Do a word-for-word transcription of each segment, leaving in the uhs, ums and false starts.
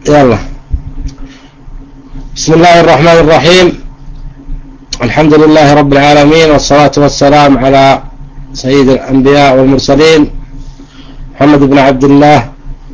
يلا. بسم الله الرحمن الرحيم. الحمد لله رب العالمين، والصلاة والسلام على سيد الأنبياء والمرسلين محمد بن عبد الله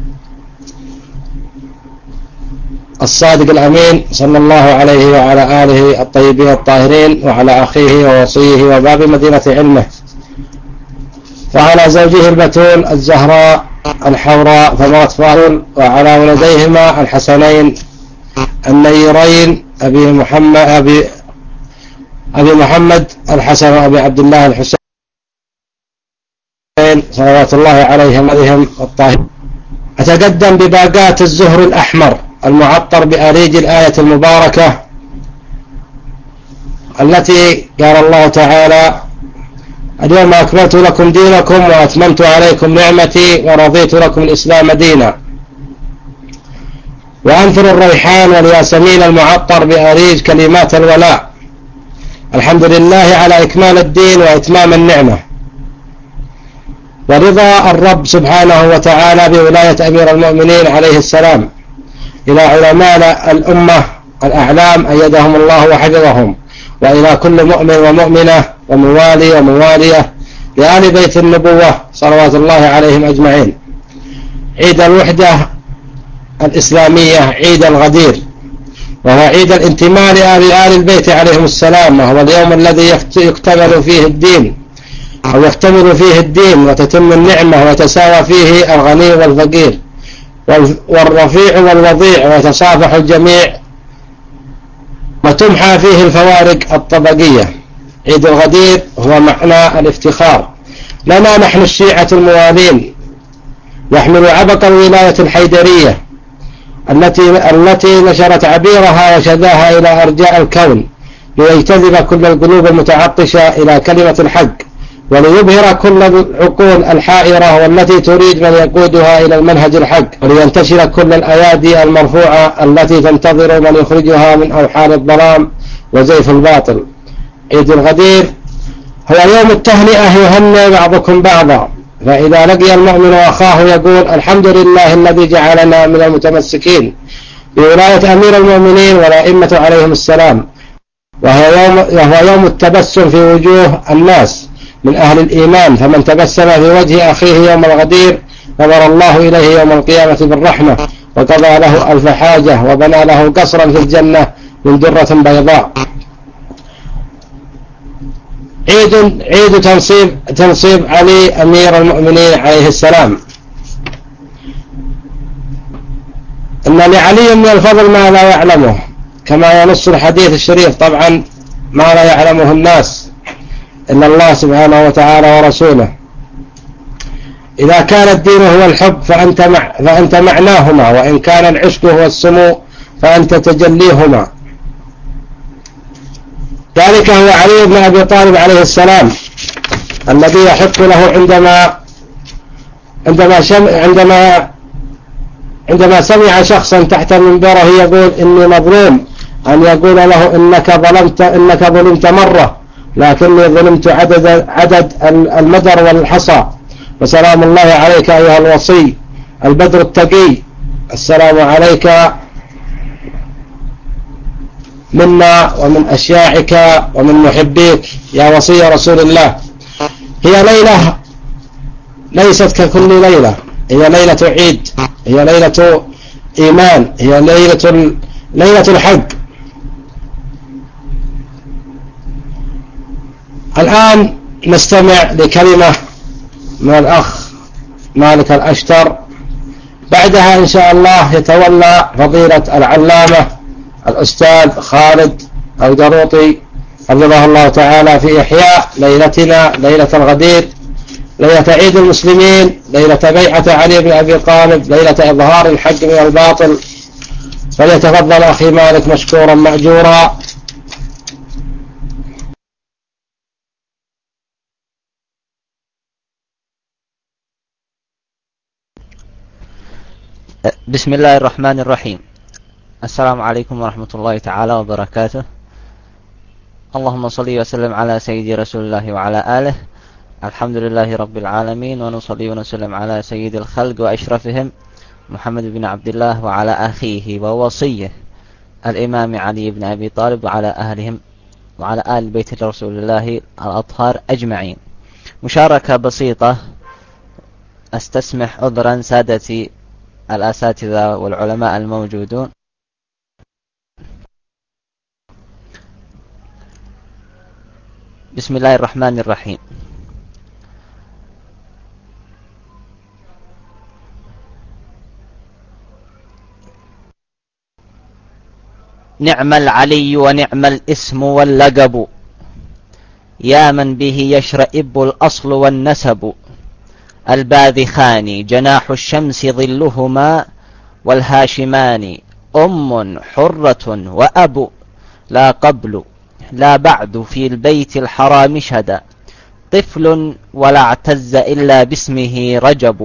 الصادق الأمين، صلى الله عليه وعلى آله الطيبين الطاهرين، وعلى أخيه ووصيه وباب مدينة علمه، وعلى زوجه البتول الزهراء الحوراء ثمرة فاضل، وعلى ولديهما الحسنين النيرين أبي محمد أبي أبي محمد الحسن وأبي عبد الله الحسين صلوات الله عليهم وعليهم الطاهرين. أتقدم بباقات الزهر الأحمر المعطر بأريج الآية المباركة التي قال الله تعالى: اليوم أكملت لكم دينكم وأتممت عليكم نعمتي ورضيت لكم الإسلام دينا. وأنثر الريحان والياسمين المعطر بأريج كلمات الولاء. الحمد لله على إكمال الدين وإتمام النعمة، ورضا الرب سبحانه وتعالى بولاية أمير المؤمنين عليه السلام إلى علماء الأمة الأعلام أيدهم الله وحفظهم، وإلى كل مؤمن ومؤمنة وموالي وموالية لآل بيت النبوة صلوات الله عليهم أجمعين. عيد الوحدة الإسلامية، عيد الغدير، وهو عيد الانتماء لآل آل البيت عليهم السلام، وهو اليوم الذي يكتمل فيه الدين أو يكتمل فيه الدين وتتم النعمة ويتساوى فيه الغني والفقير والرفيع والوضيع ويتصافح الجميع وتمحى فيه الفوارق الطبقية. عيد الغدير هو معنى الافتخار لنا نحن الشيعة الموالين، يحمل عبق الولاية الحيدرية التي التي نشرت عبيرها وشذاها إلى أرجاء الكون ليجتذب كل القلوب المتعطشة إلى كلمة الحق، وليبهر كل العقول الحائرة والتي تريد من يقودها إلى المنهج الحق، ولينتشر كل الأيادي المرفوعة التي تنتظر من يخرجها من أوحال الظلام وزيف الباطل. عيد الغدير هو يوم التهنئة يهنئ بعضكم بعضا، فإذا لقي المؤمن أخاه يقول: الحمد لله الذي جعلنا من المتمسكين بولاية أمير المؤمنين والأئمة عليهم السلام. وهو يوم, وهو يوم التبسم في وجوه الناس من أهل الإيمان، فمن تبسم في وجه أخيه يوم الغدير نظر الله إليه يوم القيامة بالرحمة، وقضى له ألف حاجة، وبنى له قصرا في الجنة من درة بيضاء. عيد عيد تنصيب تنصيب علي أمير المؤمنين عليه السلام. إن لعلي من الفضل ما لا يعلمه، كما ينص الحديث الشريف. طبعا ما لا يعلمه الناس إلا الله سبحانه وتعالى ورسوله. إذا كان الدين هو الحب فأنت, مع فأنت معناهما، وإن كان العشق هو السمو فأنت تجليهما. ذلك هو علي بن أبي طالب عليه السلام الذي يحق له عندما عندما شم عندما عندما سمع شخصا تحت منبره يقول: إني مظلوم، أن يقول له: إنك ظلمت إنك ظلمت مرة، لكني ظلمت عدد عدد المدر والحصى. وسلام الله عليك أيها الوصي البدر التقي، السلام عليك منا ومن أشياعك ومن محبيك يا وصي رسول الله. هي ليلة ليست ككل ليلة، هي ليلة عيد، هي ليلة إيمان، هي ليلة ليلة الحق. الآن نستمع لكلمة من الأخ مالك الأشتر، بعدها إن شاء الله يتولى فضيلة العلامة الأستاذ خالد القروطي حفظه الله تعالى في إحياء ليلتنا ليلة الغدير، ليلة عيد المسلمين، ليلة بيعة علي بن أبي طالب، ليلة إظهار الحق من الباطل. فليتفضل أخي مالك مشكورا مأجورا. بسم الله الرحمن الرحيم. السلام عليكم ورحمة الله تعالى وبركاته. اللهم صل وسلم على سيد رسول الله وعلى آله. الحمد لله رب العالمين، ونصلي ونسلم على سيد الخلق وأشرفهم محمد بن عبد الله وعلى أخيه ووصيه الإمام علي بن أبي طالب وعلى أهلهم وعلى آل بيت رسول الله الأطهار أجمعين. مشاركة بسيطة، أستسمح عذرا سادتي الأساتذة والعلماء الموجودون. بسم الله الرحمن الرحيم. نعم العلي ونعم الاسم واللقب، يا من به يشرئب الأصل والنسب. الباذخان جناح الشمس ظلهما، والهاشمان أم حرة وأب. لا قبل لا بعد في البيت الحرام شدا، طفل ولا اعتز إلا باسمه رجب.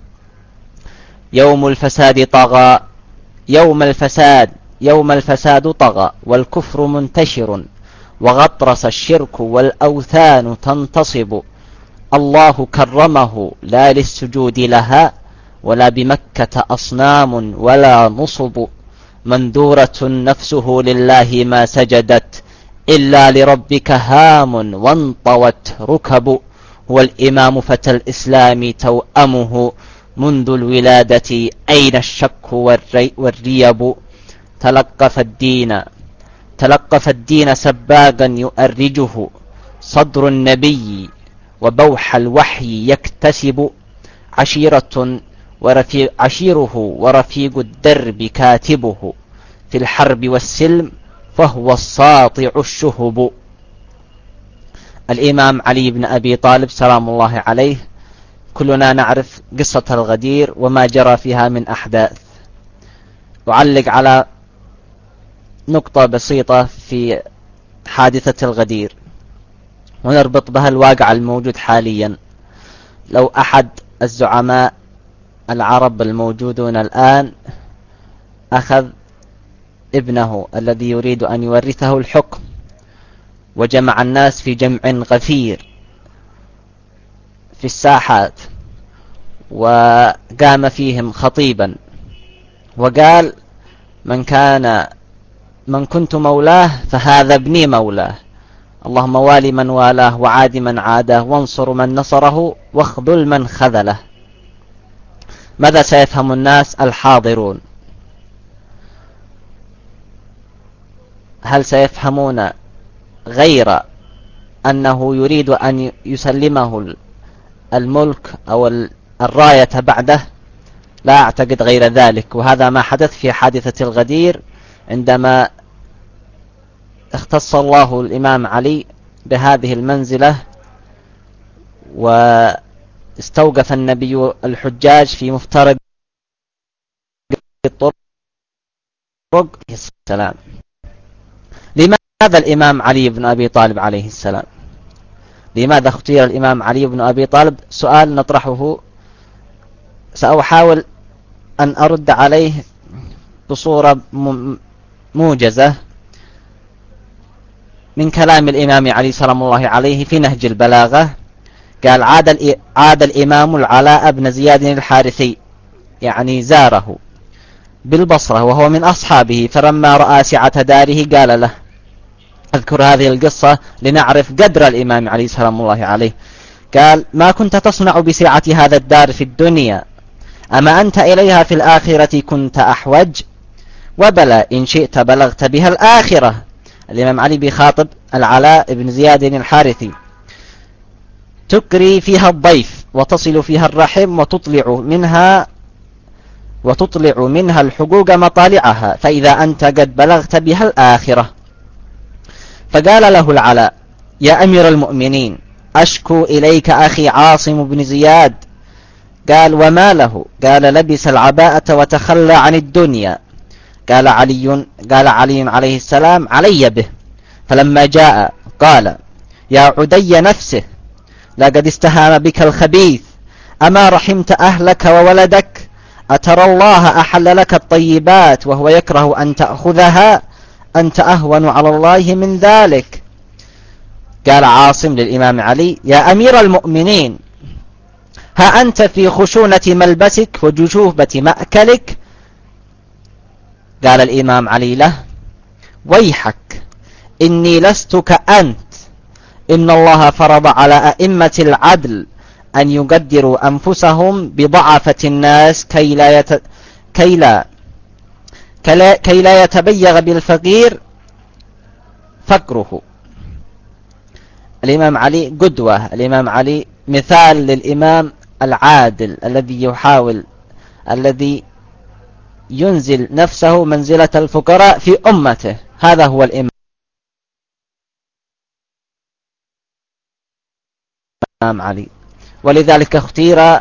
يوم الفساد طغى يوم الفساد يوم الفساد طغى، والكفر منتشر، وغطرس الشرك والأوثان تنتصب. الله كرمه لا للسجود لها، ولا بمكة أصنام ولا نصب. منذورة نفسه لله ما سجدت، إلا لربك هام وانطوت ركب. هو الإمام فتى الإسلام توأمه، منذ الولادة أين الشك والري والريب. تلقف الدين تلقف الدين سباغا يؤرجه، صدر النبي وبوح الوحي يكتسب. عشيرة ورفيق عشيره ورفيق الدرب كاتبه، في الحرب والسلم فهو الساطع الشهب. الإمام علي بن أبي طالب سلام الله عليه، كلنا نعرف قصة الغدير وما جرى فيها من أحداث. أعلق على نقطة بسيطة في حادثة الغدير، ونربط بها الواقع الموجود حاليا. لو أحد الزعماء العرب الموجودون الآن أخذ ابنه الذي يريد أن يورثه الحكم، وجمع الناس في جمع غفير في الساحات، وقام فيهم خطيبا وقال: من كان من كنت مولاه فهذا ابني مولاه، اللهم والي من والاه وعاد من عاداه، وانصر من نصره واخذل من خذله. ماذا سيفهم الناس الحاضرون؟ هل سيفهمون غير أنه يريد أن يسلمه الملك أو الراية بعده؟ لا أعتقد غير ذلك. وهذا ما حدث في حادثة الغدير، عندما اختص الله الإمام علي بهذه المنزلة، واستوقف النبي الحجاج في مفترق الطرق السلام. لماذا الإمام علي بن أبي طالب عليه السلام؟ لماذا اختير الإمام علي بن أبي طالب؟ سؤال نطرحه، سأحاول أن أرد عليه بصورة موجزة من كلام الإمام علي سلام الله عليه في نهج البلاغة. قال: عاد, عاد الإمام العلاء بن زياد الحارثي، يعني زاره بالبصرة وهو من أصحابه، فلما رأى سعة داره قال له، أذكر هذه القصة لنعرف قدر الإمام علي سلام الله عليه. قال: ما كنت تصنع بسعة هذا الدار في الدنيا، أما أنت إليها في الآخرة كنت أحوج؟ وبلى إن شئت بلغت بها الآخرة. الإمام علي بخاطب العلاء بن زياد الحارثي: تكري فيها الضيف، وتصل فيها الرحم، وتطلع منها وتطلع منها الحقوق مطالعها، فإذا أنت قد بلغت بها الآخرة. فقال له العلاء: يا أمير المؤمنين، أشكو إليك أخي عاصم بن زياد. قال: وما له؟ قال: لبس العباءة وتخلى عن الدنيا. قال علي قال علي عليه السلام: علي به. فلما جاء قال: يا عدي نفسه، لقد استهام بك الخبيث، أما رحمت أهلك وولدك؟ أترى الله أحل لك الطيبات وهو يكره أن تأخذها؟ أنت أهون على الله من ذلك. قال عاصم للإمام علي: يا أمير المؤمنين، ها أنت في خشونة ملبسك وجشوبة مأكلك. قال الإمام علي له: ويحك، إني لست كأنت، إن الله فرض على أئمة العدل أن يقدروا أنفسهم بضعفة الناس كي لا, يت... كي لا... كي لا يتبيغ بالفقير فقره. الإمام علي قدوة، الإمام علي مثال للإمام العادل الذي يحاول الذي ينزل نفسه منزلة الفقراء في أمته. هذا هو الإمام علي، ولذلك اختير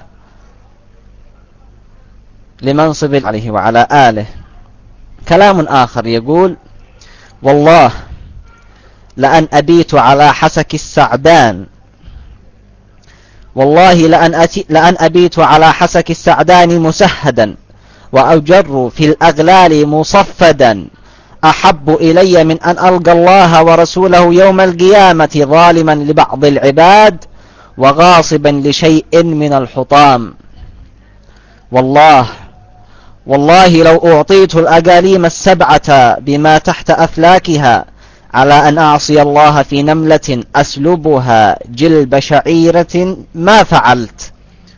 لمنصب عليه وعلى آله. كلام آخر يقول: والله لأن أبيت على حسك السعدان والله لأن, أتي لأن أبيت على حسك السعدان مسهدا وأجر في الأغلال مصفدا أحب إلي من أن ألقى الله ورسوله يوم القيامة ظالما لبعض العباد وغاصبا لشيء من الحطام. والله والله لو أعطيت الأقاليم السبعة بما تحت أفلاكها على أن أعصي الله في نملة أسلبها جلب شعيرة ما فعلت،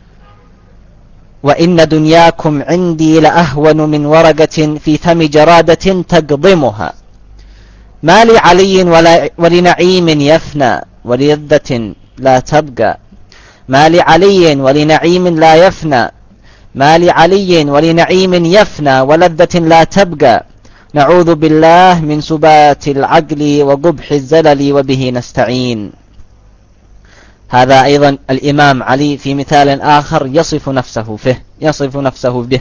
وإن دنياكم عندي لأهون من ورقة في فم جرادة تقضمها. ما لعلي ولا ولنعيم يفنى ولذة لا تبقى، ما لعلي ولنعيم لا يفنى ما لعلي ولنعيم يفنى ولذة لا تبقى. نعوذ بالله من سبات العقل وقبح الزلل وبه نستعين. هذا أيضا الإمام علي في مثال آخر يصف نفسه فيه يصف نفسه به.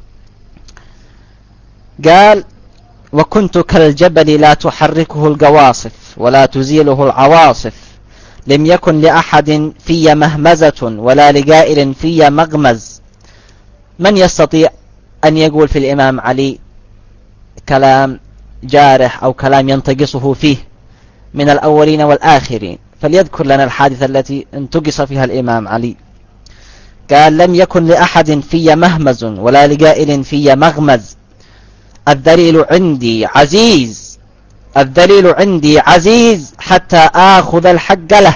قال: وكنت كالجبل لا تحركه القواصف ولا تزيله العواصف، لم يكن لأحد في مهمزة ولا لقائل في مغمز. من يستطيع أن يقول في الإمام علي كلام جارح أو كلام ينتقصه فيه من الأولين والآخرين؟ فليذكر لنا الحادثة التي انتقص فيها الإمام علي. قال: لم يكن لأحد في مهمز ولا لقائل في مغمز، الذليل عندي عزيز الذليل عندي عزيز حتى آخذ الحق له،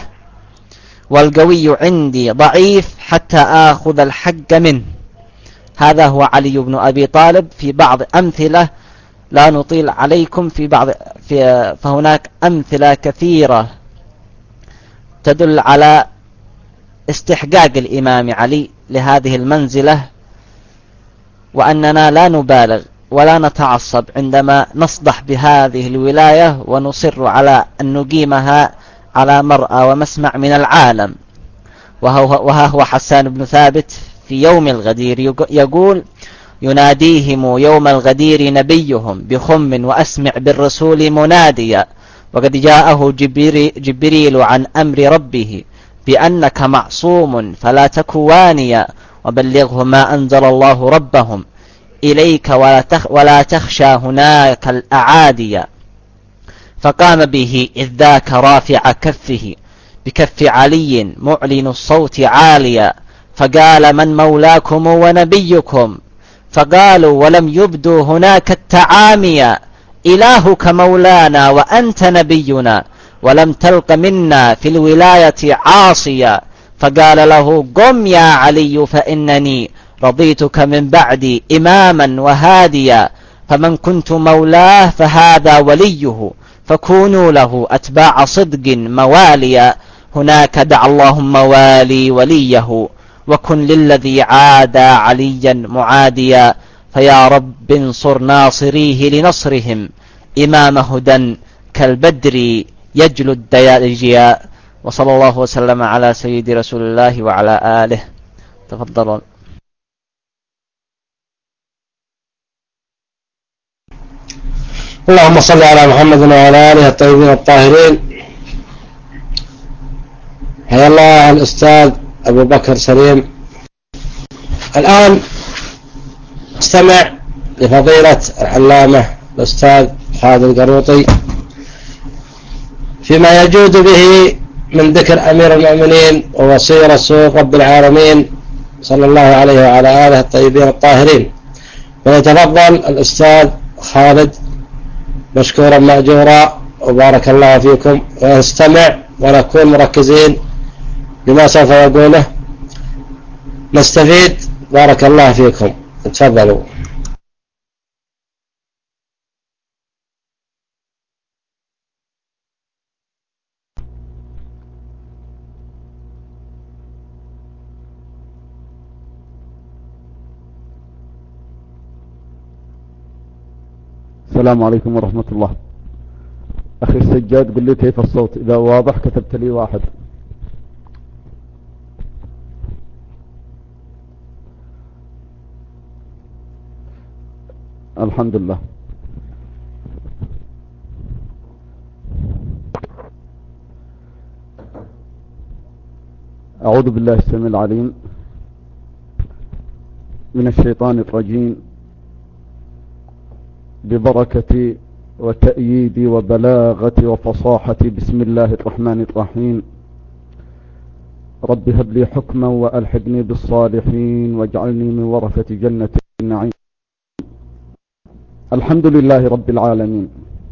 والقوي عندي ضعيف حتى آخذ الحق منه. هذا هو علي بن أبي طالب في بعض أمثلة، لا نطيل عليكم في بعض في فهناك أمثلة كثيرة تدل على استحقاق الإمام علي لهذه المنزلة، وأننا لا نبالغ ولا نتعصب عندما نصدح بهذه الولاية ونصر على أن نقيمها على مرأى ومسمع من العالم. وها هو حسان بن ثابت في يوم الغدير يقول: يناديهم يوم الغدير نبيهم بخم وأسمع بالرسول مناديا، وقد جاءه جبريل عن أمر ربه بأنك معصوم فلا تكوانيا، وبلغه ما أنزل الله ربهم إليك ولا تخشى هناك الأعاديا. فقام به إذ ذاك رافع كفه بكف علي معلن الصوت عاليا، فقال: من مولاكم ونبيكم؟ فقالوا ولم يبدوا هناك التعاميا: إلهك مولانا وأنت نبينا، ولم تلق منا في الولاية عاصيا. فقال له: قم يا علي فإنني رضيتك من بعدي إماما وهاديا، فمن كنت مولاه فهذا وليه، فكونوا له أتباع صدق مواليا. هناك دع اللهم والي وليه، وكن للذي عادى عليا معاديا. فيا رب انصر ناصريه لنصرهم، إمام هدى كالبدر يجلو الدياجيا. وصلى الله وسلم على سيد رسول الله وعلى آله. تفضلون. اللهم صل على محمد وعلى آله الطيبين الطاهرين. حيا الله الأستاذ أبو بكر سليم. الآن استمع لفضيلة العلامة الأستاذ خالد القروطي فيما يجود به من ذكر أمير المؤمنين ووصي رسول رب العالمين صلى الله عليه وعلى آله الطيبين الطاهرين. ويتفضل الأستاذ خالد مشكورا مأجورا وبارك الله فيكم، ونستمع ونكون مركزين لما سوف يقوله نستفيد. بارك الله فيكم، تفضلوا. السلام عليكم ورحمة الله. أخي السجاد، قل لي كيف الصوت؟ إذا واضح كتبت لي واحد. الحمد لله. أعوذ بالله السميع العليم من الشيطان الرجيم، ببركة وتأييد وبلاغة وفصاحة بسم الله الرحمن الرحيم. رب هب لي حكما وألحقني بالصالحين واجعلني من ورثة جنة النعيم. الحمد لله رب العالمين،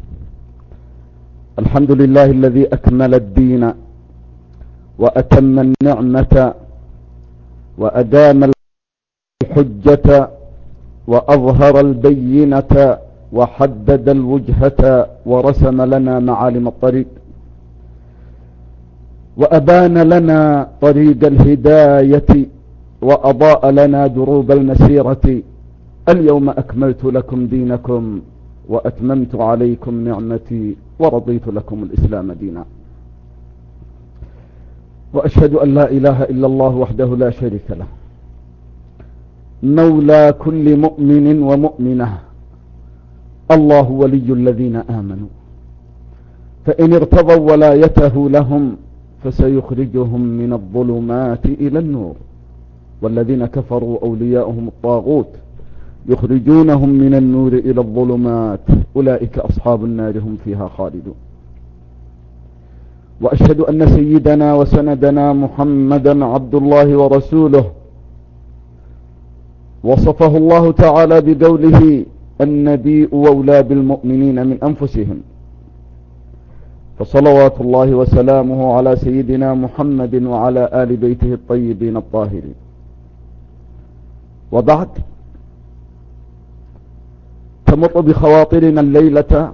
الحمد لله الذي أكمل الدين وأتم النعمة وأدام الحجة وأظهر البينة وحدد الوجهة ورسم لنا معالم الطريق وأبان لنا طريق الهداية وأضاء لنا دروب المسيرة. اليوم أكملت لكم دينكم وأتممت عليكم نعمتي ورضيت لكم الإسلام دينا. وأشهد أن لا إله إلا الله وحده لا شريك له، مولى كل مؤمن ومؤمنة. الله ولي الذين آمنوا، فإن ارتضوا ولايته لهم فسيخرجهم من الظلمات إلى النور، والذين كفروا أولياؤهم الطاغوت يخرجونهم من النور إلى الظلمات، أولئك أصحاب النار هم فيها خالدون. وأشهد أن سيدنا وسندنا محمدا عبد الله ورسوله، وصفه الله تعالى بقوله النبي أولى بالمؤمنين من أنفسهم، فصلوات الله وسلامه على سيدنا محمد وعلى آل بيته الطيبين الطاهرين. وبعد، تمر بخواطرنا الليلة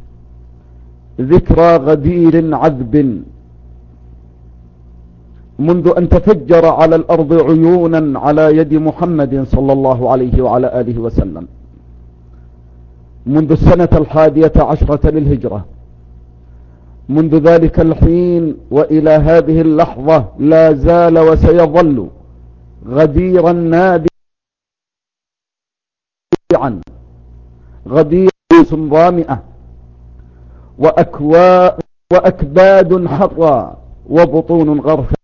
ذكرى غدير عذب منذ أن تفجر على الأرض عيونا على يد محمد صلى الله عليه وعلى آله وسلم، منذ السنة الحادية عشرة للهجرة. منذ ذلك الحين وإلى هذه اللحظة لا زال وسيظل غديرا نابعا، غدير رامئة، وأكواء وأكباد حرى وبطون غرفاء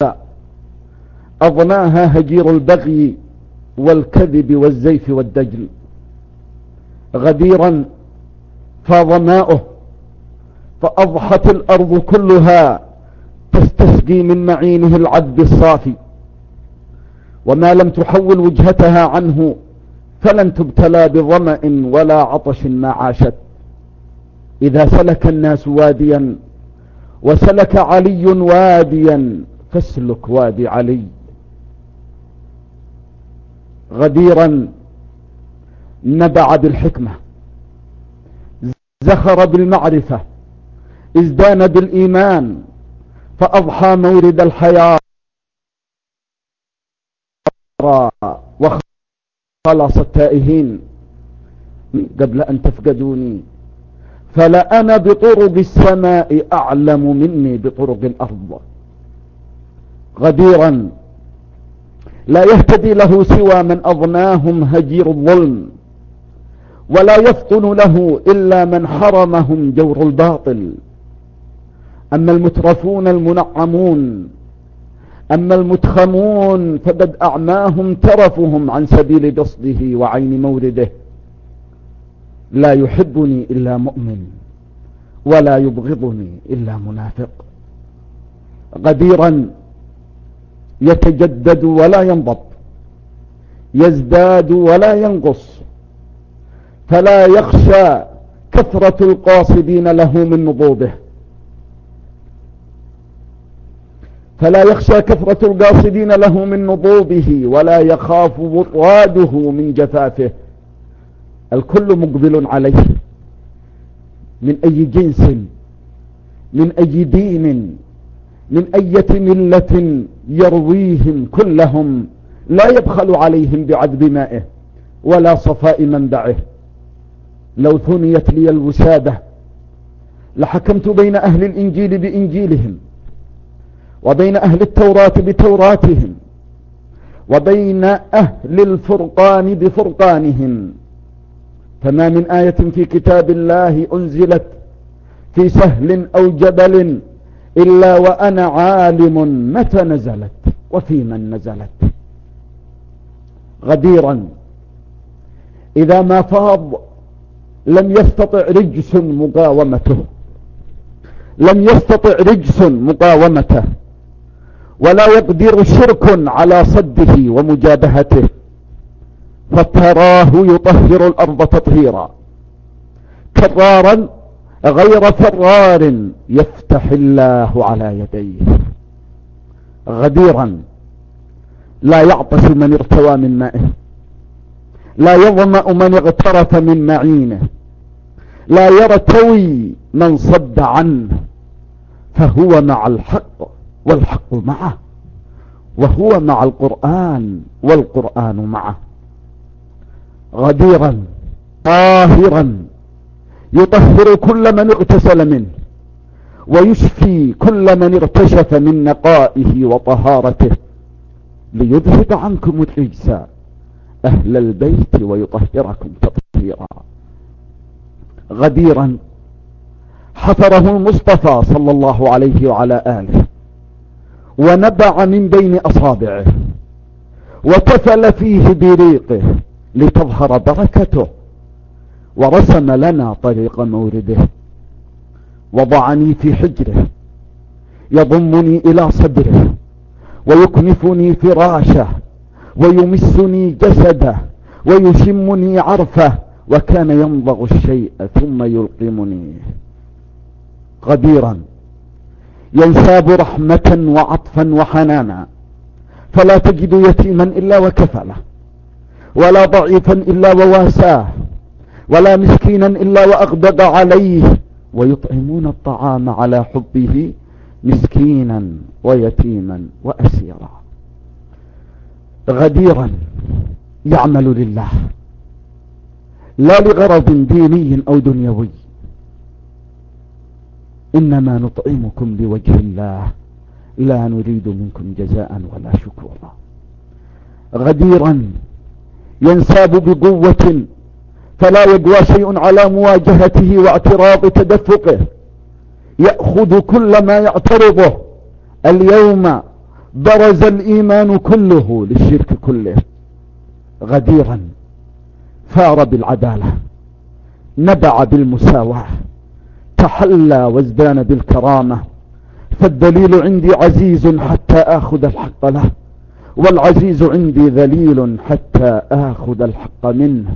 أضناها هجير البغي والكذب والزيف والدجل. غديرا فاض ماؤه، فأضحت الأرض كلها تستسقي من معينه العذب الصافي، وما لم تحول وجهتها عنه فلن تبتلى بظمأ ولا عطش ما عاشت. إذا سلك الناس واديا وسلك علي واديا فاسلك وادي علي. غديرا نبع بالحكمة، زخر بالمعرفة، ازدان بالإيمان، فأضحى مورد الحياة وخلص التائهين. قبل أن تفقدوني فلا أنا بطرق السماء أعلم مني بطرق الأرض. غديرا لا يهتدي له سوى من أضناهم هجير الظلم، ولا يفطن له إلا من حرمهم جور الباطل. أما المترفون المنعمون، أما المتخمون فقد أعماهم ترفهم عن سبيل قصده وعين مورده. لا يحبني إلا مؤمن ولا يبغضني إلا منافق. غديرا يتجدد ولا ينضب، يزداد ولا ينقص، فلا يخشى كثرة القاصدين له من نضوضه، فلا يخشى كثرة القاصدين له من نضوضه، ولا يخاف وطواده من جفافه. الكل مقبل عليه من أي جنس، من أي دين، من أية ملة، يرويهم كلهم، لا يبخل عليهم بعذب مائه ولا صفاء منبعه. لو ثنيت لي الوسادة لحكمت بين أهل الإنجيل بإنجيلهم، وبين أهل التوراة بتوراتهم، وبين أهل الفرقان بفرقانهم. فما من آية في كتاب الله أنزلت في سهل أو جبل إلا وأنا عالم متى نزلت وفي من نزلت. غديرا إذا ما فاض لم يستطع رجس مقاومته، لم يستطع رجس مقاومته، ولا يقدر شرك على صده ومجابهته، فتراه يطهر الأرض تطهيرا، كرارا غير فرار يفتح الله على يديه. غديرا لا يعطش من ارتوى من مائه، لا يظمأ من اغترف من معينه، لا يرتوي من صد عنه، فهو مع الحق والحق معه، وهو مع القرآن والقرآن معه. غديرا طاهرا يطهر كل من اغتسل منه، ويشفي كل من ارتشف من نقائه وطهارته، ليذهب عنكم الرجس أهل البيت ويطهركم تطهيرا. غديرا حفره المصطفى صلى الله عليه وعلى آله، ونبع من بين أصابعه، وتفل فيه بريقه لتظهر بركته، ورسم لنا طريق مورده. وضعني في حجره، يضمني إلى صدره، ويكنفني فراشه، ويمسني جسده، ويشمني عرفه، وكان يمضغ الشيء ثم يلقمني. غديرا ينساب رحمة وعطفا وحنانا، فلا تجد يتيما إلا وكفله، ولا ضعيفا إلا وواساه، ولا مسكينا إلا وأغدق عليه، ويطعمون الطعام على حبه مسكينا ويتيما وأسيرا. غديرا يعمل لله لا لغرض ديني أو دنيوي، إنما نطعمكم لوجه الله لا نريد منكم جزاء ولا شكورا. غديرا ينساب بقوة فلا يقوى شيء على مواجهته واعتراض تدفقه، يأخذ كل ما يعترضه. اليوم برز الإيمان كله للشرك كله. غديرا فار بالعدالة، نبع بالمساواة، تحلى وازدان بالكرامة. فالدليل عندي عزيز حتى آخذ الحق له، والعزيز عندي ذليل حتى آخذ الحق منه.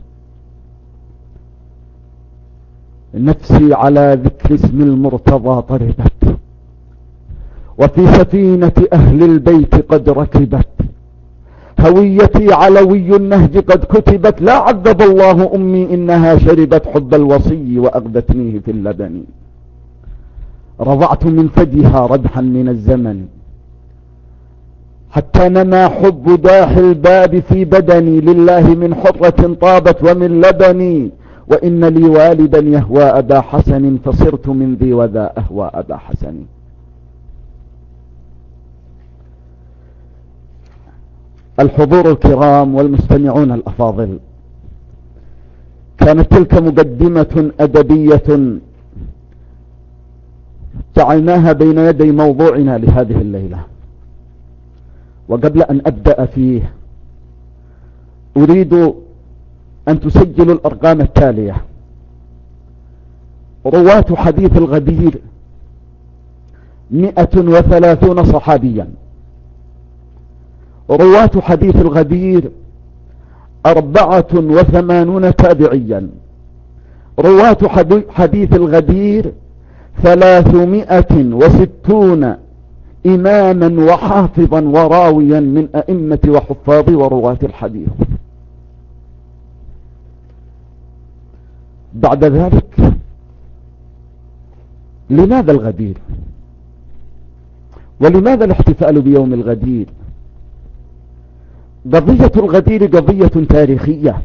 نفسي على ذكر اسم المرتضى طربت، وفي سفينة أهل البيت قد ركبت. هويتي علوي النهج قد كتبت، لا عذب الله أمي إنها شربت حب الوصي وأغدتنيه في اللبن. رضعت من ثديها ردحا من الزمن، حتى نما حب داح الباب في بدني. لله من حرة طابت ومن لبني، وإن لي والدا يهوى أبا حسن، فصرت من ذي وذا أهوى أبا حسن. الحضور الكرام والمستمعون الأفاضل، كانت تلك مقدمة أدبية جعلناها بين يدي موضوعنا لهذه الليلة. وقبل أن أبدأ فيه أريد أن تسجلوا الأرقام التالية. رواة حديث الغدير مئة وثلاثون صحابيا. رواة حديث الغدير أربعة وثمانون تابعيا. رواة حديث الغدير ثلاثمائة وستون إماما وحافظا وراويا من أئمة وحفاظ ورواة الحديث. بعد ذلك لماذا الغدير؟ ولماذا الاحتفال بيوم الغدير؟ قضية الغدير قضية تاريخية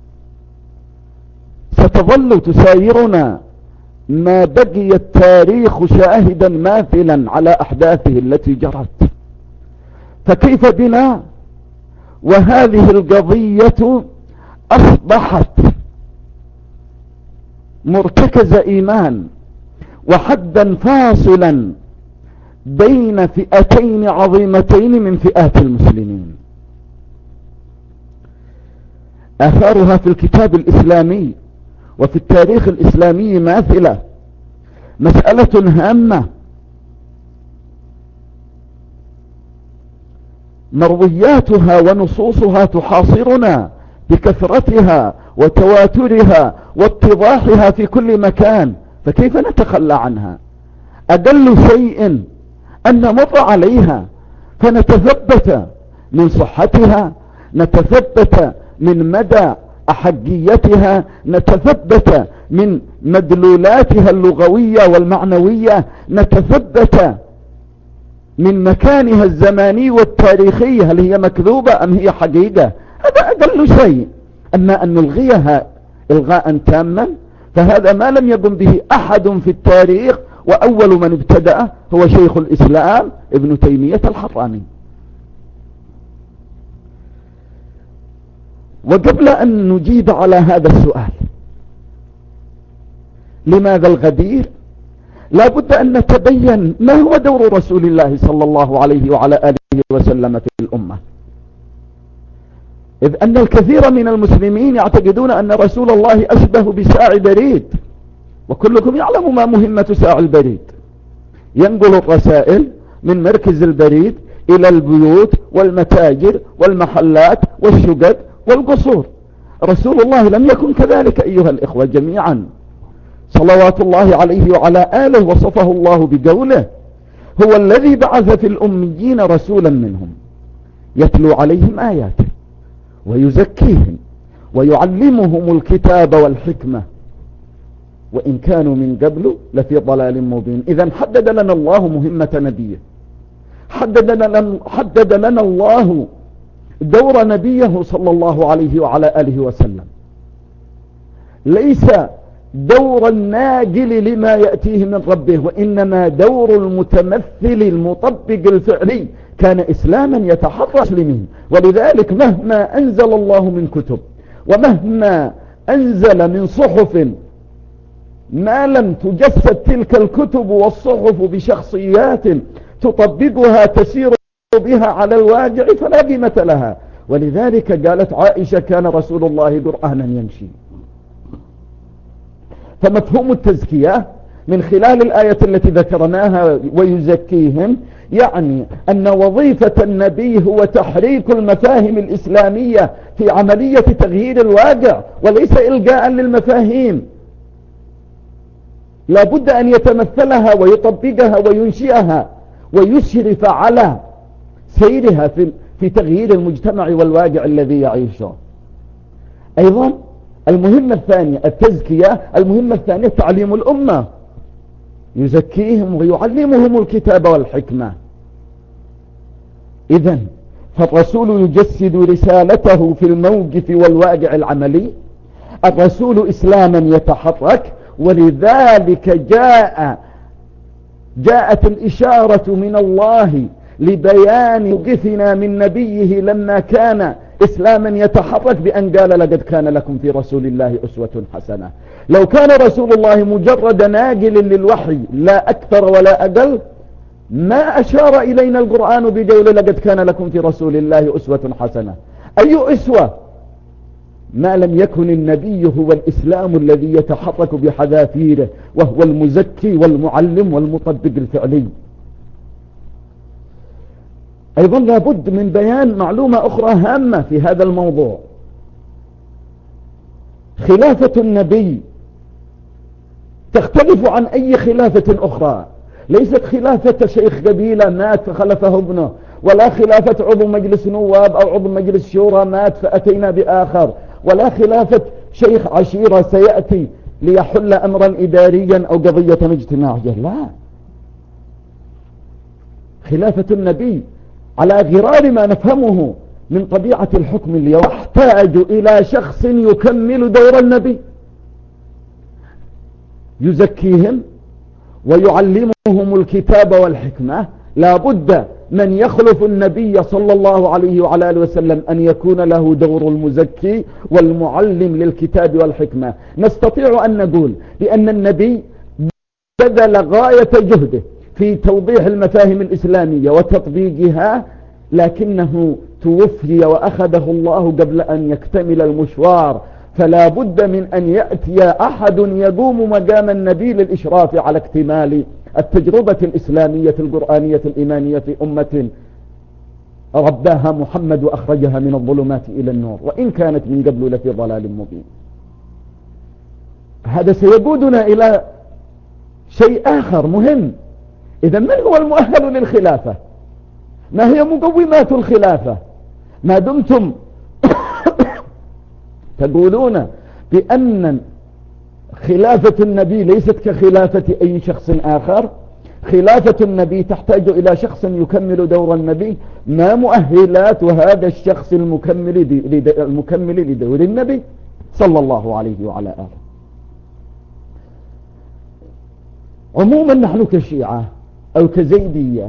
ستظل تسايرنا ما بقي التاريخ شاهدا ماثلا على أحداثه التي جرت. فكيف بنا وهذه القضية أصبحت مرتكز إيمان وحدا فاصلا بين فئتين عظيمتين من فئات المسلمين. آثارها في الكتاب الإسلامي وفي التاريخ الإسلامي ماثلة. مسألة هامة مروياتها ونصوصها تحاصرنا بكثرتها وتواترها واتضاحها في كل مكان، فكيف نتخلى عنها؟ أقل شيء أن نمر عليها فنتثبت من صحتها، نتثبت من مدى أحقيتها، نتثبت من مدلولاتها اللغوية والمعنوية، نتثبت من مكانها الزماني والتاريخي، هل هي مكذوبة أم هي حقيقة؟ هذا أقل شيء. أما أن نلغيها إلغاء تاما فهذا ما لم يقم به أحد في التاريخ، وأول من ابتدأ هو شيخ الإسلام ابن تيمية الحراني. وقبل أن نجيب على هذا السؤال لماذا الغدير، لا بد أن نتبين ما هو دور رسول الله صلى الله عليه وعلى آله وسلم في الأمة، إذ أن الكثير من المسلمين يعتقدون أن رسول الله أشبه بساع بريد، وكلكم يعلم ما مهمة ساع البريد، ينقل الرسائل من مركز البريد إلى البيوت والمتاجر والمحلات والشقق والقصور. رسول الله لم يكن كذلك أيها الإخوة جميعا صلوات الله عليه وعلى آله. وصفه الله بقوله: هو الذي بعث في الأميين رسولا منهم يتلو عليهم آياته ويزكيهم ويعلمهم الكتاب والحكمة وإن كانوا من قبل لفي ضلال مبين. إذن حدد لنا الله مهمة نبيه، حدد لنا, حدد لنا الله دور نبيه صلى الله عليه وعلى آله وسلم، ليس دور الناقل لما يأتيه من ربه، وإنما دور المتمثل المطبق الفعلي. كان إسلاما يتحرى مسلمين، ولذلك مهما أنزل الله من كتب ومهما أنزل من صحف ما لم تجسد تلك الكتب والصحف بشخصيات تطبقها تسير بها على الواقع فلا قيمة لها. ولذلك قالت عائشة: كان رسول الله قرآنا يمشي. فمفهوم التزكية من خلال الآية التي ذكرناها ويزكيهم، يعني أن وظيفة النبي هو تحريك المفاهيم الإسلامية في عملية تغيير الواقع وليس إلقاء للمفاهيم. لا بد أن يتمثلها ويطبقها وينشئها ويشرف على سيرها في, في تغيير المجتمع والواقع الذي يعيشه. أيضا المهمة الثانية التزكية، المهمة الثانية تعليم الأمة، يزكيهم ويعلمهم الكتاب والحكمة. إذن فالرسول يجسد رسالته في الموقف والواقع العملي. الرسول إسلاما يتحرك، ولذلك جاء جاءت الإشارة من الله لبيان موقفنا من نبيه لما كان إسلاما يتحرك بأن قال: لقد كان لكم في رسول الله أسوة حسنة. لو كان رسول الله مجرد ناقل للوحي لا أكثر ولا أقل ما أشار إلينا القرآن بقول: لقد كان لكم في رسول الله أسوة حسنة. أي أسوة ما لم يكن النبي هو الإسلام الذي يتحرك بحذافيره، وهو المزكي والمعلم والمطبق الفعلي. أيضا لابد من بيان معلومة أخرى هامة في هذا الموضوع، خلافة النبي تختلف عن أي خلافة أخرى، ليست خلافة شيخ قبيلة مات فخلفه ابنه، ولا خلافة عضو مجلس نواب أو عضو مجلس شورى مات فأتينا بآخر، ولا خلافة شيخ عشيرة سيأتي ليحل أمرا إداريا أو قضية اجتماعية. لا، خلافة النبي على غرار ما نفهمه من طبيعة الحكم اليوم يحتاج إلى شخص يكمل دور النبي، يزكيهم ويعلمهم الكتاب والحكمة. لا بد من يخلف النبي صلى الله عليه وعلى آله وسلم أن يكون له دور المزكي والمعلم للكتاب والحكمة. نستطيع أن نقول بأن النبي بذل غاية جهده في توضيح المفاهيم الإسلامية وتطبيقها، لكنه توفي وأخذه الله قبل أن يكتمل المشوار، فلا بد من أن يأتي أحد يقوم مقام النبي للإشراف على اكتمال التجربة الإسلامية القرآنية الإيمانية في أمة رباها محمد وأخرجها من الظلمات إلى النور، وإن كانت من قبل لفي ضلال مبين. هذا سيقودنا إلى شيء آخر مهم. إذا من هو المؤهل للخلافة؟ ما هي مقومات الخلافة؟ ما دمتم تقولون بأن خلافة النبي ليست كخلافة أي شخص آخر، خلافة النبي تحتاج إلى شخص يكمل دور النبي، ما مؤهلات هذا الشخص المكمل المكمل لدور النبي صلى الله عليه وعلى آله؟ عموما نحن كشيعة أو كزيدية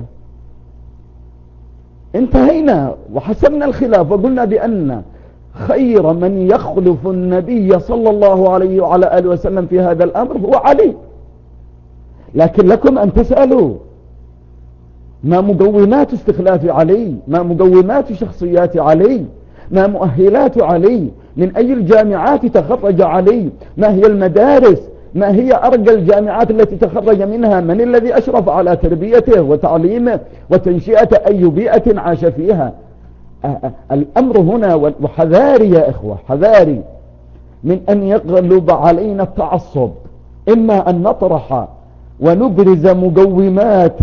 انتهينا وحسبنا الخلاف وقلنا بأن خير من يخلف النبي صلى الله عليه وعلى آله وسلم في هذا الأمر هو علي. لكن لكم أن تسألوا ما مقومات استخلاف علي، ما مقومات شخصيات علي، ما مؤهلات علي، من أي الجامعات تخرج علي، ما هي المدارس، ما هي أرقى الجامعات التي تخرج منها، من الذي أشرف على تربيته وتعليمه وتنشئة أي بيئة عاش فيها. الأمر هنا وحذاري يا إخوة، حذاري من أن يغلب علينا التعصب، إما أن نطرح ونبرز مقومات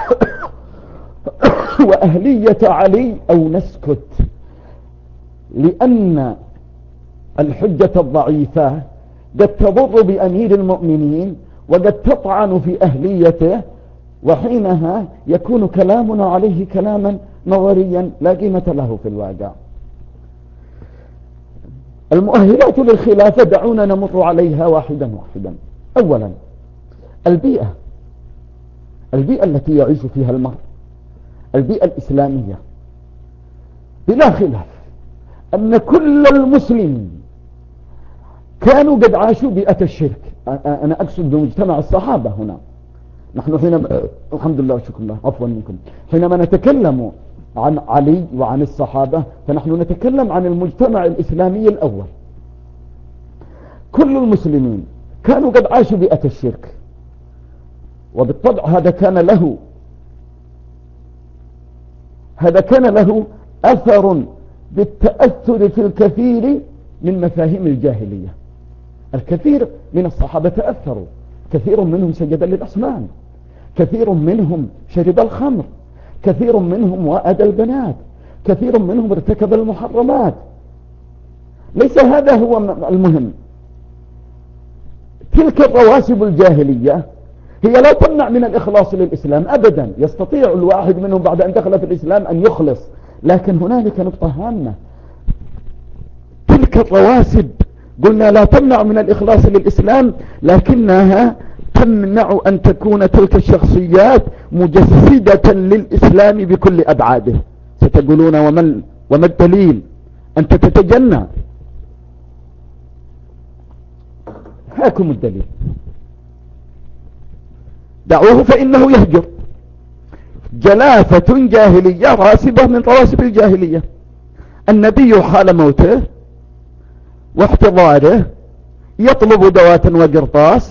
وأهلية علي أو نسكت، لأن الحجة الضعيفة قد تضر بأمير المؤمنين وقد تطعن في أهليته، وحينها يكون كلامنا عليه كلاما نظريا لا قيمة له في الواقع. المؤهلات للخلافة دعونا نمر عليها واحدا واحدا. أولا البيئة، البيئة التي يعيش فيها المرء، البيئة الإسلامية. بلا خلاف أن كل المسلمين كانوا قد عاشوا بيئة الشرك. أنا أقصد بمجتمع الصحابة هنا. نحن حينما الحمد لله وشكر الله عفوا منكم حينما نتكلم عن علي وعن الصحابة فنحن نتكلم عن المجتمع الإسلامي الأول. كل المسلمين كانوا قد عاشوا بيئة الشرك، وبالطبع هذا كان له هذا كان له أثر بالتأثر في الكثير من مفاهيم الجاهلية. الكثير من الصحابة تأثروا، كثير منهم سجد للأصنام، كثير منهم شرب الخمر، كثير منهم وأدى البنات، كثير منهم ارتكب المحرمات. ليس هذا هو المهم. تلك الرواسب الجاهلية هي لا تمنع من الإخلاص للإسلام أبدا، يستطيع الواحد منهم بعد أن دخل في الإسلام أن يخلص، لكن هنالك نقطة هامة. تلك الرواسب قلنا لا تمنع من الإخلاص للإسلام، لكنها تمنع أن تكون تلك الشخصيات مجسدة للإسلام بكل أبعاده. ستقولون وما, وما الدليل؟ أنت تتجنى. هاكم الدليل. دعوه فإنه يهجر. جلافة جاهلية راسبة من رواسب الجاهلية. النبي حال موته واحتضاره يطلب دواة وقرطاس،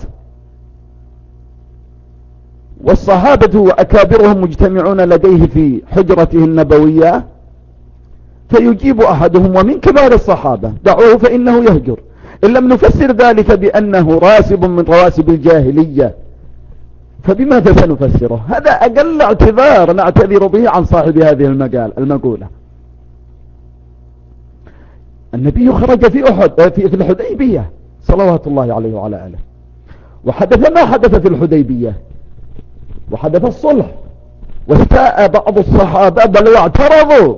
والصحابة وأكابرهم مجتمعون لديه في حجرته النبوية، فيجيب أحدهم ومن كبار الصحابة دعوه فإنه يهجر. إن لم نفسر ذلك بأنه راسب من رواسب الجاهلية فبماذا سنفسره؟ هذا أقل اعتذار نعتذر به عن صاحب هذه المقال المقولة. النبي خرج في أحد في الحديبية صلوات الله عليه وعلى آله، وحدث ما حدث في الحديبية، وحدث الصلح، واستاء بعض الصحابة بل واعترضوا.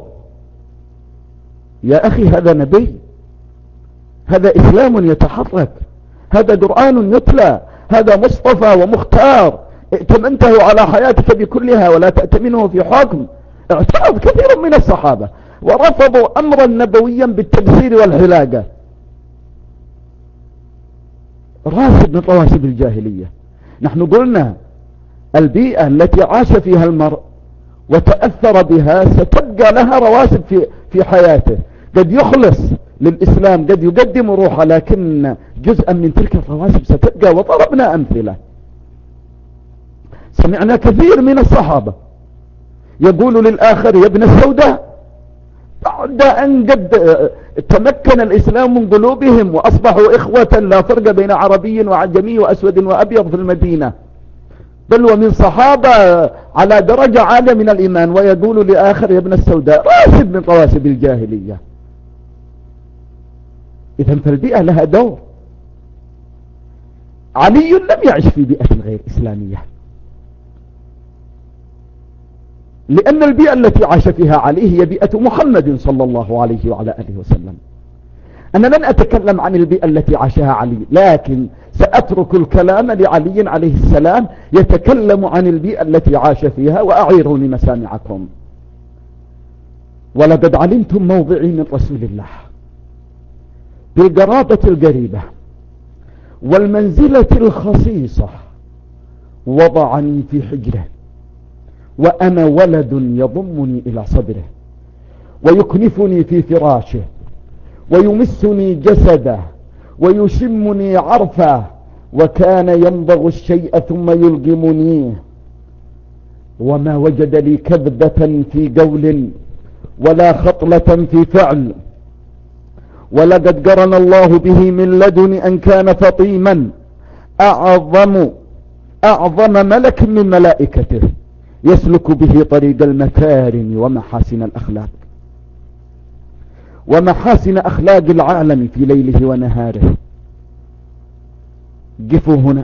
يا أخي هذا نبي، هذا إسلام يتحرك، هذا قرآن يتلى، هذا مصطفى ومختار ائتمنته على حياتك بكلها ولا تأتمنه في حكم. اعترض كثير من الصحابة ورفضوا أمرا نبويا بالتبصير والحلاقة. راسب من رواسب الجاهلية. نحن قلنا البيئة التي عاش فيها المرء وتأثر بها ستبقى لها رواسب في, في حياته، قد يخلص للإسلام، قد يقدم روحه، لكن جزءا من تلك الرواسب ستبقى. وضربنا أمثلة، سمعنا كثير من الصحابة يقول للآخر يا ابن السوداء، بعد أن قد تمكن الإسلام من قلوبهم وأصبحوا إخوة لا فرق بين عربي وعجمي وأسود وأبيض في المدينة، بل ومن صحابة على درجة عالية من الإيمان، ويقول لآخر يا ابن السوداء، راسب من رواسب الجاهلية. إذن فالبيئة لها دور. علي لم يعش في بيئة غير إسلامية، لأن البيئة التي عاش فيها علي هي بيئة محمد صلى الله عليه وعلى آله وسلم. أنا لن أتكلم عن البيئة التي عاشها علي، لكن سأترك الكلام لعلي عليه السلام يتكلم عن البيئة التي عاش فيها، وأعيروني مسامعكم. ولقد علمتم موضعي من رسول الله بالقرابة القريبة والمنزلة الخصيصة، وضعني في حجره وأنا ولد يضمني إلى صدره، ويكنفني في فراشه، ويمسني جسده، ويشمني عرفه، وكان يمضغ الشيء ثم يلقمنيه، وما وجد لي كذبة في قول ولا خطلة في فعل، ولقد قرن الله به من لدن أن كان فطيما أعظم أعظم ملك من ملائكته يسلك به طريق المكارم ومحاسن الأخلاق ومحاسن أخلاق العالم في ليله ونهاره. قفوا هنا.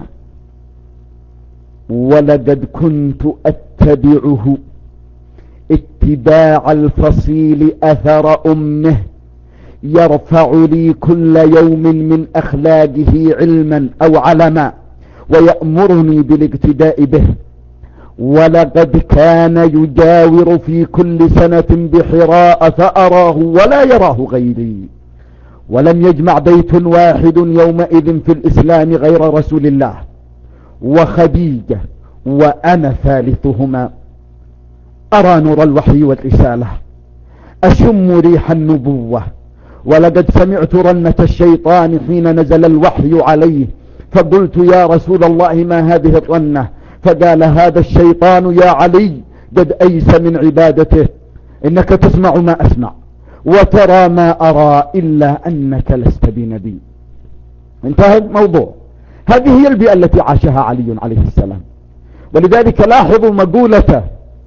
ولقد كنت أتبعه اتباع الفصيل أثر أمه، يرفع لي كل يوم من أخلاقه علما أو علما، ويأمرني بالاقتداء به. ولقد كان يجاور في كل سنة بحراء فأراه ولا يراه غيري، ولم يجمع بيت واحد يومئذ في الإسلام غير رسول الله وخديجة، وأنا ثالثهما. أرى نور الوحي والرسالة، أشم ريح النبوة، ولقد سمعت رنة الشيطان حين نزل الوحي عليه، فقلت يا رسول الله ما هذه الرنة؟ فقال هذا الشيطان يا علي قد أيس من عبادته، إنك تسمع ما أسمع وترى ما أرى إلا أنك لست بنبي. انتهى الموضوع. هذه هي البيئة التي عاشها علي عليه السلام. ولذلك لاحظوا مقولته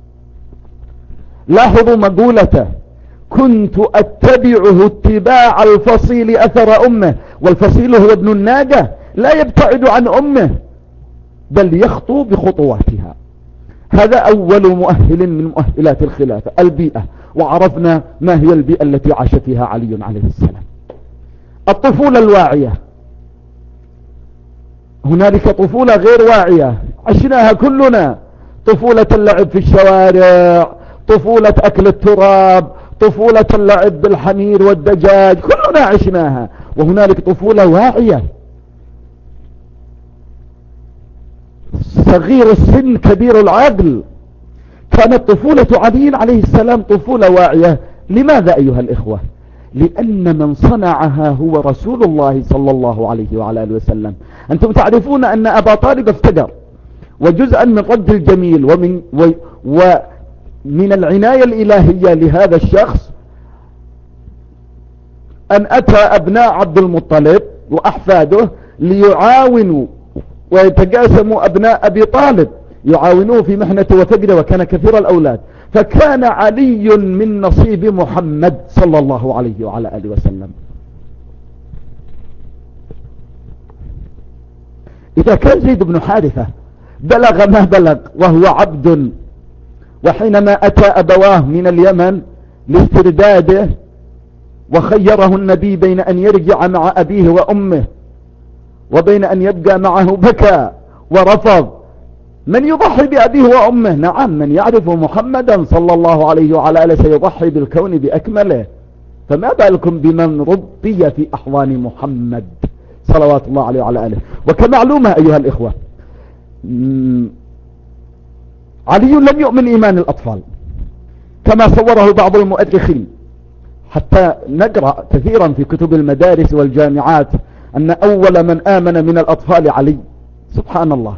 لاحظوا مقولته كنت أتبعه اتباع الفصيل أثر أمه. والفصيل هو ابن الناقة، لا يبتعد عن أمه بل يخطو بخطواتها. هذا أول مؤهل من مؤهلات الخلافة، البيئة. وعرفنا ما هي البيئة التي عاش فيها علي عليه السلام. الطفولة الواعية. هنالك طفولة غير واعية عشناها كلنا، طفولة اللعب في الشوارع، طفولة أكل التراب، طفولة اللعب بالحمير والدجاج، كلنا عشناها. وهنالك طفولة واعية، صغير السن كبير العقل. كانت طفولة علي عليه السلام طفولة واعية. لماذا أيها الإخوة؟ لأن من صنعها هو رسول الله صلى الله عليه وعلى آله وسلم. أنتم تعرفون أن أبا طالب افتقر، وجزءا من رد الجميل ومن, و ومن العناية الإلهية لهذا الشخص أن أتى أبناء عبد المطلب وأحفاده ليعاونوا ويتقاسموا أبناء أبي طالب، يعاونوه في محنته وفقره، وكان كثير الأولاد، فكان علي من نصيب محمد صلى الله عليه وعلى آله وسلم. إذا كان زيد بن حارثة بلغ ما بلغ وهو عبد، وحينما أتى أبواه من اليمن لاسترداده وخيره النبي بين أن يرجع مع أبيه وأمه وبين أن يبقى معه، بكى ورفض. من يضحي بأبيه وأمه؟ نعم، من يعرف محمدا صلى الله عليه وعلى آله سيضحي بالكون بأكمله، فما بالكم بمن ربي في أحضان محمد صلوات الله عليه وعلى آله. وكمعلومة أيها الإخوة، علي لم يؤمن إيمان الأطفال كما صوره بعض المؤرخين، حتى نقرأ كثيرا في كتب المدارس والجامعات أن أول من آمن من الأطفال علي. سبحان الله،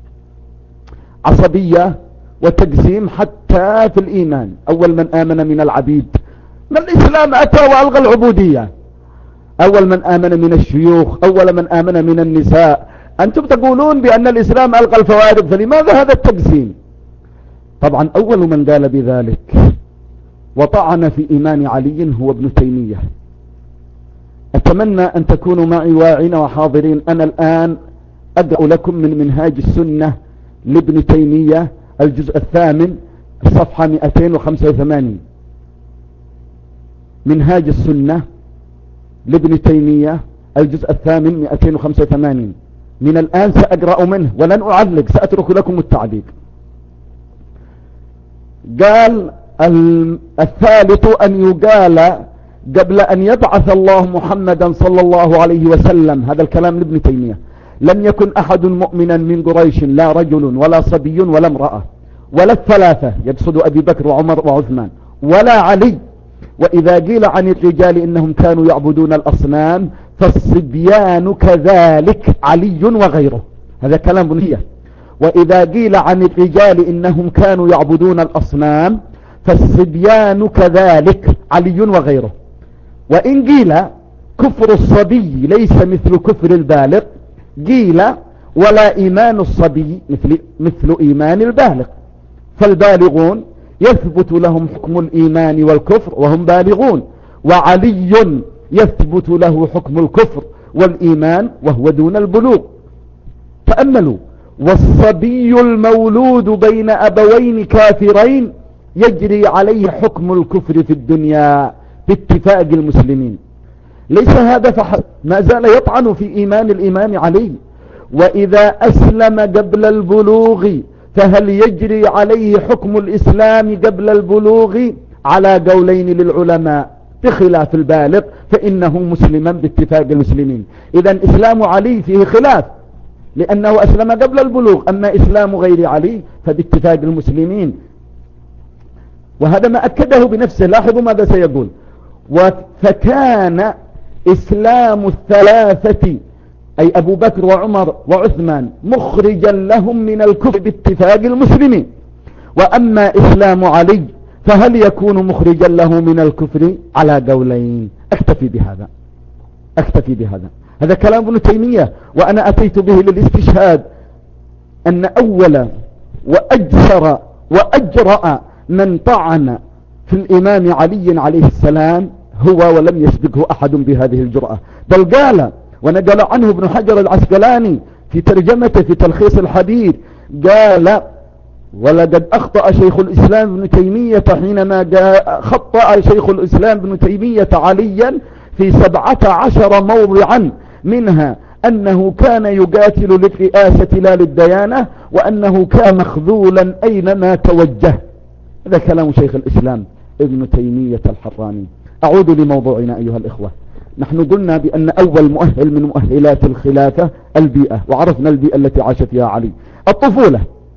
عصبية وتقسيم حتى في الإيمان. أول من آمن من العبيد، ما الإسلام أتى وألغى العبودية. أول من آمن من الشيوخ، أول من آمن من النساء. أنتم تقولون بأن الإسلام ألغى الفوارق، فلماذا هذا التقسيم؟ طبعا أول من قال بذلك وطعن في إيمان علي هو ابن تيمية. أتمنى أن تكونوا معي واعين وحاضرين. أنا الآن أقرأ لكم من منهاج السنة لابن تيمية الجزء الثامن الصفحة مئتين وخمسة وثمانين. منهاج السنة لابن تيمية الجزء الثامن مئتين وخمسة وثمانين. من الآن سأقرأ منه ولن أعلق، سأترك لكم التعليق. قال الثالث أن يقال قبل أن يبعث الله محمدا صلى الله عليه وسلم، هذا الكلام لابن تيمية، لم يكن أحد مؤمنا من قريش، لا رجل ولا صبي ولا امرأة ولا الثلاثة، يقصد أبي بكر وعمر وعثمان، ولا علي. وإذا قيل عن الرجال إنهم كانوا يعبدون الأصنام فالصبيان كذلك علي وغيره، هذا كلام ابن تيمية. وإذا قيل عن الرجال إنهم كانوا يعبدون الأصنام فالصبيان كذلك علي وغيره. وإن قيل كفر الصبي ليس مثل كفر البالغ، قيل ولا إيمان الصبي مثل, مثل إيمان البالغ، فالبالغون يثبت لهم حكم الإيمان والكفر وهم بالغون، وعلي يثبت له حكم الكفر والإيمان وهو دون البلوغ. تأملوا، والصبي المولود بين أبوين كافرين يجري عليه حكم الكفر في الدنيا باتفاق المسلمين. ليس هذا فحسب، ما زال يطعن في إيمان الإمام علي. وإذا أسلم قبل البلوغ فهل يجري عليه حكم الإسلام قبل البلوغ؟ على قولين للعلماء بخلاف البالغ فإنه مسلما باتفاق المسلمين. إذن إسلام علي فيه خلاف لأنه أسلم قبل البلوغ، أما إسلام غير علي فباتفاق المسلمين. وهذا ما أكده بنفسه. لاحظوا ماذا سيقول: فكان إسلام الثلاثة أي أبو بكر وعمر وعثمان مخرجا لهم من الكفر باتفاق المسلمين، وأما إسلام علي فهل يكون مخرجا له من الكفر؟ على قولين. أكتفي بهذا أكتفي بهذا هذا كلام ابن تيمية، وأنا أتيت به للاستشهاد أن أول وأجسر وأجرأ من طعن في الإمام علي عليه السلام هو، ولم يسبقه أحد بهذه الجرأة. بل قال، ونقل عنه ابن حجر العسقلاني في ترجمته في تلخيص الحديث، قال: ولقد أخطأ شيخ الإسلام ابن تيمية حينما خطأ شيخ الإسلام ابن تيمية عليا في سبعة عشر موضعا، منها أنه كان يقاتل للرئاسة لا للديانة، وأنه كان مخذولا أينما توجه. هذا كلام شيخ الإسلام ابن تيمية الحراني. أعود لموضوعنا أيها الإخوة. نحن قلنا بأن أول مؤهل من مؤهلات الخلافة البيئة، وعرفنا البيئة التي عاش فيها علي. الطفولة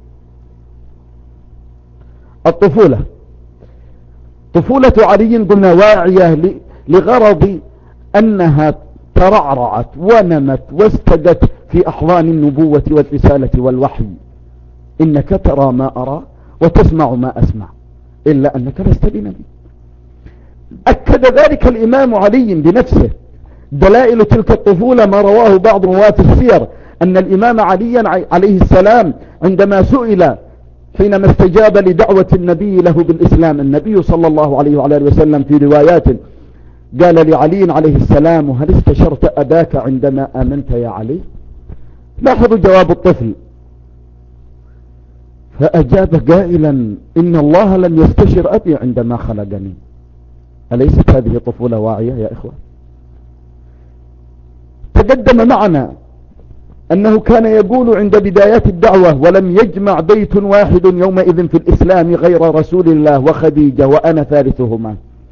الطفولة طفولة علي قلنا واعية لغرض أنها ترعرعت ونمت واستدت في أحضان النبوة والرسالة والوحي. إنك ترى ما أرى وتسمع ما أسمع إلا أنك لست بنبي. أكد ذلك الإمام علي بنفسه دلائل تلك الطفولة ما رواه بعض رواة السير أن الإمام علي عليه السلام عندما سئل حينما استجاب لدعوة النبي له بالإسلام، النبي صلى الله عليه وعلى آله وسلم في روايات قال لعلي عليه السلام: هل استشرت أباك عندما آمنت يا علي؟ لاحظوا جواب الطفل، فأجاب قائلا: إن الله لم يستشر أبي عندما خلقني. أليست هذه طفولة واعية يا إخوة؟ تقدم معنا أنه كان يقول عند بدايات الدعوة: ولم يجمع بيت واحد يومئذ في الإسلام غير رسول الله وخديجة وأنا ثالثهما.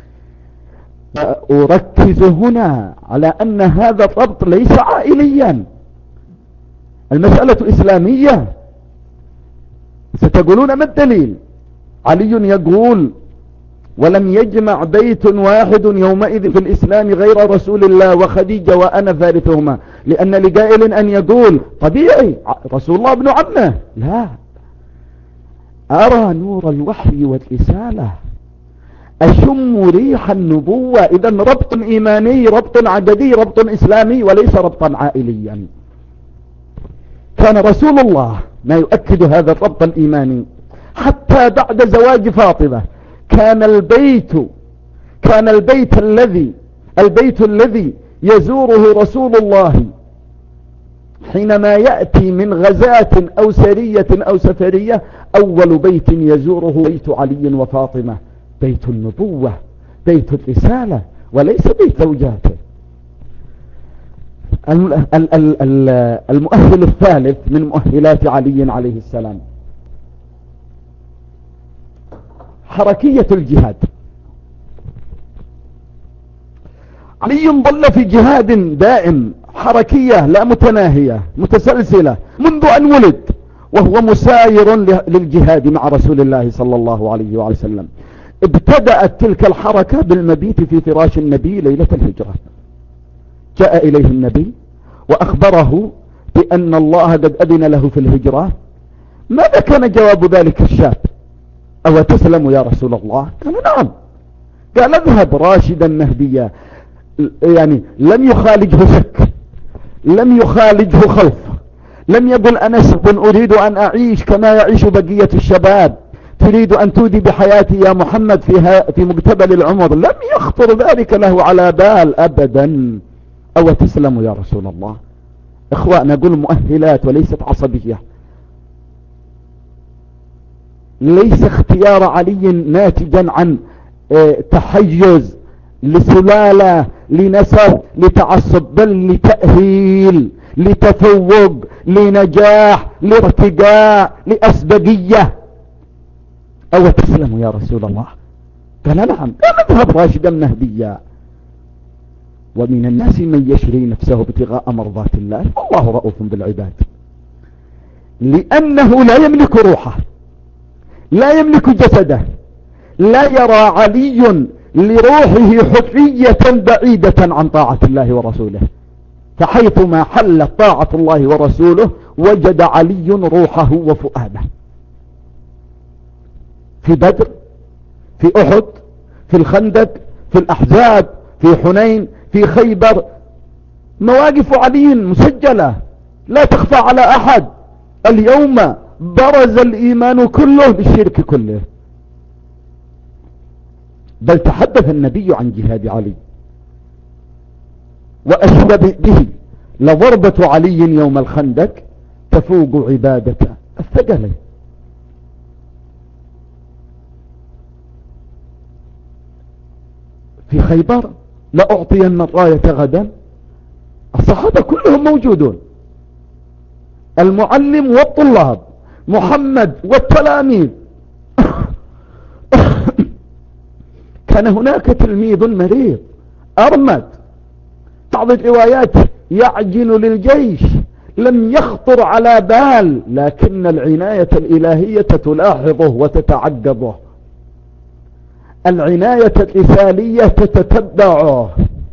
أركز هنا على أن هذا الربط ليس عائليا، المسألة إسلامية. ستقولون ما الدليل؟ علي يقول: ولم يجمع بيت واحد يومئذ في الإسلام غير رسول الله وخديجة وأنا ثالثهما، لأن لقائل أن يقول طبيعي رسول الله ابن عمه. لا، أرى نور الوحي والرسالة، أشم ريح النبوة. إذا ربط إيماني، ربط عقدي، ربط إسلامي، وليس ربطا عائليا. كان رسول الله ما يؤكد هذا الربط الإيماني. حتى بعد زواج فاطمة كان البيت كان البيت الذي البيت الذي يزوره رسول الله حينما يأتي من غزاة أو سرية أو سفرية، أول بيت يزوره بيت علي وفاطمة، بيت النبوة، بيت الرسالة، وليس بيت زوجاته. المؤهل الثالث من مؤهلات علي عليه السلام حركية الجهاد. علي ظل في جهاد دائم، حركية لا متناهية متسلسلة منذ أن ولد، وهو مساير للجهاد مع رسول الله صلى الله عليه وسلم. ابتدأت تلك الحركة بالمبيت في فراش النبي ليلة الهجرة. جاء إليه النبي وأخبره بأن الله قد أذن له في الهجرة. ماذا كان جواب ذلك الشاب؟ أو تسلم يا رسول الله؟ قال: نعم. قال: اذهب راشدا مهديا. يعني لم يخالجه شك، لم يخالجه خوف، لم يقل أنا شاب أريد أن أعيش كما يعيش بقية الشباب، تريد أن تودي بحياتي يا محمد في, في مقتبل العمر. لم يخطر ذلك له على بال أبدا. أو تسلم يا رسول الله؟ إخوان، نقول مؤهلات وليست عصبية. ليس اختيار علي ناتجا عن اه تحيز لسلالة لنسب لتعصب، بل لتأهيل، لتفوق، لنجاح، لارتقاء، لأسبقية. أو تسلم يا رسول الله؟ قال: نعم. قال: اذهب راشدا مهديا. ومن الناس من يشري نفسه ابتغاء مرضات الله والله رؤوف بالعباد. لأنه لا يملك روحه، لا يملك جسده، لا يرى علي لروحه حرية بعيدة عن طاعة الله ورسوله. فحيثما حلت طاعة الله ورسوله وجد علي روحه وفؤاده. في بدر، في أحد، في الخندق، في الأحزاب، في حنين، في خيبر، مواقف علي مسجلة لا تخفى على أحد. اليوم برز الإيمان كله بالشرك كله. بل تحدث النبي عن جهاد علي وأشار به: لضربة علي يوم الخندق تفوق عبادة الثقلين. في خيبر: لأعطين الراية غدا. الصحابة كلهم موجودون، المعلم والطلاب، محمد والتلاميذ. كان هناك تلميذ مريض أرمد، بعض الروايات يعجن للجيش، لم يخطر على بال، لكن العناية الإلهية تلاحظه وتتعقبه، العناية الرسالية تتتبعه،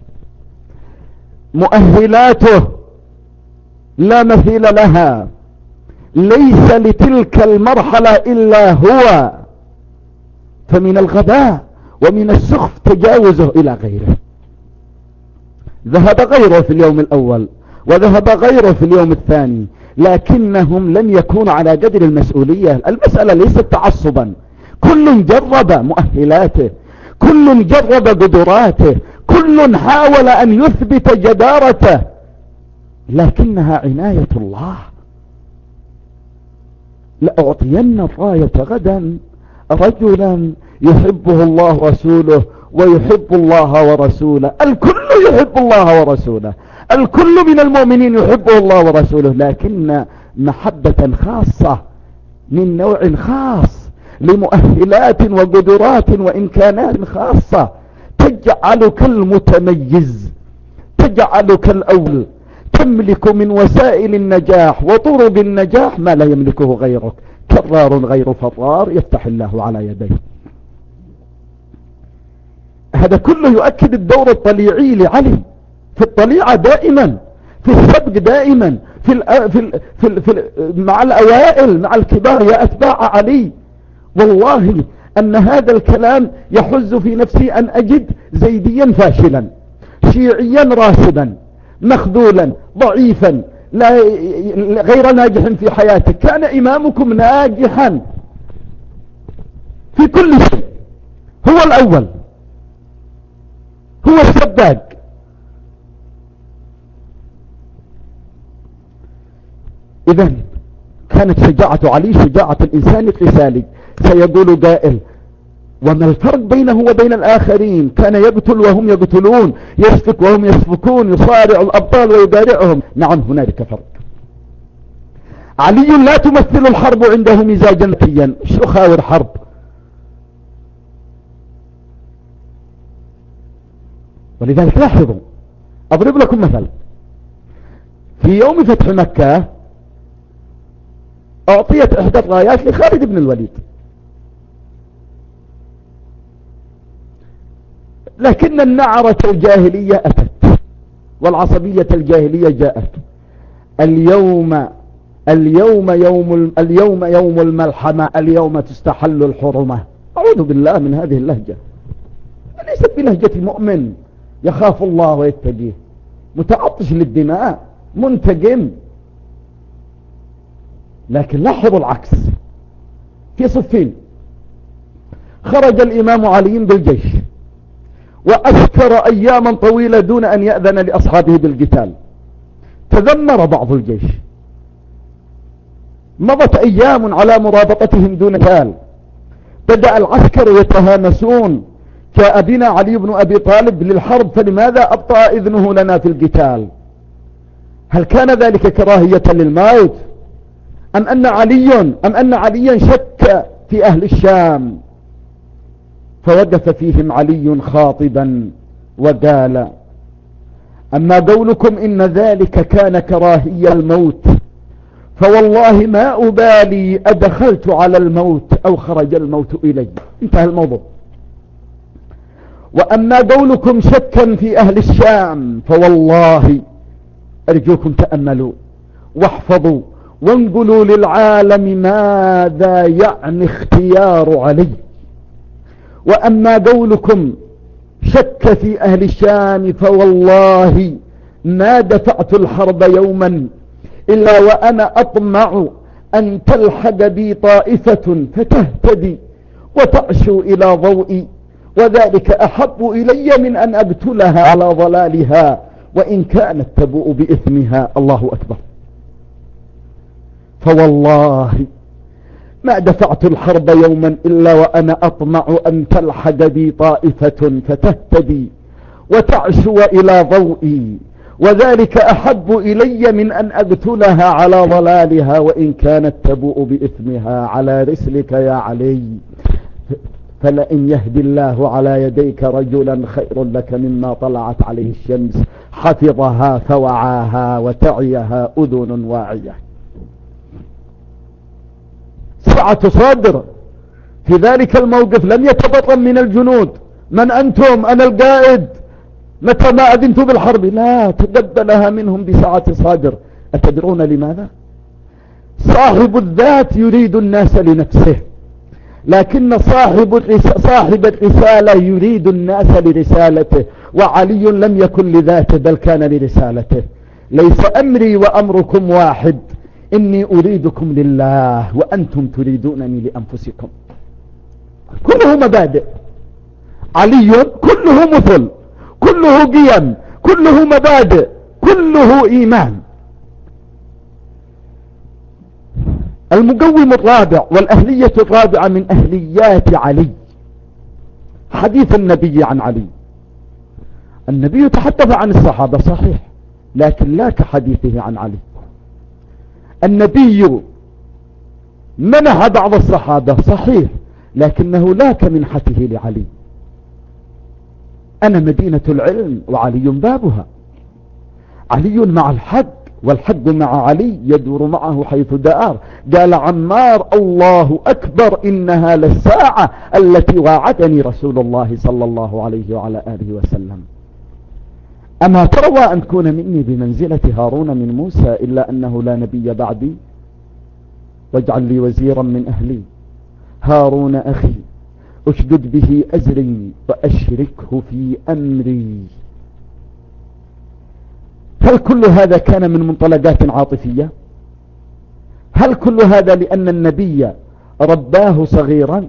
مؤهلاته لا مثيل لها. ليس لتلك المرحلة إلا هو. فمن الغباء ومن السخف تجاوزه إلى غيره. ذهب غيره في اليوم الأول وذهب غيره في اليوم الثاني، لكنهم لم يكونوا على قدر المسؤولية. المسألة ليست تعصبا، كل جرب مؤهلاته، كل جرب قدراته، كل حاول أن يثبت جدارته، لكنها عناية الله. لأعطين الراية غدا رجلا يحبه الله ورسوله ويحب الله ورسوله. الكل يحب الله ورسوله، الكل من المؤمنين يحبه الله ورسوله، لكن محبة خاصة من نوع خاص لمؤهلات وقدرات وإمكانات خاصة تجعلك المتميز، تجعلك الأول، تملك من وسائل النجاح وطرق النجاح ما لا يملكه غيرك. كرار غير فرار يفتح الله على يديه. هذا كله يؤكد الدور الطليعي لعلي، في الطليعة دائما، في السبق دائما، في ال في ال في, ال في ال مع الأوائل، مع الكبار يا أتباع علي. والله أن هذا الكلام يحز في نفسي أن أجد زيديا فاشلا، شيعيا راسبا، مخذولا، ضعيفا، لا غير ناجح في حياته. كان إمامكم ناجحا في كل شيء، هو الأول، هو السباق. إذن كانت شجاعة علي شجاعة الإنسان الرسالي. سيقول قائل: وما الفرق بينه وبين الآخرين؟ كان يقتل وهم يقتلون، يسفك وهم يسفكون، يصارع الأبطال ويدارعهم. نعم هنالك فرق. علي لا تمثل الحرب عنده مزاجا نقيا، مش يخاور حرب. ولذلك لاحظوا، أضرب لكم مثل. في يوم فتح مكة أعطيت إحدى الرايات لخالد بن الوليد، لكن النعرة الجاهلية أتت والعصبية الجاهلية جاءت. اليوم اليوم يوم اليوم يوم الملحمة، اليوم تستحل الحرمة. أعوذ بالله من هذه اللهجة، ليست بلهجة مؤمن يخاف الله ويتقيه، متعطش للدماء، منتقم. لكن لاحظوا العكس في صفين. خرج الإمام علي بالجيش وأسكر أياما طويلة دون أن يأذن لأصحابه بالقتال. تذمر بعض الجيش، مضت أيام على مرابطتهم دون قتال. بدأ العسكر يتهامسون: جاء بنا علي بن أبي طالب للحرب، فلماذا أبطأ إذنه لنا في القتال؟ هل كان ذلك كراهية للموت، أم أن علي أم أن عليا شك في أهل الشام؟ فوقف فيهم علي خاطبا وقال: أما قولكم إن ذلك كان كراهية الموت، فوالله ما أبالي أدخلت على الموت أو خرج الموت إلي. انتهى الموضوع. وأما قولكم شكا في أهل الشام، فوالله أرجوكم تأملوا واحفظوا وانقلوا للعالم ماذا يعني اختيار علي. وأما قولكم شك في أهل الشام، فوالله ما دفعت الحرب يوما إلا وأنا أطمع أن تلحق بي طائفة فتهتدي وتعشو إلى ضوئي، وذلك أحب إلي من أن أبتلها على ضلالها وإن كانت تبوء بإثمها. الله أكبر. فوالله ما دفعت الحرب يوما إلا وأنا أطمع أن تلحق بي طائفة فتهتدي وتعشو إلى ضوئي، وذلك أحب إلي من أن أقتلها على ضلالها وإن كانت تبوء بإثمها. على رسلك يا علي، فلئن يهدي الله على يديك رجلا خير لك مما طلعت عليه الشمس، حفظها فوعاها وتعيها أذن واعية. سعة صدر في ذلك الموقف، لم يتبطن من الجنود: من أنتم؟ أنا القائد، متى ما أذنت بالحرب. لا، تقبلها منهم بسعة صدر. أتدرون لماذا؟ صاحب الذات يريد الناس لنفسه، لكن صاحب صاحب الرسالة يريد الناس لرسالته، وعلي لم يكن لذاته بل كان لرسالته. ليس أمري وأمركم واحد، إني أريدكم لله وأنتم تريدونني لأنفسكم. كله مبادئ. علي كله مثل، كله قيم، كله مبادئ، كله إيمان. المقوم الرابع والأهلية الرابعة من أهليات علي حديث النبي عن علي. النبي تحدث عن الصحابة صحيح، لكن لا كحديثه عن علي. النبي منح بعض الصحابة صحيح، لكنه لا كمنحته لعلي. أنا مدينة العلم وعلي بابها. علي مع الحق والحق مع علي يدور معه حيث دار. قال عمار الله أكبر إنها للساعة التي واعدني رسول الله صلى الله عليه وعلى آله وسلم. أما تروى أن تكون مني بمنزلة هارون من موسى إلا أنه لا نبي بعدي؟ واجعل لي وزيرا من أهلي هارون أخي أشدد به أزري وأشركه في أمري. هل كل هذا كان من منطلقات عاطفية؟ هل كل هذا لأن النبي رباه صغيرا؟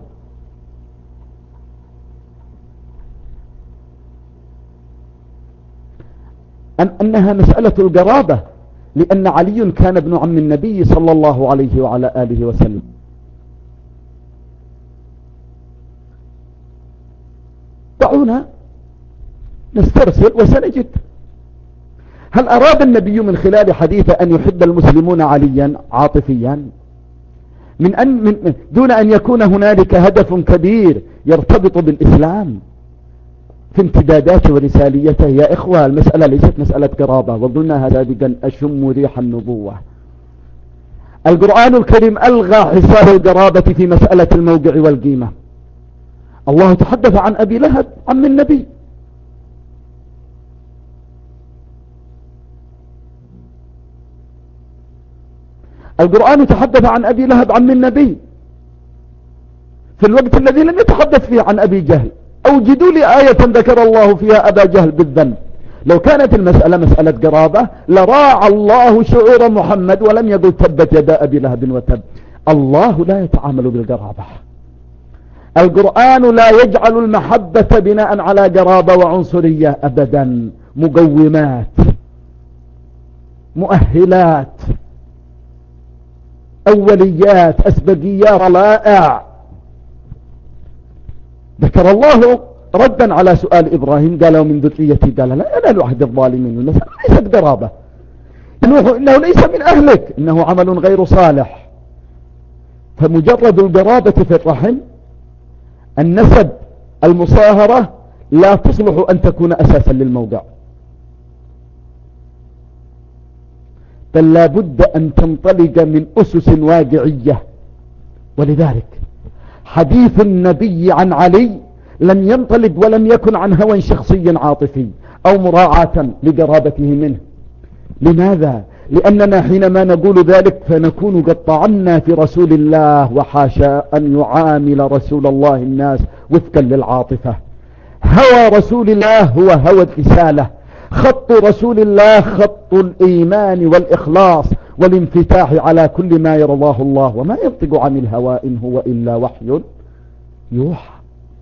أم أنها مسألة القرابة لأن علي كان ابن عم النبي صلى الله عليه وعلى آله وسلم؟ دعونا نسترسل وسنجد. هل أراد النبي من خلال حديثه أن يحب المسلمون عليا عاطفيا من أن من دون أن يكون هنالك هدف كبير يرتبط بالإسلام في امتداداته ورساليته؟ يا إخوة المسألة ليست مسألة قرابة، وظنها سابقا أشم ريح النبوة. القرآن الكريم ألغى حصار القرابة في مسألة الموقع والقيمة. الله تحدث عن أبي لهب عم النبي. القرآن تحدث عن أبي لهب عم النبي في الوقت الذي لم يتحدث فيه عن أبي جهل. أوجدوا لي آية ذكر الله فيها أبا جهل بالذنب. لو كانت المسألة مسألة قرابة لراعى الله شعور محمد ولم يقل تبت يدا أبي لهب وتب. الله لا يتعامل بالقرابة. القرآن لا يجعل المحبة بناء على قرابة وعنصرية أبدا. مقومات، مؤهلات، أوليات، أسبقيات، رائع. ذكر الله ردا على سؤال إبراهيم قال ومن ذريتي قال لا ينال عهد الظالمين. المسألة ليست قرابة. إنه ليس من أهلك، إنه عمل غير صالح. فمجرد القرابة في الرحم، النسب، المصاهرة لا تصلح أن تكون أساسا للموضع، بل لا بد أن تنطلق من أسس واقعية. ولذلك حديث النبي عن علي لم ينطلق ولم يكن عن هوى شخصي عاطفي أو مراعاة لقرابته منه. لماذا؟ لأننا حينما نقول ذلك فنكون قد طعنا في رسول الله، وحاشا أن يعامل رسول الله الناس وفقا للعاطفة. هوى رسول الله هو هوى الرسالة، خط رسول الله خط الإيمان والإخلاص والانفتاح على كل ما يرضاه الله، وما ينطق عن الهوى إن هو إلا وحي يوحى.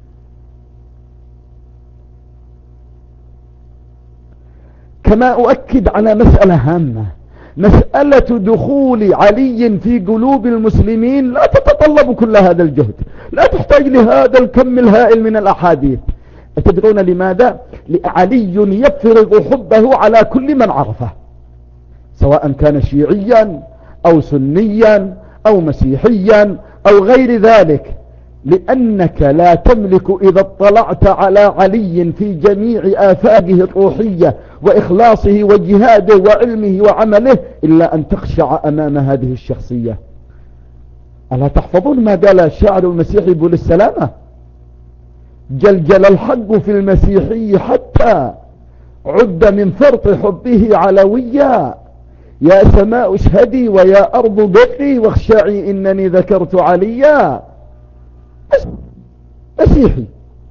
كما أؤكد على مسألة هامة، مسألة دخول علي في قلوب المسلمين لا تتطلب كل هذا الجهد، لا تحتاج لهذا الكم الهائل من الأحاديث. تدرون لماذا؟ علي يفرغ حبه على كل من عرفه، سواء كان شيعيا أو سنيا أو مسيحيا أو غير ذلك، لأنك لا تملك إذا اطلعت على علي في جميع آفاقه الروحية وإخلاصه وجهاده وعلمه وعمله إلا أن تخشع أمام هذه الشخصية. ألا تحفظون ما قال الشاعر المسيحي بول السلامة؟ جلجل الحق في المسيحي حتى عد من فرط حبه علويا، يا سماء اشهدي ويا أرض بري واخشعي إنني ذكرت عليا. مسيحي.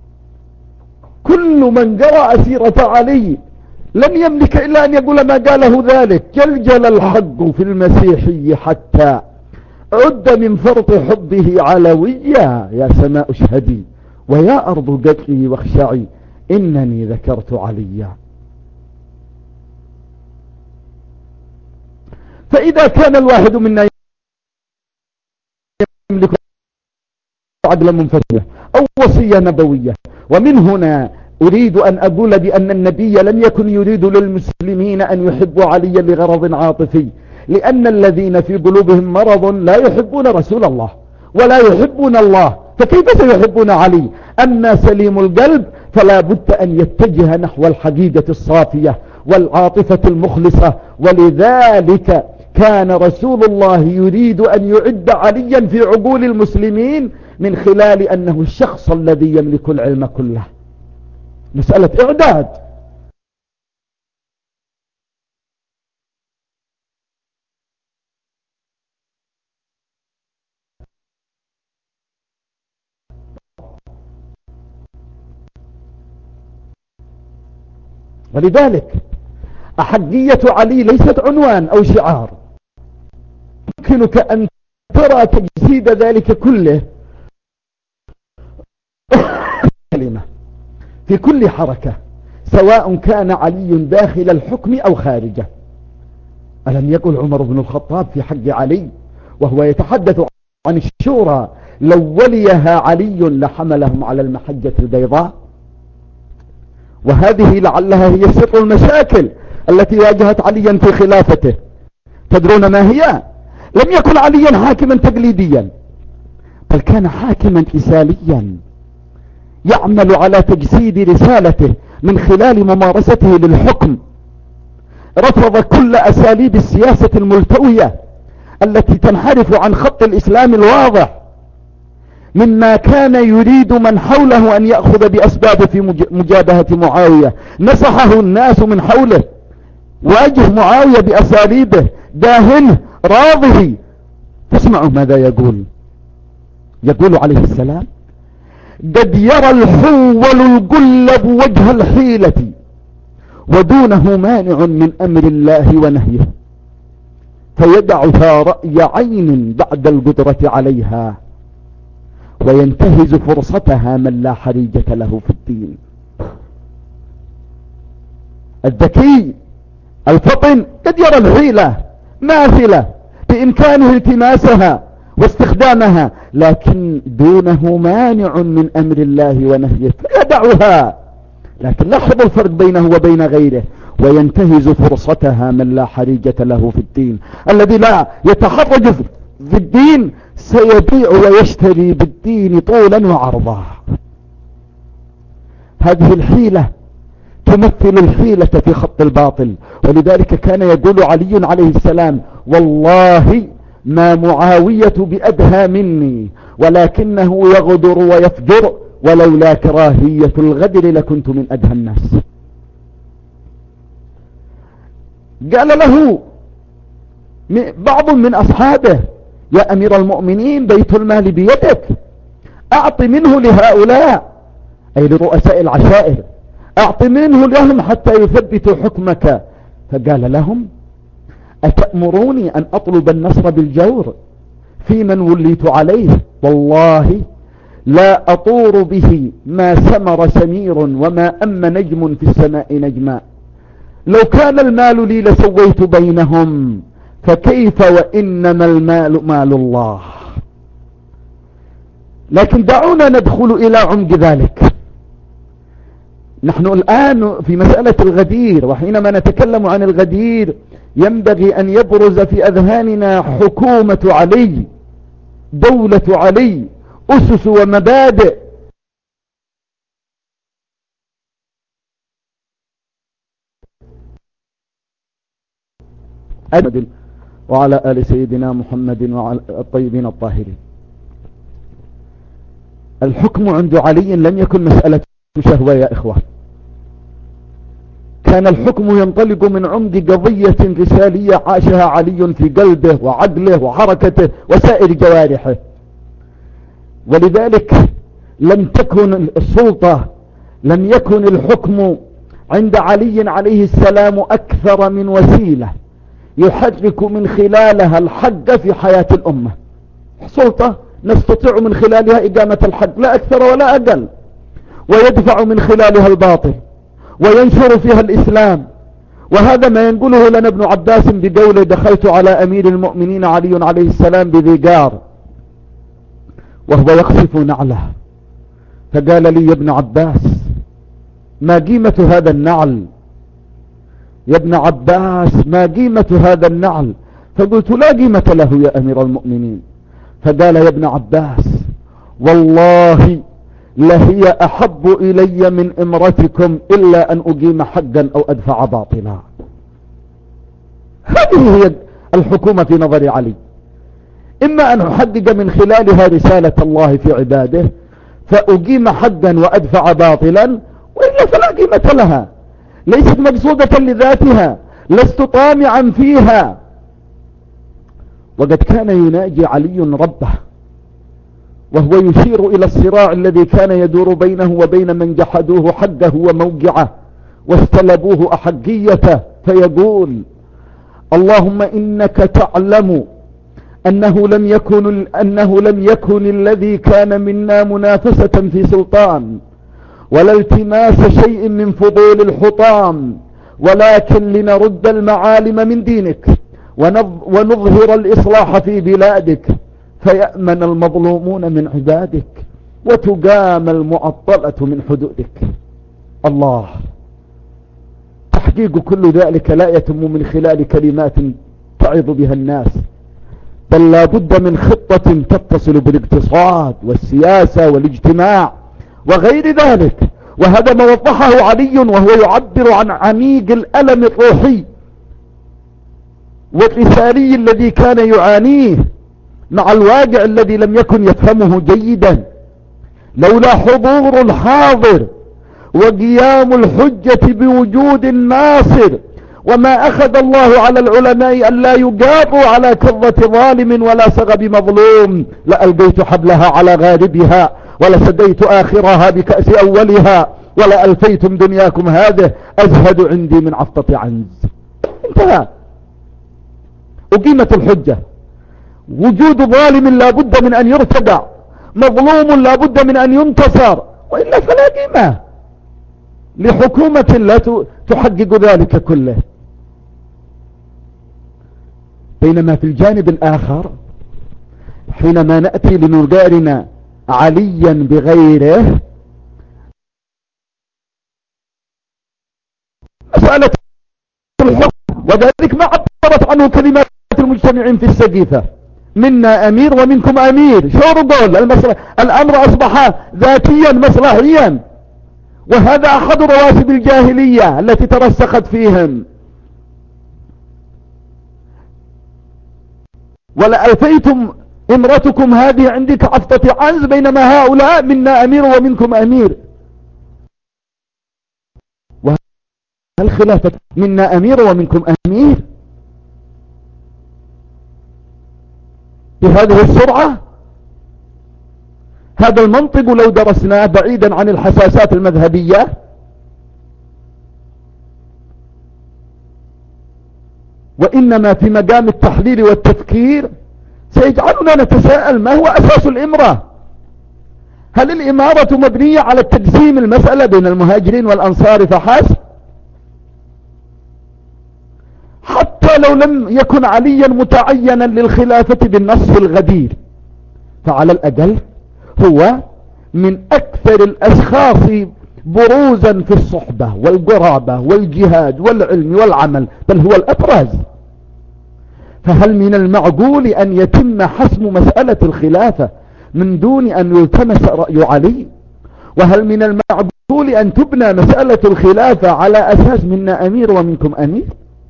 كل من قرأ سيرة علي لم يملك إلا أن يقول ما قاله ذلك. جلجل الحق في المسيحي حتى عد من فرط حبه علويا. يا سماء اشهدي ويا أرض قتلي واخشعي إنني ذكرت عليا. فإذا كان الواحد منا يملك عقلا منفتحا أو وصية نبوية، ومن هنا أريد أن أقول بأن النبي لم يكن يريد للمسلمين أن يحبوا عليا لغرض عاطفي، لأن الذين في قلوبهم مرض لا يحبون رسول الله ولا يحبون الله، فكيف سيحبون علي؟ أما سليم القلب فلا بد أن يتجه نحو الحقيقة الصافية والعاطفة المخلصة. ولذلك كان رسول الله يريد أن يعد عليا في عقول المسلمين من خلال أنه الشخص الذي يملك العلم كله. مسألة إعداد. ولذلك أحقية علي ليست عنوان أو شعار. يمكنك أن ترى تجسيد ذلك كله كلمة في كل حركة، سواء كان علي داخل الحكم أو خارجه. ألم يقل عمر بن الخطاب في حق علي وهو يتحدث عن الشورى لو وليها علي لحملهم على المحجة البيضاء؟ وهذه لعلها هي سر المشاكل التي واجهت عليا في خلافته. تدرون ما هي؟ لم يكن عليا حاكما تقليديا، بل كان حاكما رساليا يعمل على تجسيد رسالته من خلال ممارسته للحكم. رفض كل أساليب السياسة الملتوية التي تنحرف عن خط الإسلام الواضح، مما كان يريد من حوله أن يأخذ بأسبابه في مجابهة معاوية. نصحه الناس من حوله، واجه معاوية بأساليبه، داهنه، راضه. تسمعوا ماذا يقول؟ يقول عليه السلام: قد يرى الحول القلب وجه الحيلة ودونه مانع من أمر الله ونهيه، فيدعها رأي عين بعد القدرة عليها، وينتهز فرصتها من لا حريجة له في الدين. الذكي الفطن قد يرى الحيلة ماثلة بإمكانه التماسها واستخدامها، لكن دونه مانع من أمر الله ونهيه فيدعها. لكن لاحظوا الفرق بينه وبين غيره: وينتهز فرصتها من لا حريجة له في الدين. الذي لا يتحرج في الدين سيبيع ويشتري بالدين طولا وعرضا. هذه الحيلة تمثل الحيلة في خط الباطل. ولذلك كان يقول علي عليه السلام: والله ما معاوية بأدهى مني، ولكنه يغدر ويفجر، ولولا كراهية الغدر لكنت من أدهى الناس. قال له بعض من أصحابه: يا أمير المؤمنين بيت المال بيدك، أعط منه لهؤلاء، أي لرؤساء العشائر، أعط منه لهم حتى يثبتوا حكمك. فقال لهم: أتأمروني أن أطلب النصر بالجور في من وليت عليه؟ والله لا أطور به ما سمر سمير وما أم نجم في السماء نجما. لو كان المال لي لسويت بينهم، فكيف وإنما المال مال الله. لكن دعونا ندخل إلى عمق ذلك. نحن الآن في مسألة الغدير، وحينما نتكلم عن الغدير ينبغي أن يبرز في أذهاننا حكومة علي، دولة علي، أسس ومبادئ. وعلى آل سيدنا محمد وعلى الطيبين الطاهرين. الحكم عند علي لم يكن مسألة شهوة يا إخوة، كان الحكم ينطلق من عمق قضية رسالية عاشها علي في قلبه وعقله وحركته وسائر جوارحه. ولذلك لم تكن السلطة لم يكن الحكم عند علي عليه السلام أكثر من وسيلة يحرك من خلالها الحق في حياة الأمة. سلطة نستطيع من خلالها إقامة الحق لا أكثر ولا أقل، ويدفع من خلالها الباطل وينشر فيها الإسلام. وهذا ما ينقله لنا ابن عباس بقوله: دخلت على أمير المؤمنين علي عليه السلام بذيقار وهو يقصف نعله، فقال لي: يا ابن عباس ما قيمة هذا النعل؟ يا ابن عباس ما قيمة هذا النعل؟ فقلت: لا قيمة له يا أمير المؤمنين. فقال: يا ابن عباس والله لهي أحب إلي من امرتكم إلا أن أقيم حقا أو أدفع باطلا. هذه هي الحكومة في نظر علي، إما أن أحقق من خلالها رسالة الله في عباده فأقيم حقا وأدفع باطلا، وإلا فلا قيمة لها، ليست مقصودة لذاتها، لست طامعا فيها. وقد كان يناجي علي ربه وهو يشير إلى الصراع الذي كان يدور بينه وبين من جحدوه حقه وموقعه واستلبوه أحقيته، فيقول: اللهم إنك تعلم أنه لم يكن, أنه لم يكن الذي كان منا منافسة في سلطان ولا التماس شيء من فضول الحطام، ولكن لنرد المعالم من دينك ونظهر الإصلاح في بلادك، فيأمن المظلومون من عبادك وتقام المعطلة من حدودك. الله، تحقيق كل ذلك لا يتم من خلال كلمات تعظ بها الناس، بل لا بد من خطة تتصل بالاقتصاد والسياسة والاجتماع وغير ذلك. وهذا ما وضحه علي وهو يعبر عن عميق الألم الروحي والرسالي الذي كان يعانيه مع الواقع الذي لم يكن يفهمه جيدا. لولا حضور الحاضر وقيام الحجة بوجود الناصر، وما أخذ الله على العلماء أن لا يقاطوا على كظة ظالم ولا صغب مظلوم، لألقيت حبلها على غاربها ولسديت آخرها بكأس أولها، ولا ألفيتم دنياكم هذه أزهد عندي من عفطة عنز. انتهى. أقيمت الحجة، وجود ظالم لا بد من أن يرتدع، مظلوم لا بد من أن ينتصر، وإلا فلا قيمة لحكومة لا تحقق ذلك كله. بينما في الجانب الآخر حينما نأتي لنقارن عليا بغيره، مسألة الحكم، وذلك ما عبرت عنه كلمات المجتمعين في السقيفة: منا أمير ومنكم أمير. شو رجل المسألة؟ الأمر أصبح ذاتيا مصلحيا، وهذا أحد رواسب الجاهلية التي ترسخت فيهم. ولا ألفيتم امرتكم هذه عندك عفطة عنز، بينما هؤلاء منا أمير ومنكم أمير. وهل خلافة منا أمير ومنكم أمير بهذه السرعة؟ هذا المنطق لو درسناه بعيدا عن الحساسات المذهبية وإنما في مقام التحليل والتفكير، سيجعلنا نتساءل: ما هو أساس الإمرة؟ هل الإمارة مبنية على تقسيم المسألة بين المهاجرين والأنصار فحسب؟ حتى لو لم يكن عليا متعينا للخلافة بالنص الغدير، فعلى الأقل هو من أكثر الأشخاص بروزا في الصحبة والقرابة والجهاد والعلم والعمل، بل هو الأبرز. فهل من المعقول أن يتم حسم مسألة الخلافة من دون أن يلتمس رأي علي؟ وهل من المعقول أن تبنى مسألة الخلافة على أساس منا أمير ومنكم أمير؟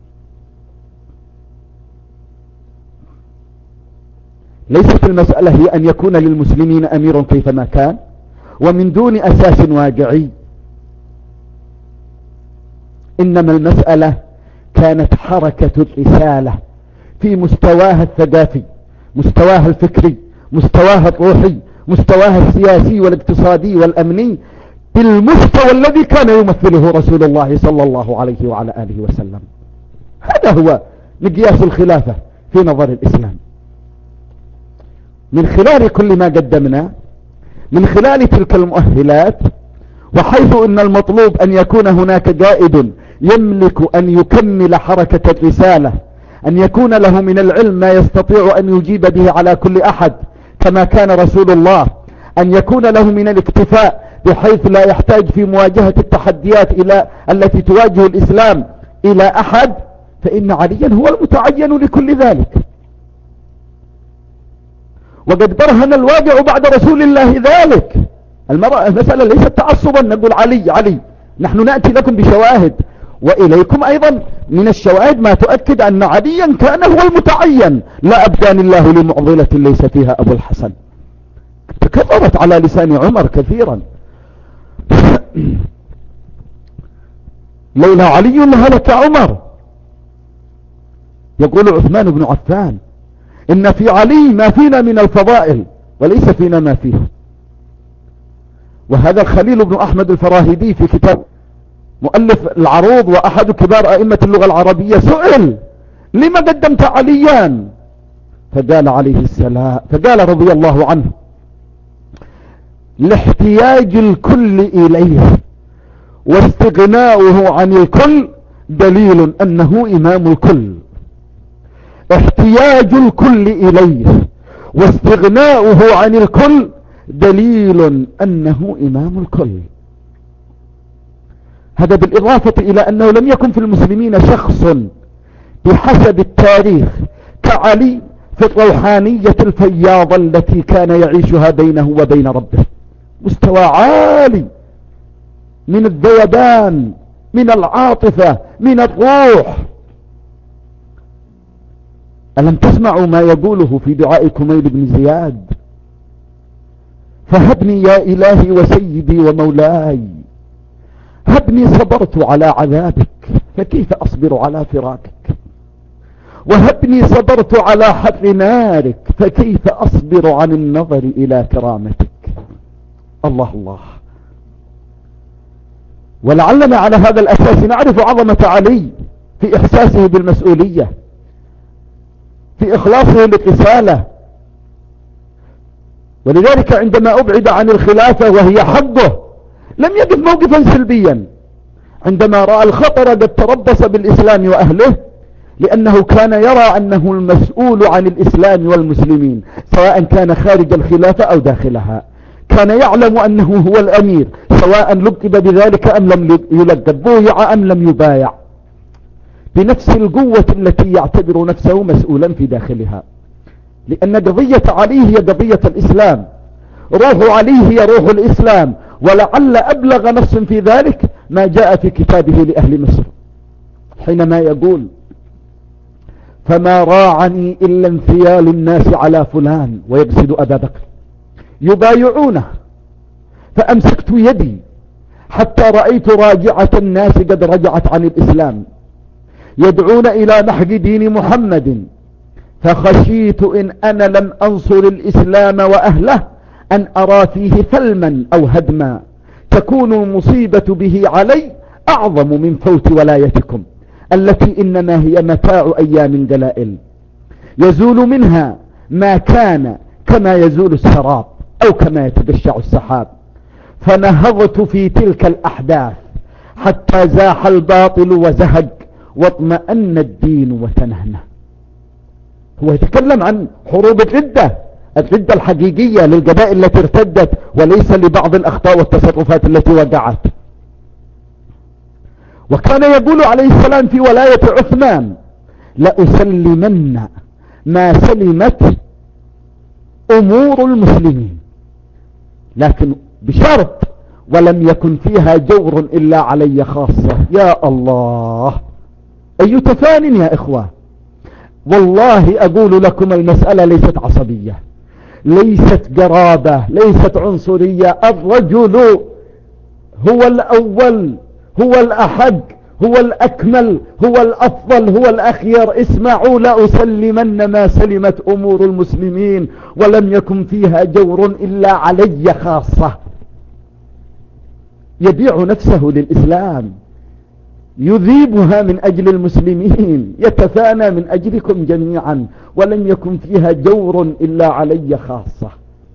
ليست المسألة هي أن يكون للمسلمين أمير كيفما كان ومن دون أساس واقعي، إنما المسألة كانت حركة الرسالة في مستواها الثقافي، مستواها الفكري، مستواها الروحي، مستواه السياسي والاقتصادي والأمني بالمستوى الذي كان يمثله رسول الله صلى الله عليه وعلى آله وسلم. هذا هو مقياس الخلافة في نظر الإسلام. من خلال كل ما قدمنا، من خلال تلك المؤهلات، وحيث ان المطلوب ان يكون هناك قائد يملك ان يكمل حركة الرسالة، ان يكون له من العلم ما يستطيع ان يجيب به على كل احد كما كان رسول الله، ان يكون له من الاكتفاء بحيث لا يحتاج في مواجهة التحديات الى التي تواجه الاسلام الى احد، فان عليا هو المتعين لكل ذلك. وقد برهن الواقع بعد رسول الله ذلك. المسألة ليست تعصبا نقول علي علي، نحن نأتي لكم بشواهد، وإليكم أيضا من الشواهد ما تؤكد أن عليا كان هو المتعين. لا أبدان الله لمعضلة ليس فيها أبو الحسن. تكررت على لسان عمر كثيرا. لولا علي لهلك عمر. يقول عثمان بن عفان إن في علي ما فينا من الفضائل وليس فينا ما فيه. وهذا الخليل بن أحمد الفراهيدي في كتاب مؤلف العروض وأحد كبار أئمة اللغة العربية سئل لما قدمت عليا؟ فقال عليه السلام، فقال رضي الله عنه: لاحتياج الكل إليه واستغناؤه عن الكل دليل أنه إمام الكل. احتياج الكل إليه واستغناؤه عن الكل دليل أنه إمام الكل. هذا بالإضافة إلى أنه لم يكن في المسلمين شخص بحسب التاريخ كعلي في الروحانية الفياضة التي كان يعيشها بينه وبين ربه. مستوى عالي من الذيبان، من العاطفة، من الروح. ألم تسمعوا ما يقوله في دعاء كميل بن زياد؟ فهبني يا إلهي وسيدي ومولاي، هبني صبرت على عذابك فكيف أصبر على فراقك، وهبني صبرت على حر نارك فكيف أصبر عن النظر إلى كرامتك. الله الله. ولعلنا على هذا الأساس نعرف عظمة علي في إحساسه بالمسؤولية، في إخلاصه للرسالة. ولذلك عندما أبعد عن الخلافة وهي حقه لم يقف موقفا سلبيا عندما رأى الخطر قد تربص بالإسلام وأهله، لأنه كان يرى أنه المسؤول عن الإسلام والمسلمين سواء كان خارج الخلافة أو داخلها. كان يعلم أنه هو الأمير سواء لقب بذلك أم لم يلقب، بويع أم لم يبايع، بنفس القوة التي يعتبر نفسه مسؤولا في داخلها. لأن قضية علي هي قضية الإسلام، روح علي هي روح الإسلام. ولعل أبلغ نص في ذلك ما جاء في كتابه لأهل مصر حينما يقول: فما راعني إلا انثيال الناس على فلان، ويقصد أبا بكر، يبايعونه فأمسكت يدي حتى رأيت راجعة الناس قد رجعت عن الإسلام، يدعون إلى محق دين محمد، فخشيت إن أنا لم أنصر الإسلام وأهله أن أرى فيه ثلما أو هدما، تكون المصيبة به علي أعظم من فوت ولايتكم التي إنما هي متاع أيام قلائل، يزول منها ما كان كما يزول السراب أو كما يتقشع السحاب. فنهضت في تلك الأحداث حتى زاح الباطل وزهق واطمأن الدين وتنهنه. هو يتكلم عن حروب الردة، الردة الحقيقية للقبائل التي ارتدت، وليس لبعض الأخطاء والتصرفات التي وقعت. وكان يقول عليه السلام في ولاية عثمان: لأسلمن ما سلمت أمور المسلمين، لكن بشرط ولم يكن فيها جور إلا علي خاصة. يا الله، أي تفان يا إخوة. والله أقول لكم المسألة ليست عصبية، ليست قرابة، ليست عنصرية. الرجل هو الأول، هو الأحق، هو الأكمل، هو الأفضل، هو الأخير. اسمعوا، لا أسلمن ما سلمت أمور المسلمين ولم يكن فيها جور إلا علي خاصة. يبيع نفسه للإسلام، يذيبها من أجل المسلمين، يتفانى من أجلكم جميعا، ولم يكن فيها جور إلا علي خاصة.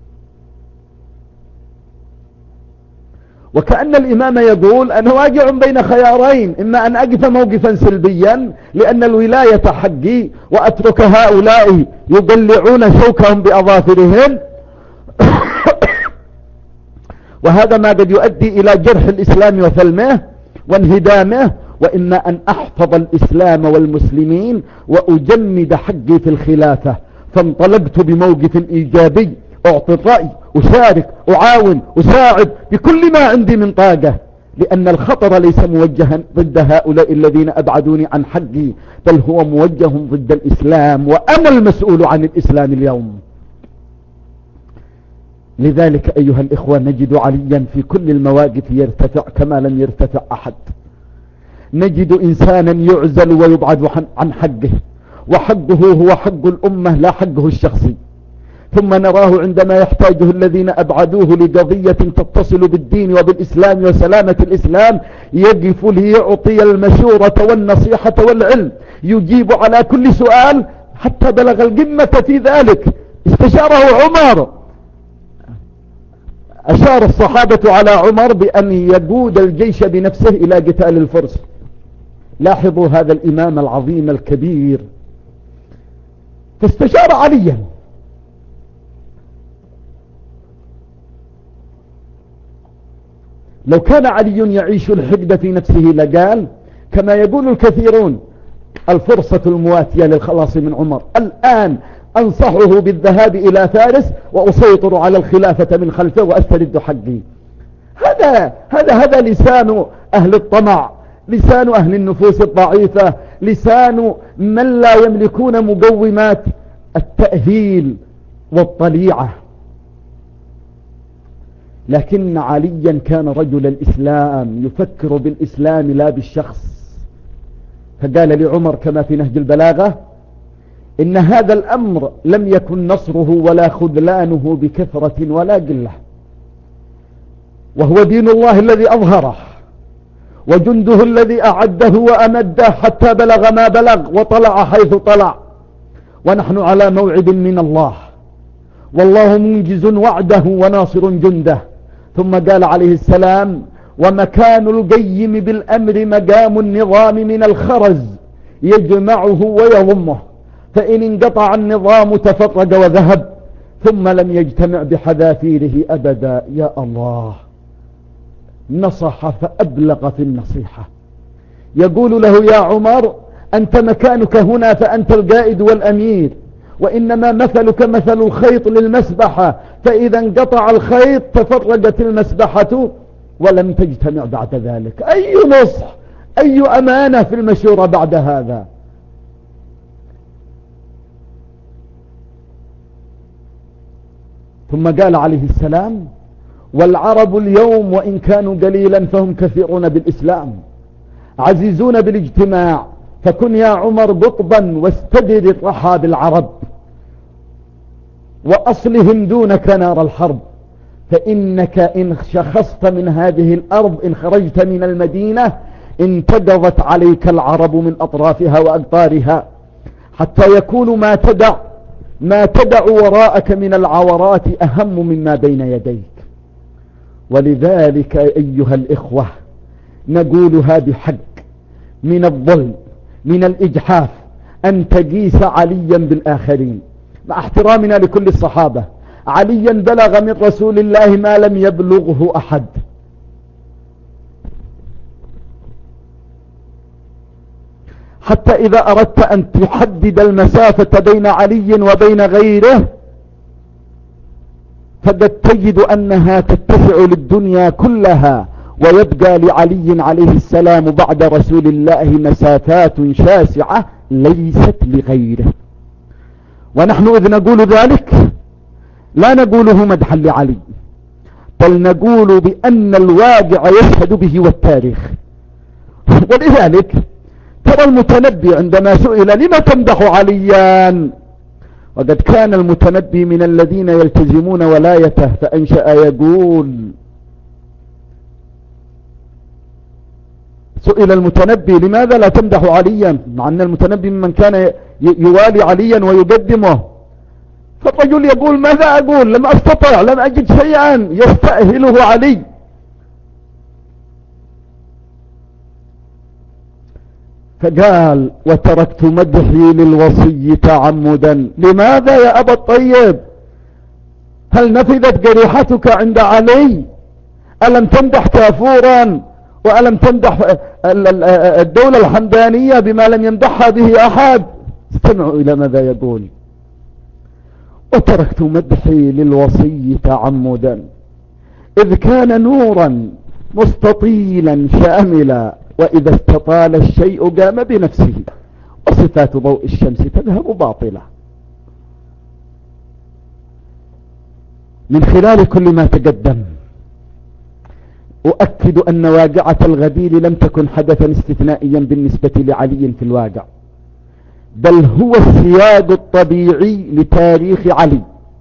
وكأن الإمام يقول أنا واقع بين خيارين، إما أن أقف موقفا سلبيا لأن الولاية حقي وأترك هؤلاء يقلعون شوكهم بأظافرهم وهذا ما قد يؤدي إلى جرح الإسلام وثلمه وانهدامه، وإما أن أحفظ الإسلام والمسلمين وأجمد حقي في الخلافة. فانطلقت بموقف إيجابي، أعطي الرأي، أشارك، أعاون، أساعد بكل ما عندي من طاقة، لأن الخطر ليس موجها ضد هؤلاء الذين أبعدوني عن حقي، بل هو موجه ضد الإسلام، وأنا المسؤول عن الإسلام اليوم. لذلك أيها الإخوة نجد عليا في كل المواقف يرتفع كما لم يرتفع أحد. نجد إنسانا يعزل ويبعد عن حقه، وحقه هو حق الأمة لا حقه الشخصي. ثم نراه عندما يحتاجه الذين أبعدوه لقضية تتصل بالدين وبالإسلام وسلامة الإسلام يقف ليعطي المشورة والنصيحة والعلم، يجيب على كل سؤال حتى بلغ القمة في ذلك. استشاره عمر، أشار الصحابة على عمر بأن يقود الجيش بنفسه إلى قتال الفرس. لاحظوا هذا الإمام العظيم الكبير، فاستشار عليا. لو كان علي يعيش الحقد في نفسه لقال كما يقول الكثيرون الفرصة المواتية للخلاص من عمر، الآن أنصحه بالذهاب إلى فارس وأسيطر على الخلافة من خلفه وأسترد حقي. هذا هذا هذا لسان أهل الطمع، لسان أهل النفوس الضعيفة، لسان من لا يملكون مقومات التأهيل والطليعة. لكن عليا كان رجل الإسلام، يفكر بالإسلام لا بالشخص. فقال لعمر كما في نهج البلاغة إن هذا الأمر لم يكن نصره ولا خذلانه بكثرة ولا قلة، وهو دين الله الذي أظهره وجنده الذي أعده وأمده حتى بلغ ما بلغ وطلع حيث طلع، ونحن على موعد من الله، والله منجز وعده وناصر جنده. ثم قال عليه السلام ومكان القيم بالأمر مقام النظام من الخرز يجمعه ويضمه، فإن انقطع النظام تفرق وذهب ثم لم يجتمع بحذافيره أبدا. يا الله، نصح فأبلغ في النصيحة. يقول له يا عمر أنت مكانك هنا فأنت القائد والأمير، وإنما مثلك مثل الخيط للمسبحة، فإذا انقطع الخيط تفرقت المسبحة ولم تجتمع بعد ذلك. أي نصح، أي أمانة في المشورة بعد هذا. ثم قال عليه السلام والعرب اليوم وإن كانوا قليلا فهم كثيرون بالإسلام عزيزون بالاجتماع، فكن يا عمر قطبا واستدر رحاب العرب وأصلهم دونك نار الحرب، فإنك إن شخصت من هذه الأرض إن خرجت من المدينة انتقضت عليك العرب من أطرافها وأقطارها، حتى يكون ما تدع ما تدع وراءك من العورات أهم مما بين يديك. ولذلك أيها الإخوة نقولها بحق، من الظلم من الإجحاف أن تقيس عليا بالآخرين. مع احترامنا لكل الصحابة، عليا بلغ من رسول الله ما لم يبلغه أحد. حتى إذا أردت أن تحدد المسافة بين علي وبين غيره فقد تجد أنها تتسع للدنيا كلها، ويبقى لعلي عليه السلام بعد رسول الله مسافات شاسعة ليست لغيره. ونحن إذ نقول ذلك لا نقوله مدحا لعلي، بل نقول بأن الواقع يشهد به والتاريخ. ولذلك ترى المتنبي عندما سئل لما تمدح عليا، وقد كان المتنبي من الذين يلتزمون ولايته، فأنشأ يقول، سئل المتنبي لماذا لا تمدح عليا مع أن المتنبي ممن كان يوالي عليا ويقدمه، فالرجل يقول ماذا أقول، لم أستطع، لم أجد شيئا يستأهله علي. فقال وتركت مدحي للوصي تعمدا. لماذا يا أبا الطيب؟ هل نفذت قريحتك عند علي؟ ألم تمدح كافورا؟ وألم تمدح الدولة الحمدانية بما لم يمدحها به أحد؟ استمعوا إلى ماذا يقول: وتركت مدحي للوصي تعمدا إذ كان نورا مستطيلا شاملا، وإذا استطال الشيء قام بنفسه، وصفات ضوء الشمس تذهب باطلة. من خلال كل ما تقدم أؤكد أن واقعة الغدير لم تكن حدثا استثنائيا بالنسبة لعلي في الواقع، بل هو السياق الطبيعي لتاريخ علي،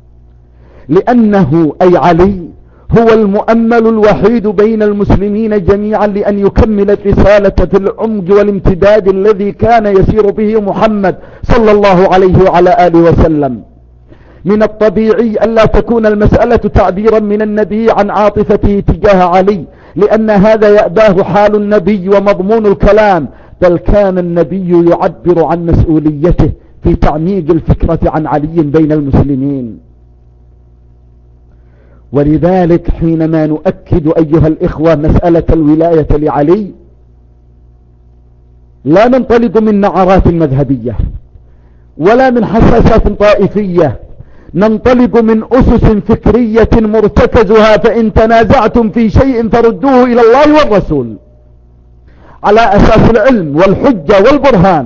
لأنه أي علي هو المؤمل الوحيد بين المسلمين جميعا لأن يكمل الرسالة في العمق والامتداد الذي كان يسير به محمد صلى الله عليه وعلى آله وسلم. من الطبيعي ألا تكون المسألة تعبيرا من النبي عن عاطفته تجاه علي، لأن هذا يأباه حال النبي ومضمون الكلام، بل كان النبي يعبر عن مسؤوليته في تعميق الفكرة عن علي بين المسلمين. ولذلك حينما نؤكد أيها الإخوة مسألة الولاية لعلي، لا ننطلق من نعرات مذهبية ولا من حساسات طائفية، ننطلق من أسس فكرية مرتكزها فإن تنازعتم في شيء فردوه إلى الله والرسول على أساس العلم والحجة والبرهان.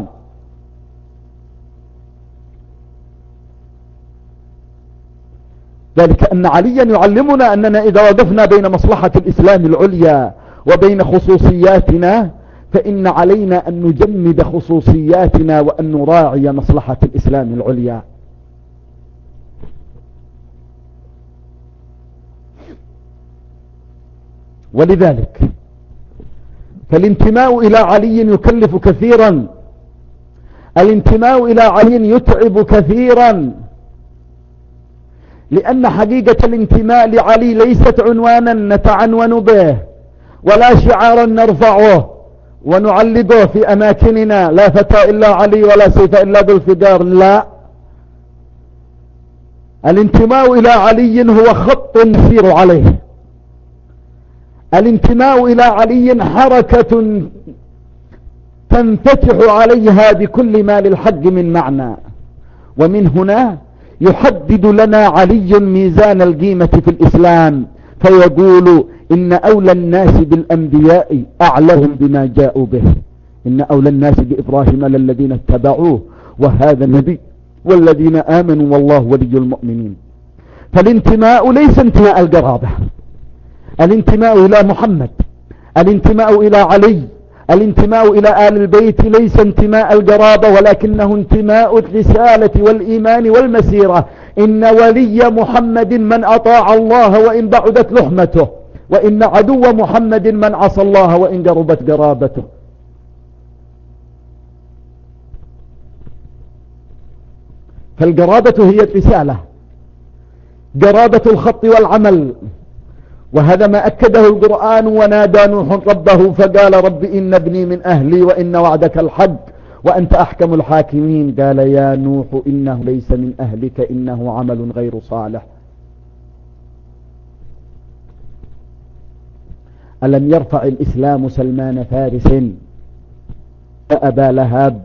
ذلك أن عليا يعلمنا أننا إذا وقفنا بين مصلحة الإسلام العليا وبين خصوصياتنا فإن علينا أن نجمد خصوصياتنا وأن نراعي مصلحة الإسلام العليا. ولذلك فالانتماء إلى علي يكلف كثيرا، الانتماء إلى علي يتعب كثيرا، لأن حقيقة الانتماء لعلي ليست عنوانا نتعنون به ولا شعارا نرفعه ونعلقه في أماكننا، لا فتى إلا علي ولا سيف إلا ذو الفقار، لا، الانتماء إلى علي هو خط نسير عليه، الانتماء إلى علي حركة تنفتح عليها بكل ما للحق من معنى. ومن هنا يحدد لنا علي ميزان القيمة في الإسلام، فيقول إن أولى الناس بالأنبياء أعلهم بما جاءوا به، إن أولى الناس بإبراهيم للذين اتبعوه وهذا النبي والذين آمنوا والله ولي المؤمنين. فالانتماء ليس انتماء القرابة، الانتماء إلى محمد، الانتماء إلى علي، الانتماء إلى آل البيت ليس انتماء القرابة، ولكنه انتماء الرسالة والإيمان والمسيرة. إن ولي محمد من أطاع الله وإن بعدت لحمته، وإن عدو محمد من عصى الله وإن قربت قرابته. فالقرابة هي الرسالة، قرابة الخط والعمل، وهذا ما أكده القرآن. ونادى نوح ربه فقال رب إن ابني من أهلي وإن وعدك الحق وأنت أحكم الحاكمين. قال يا نوح إنه ليس من أهلك إنه عمل غير صالح. ألم يرفع الإسلام سلمان فارس أبا لهب؟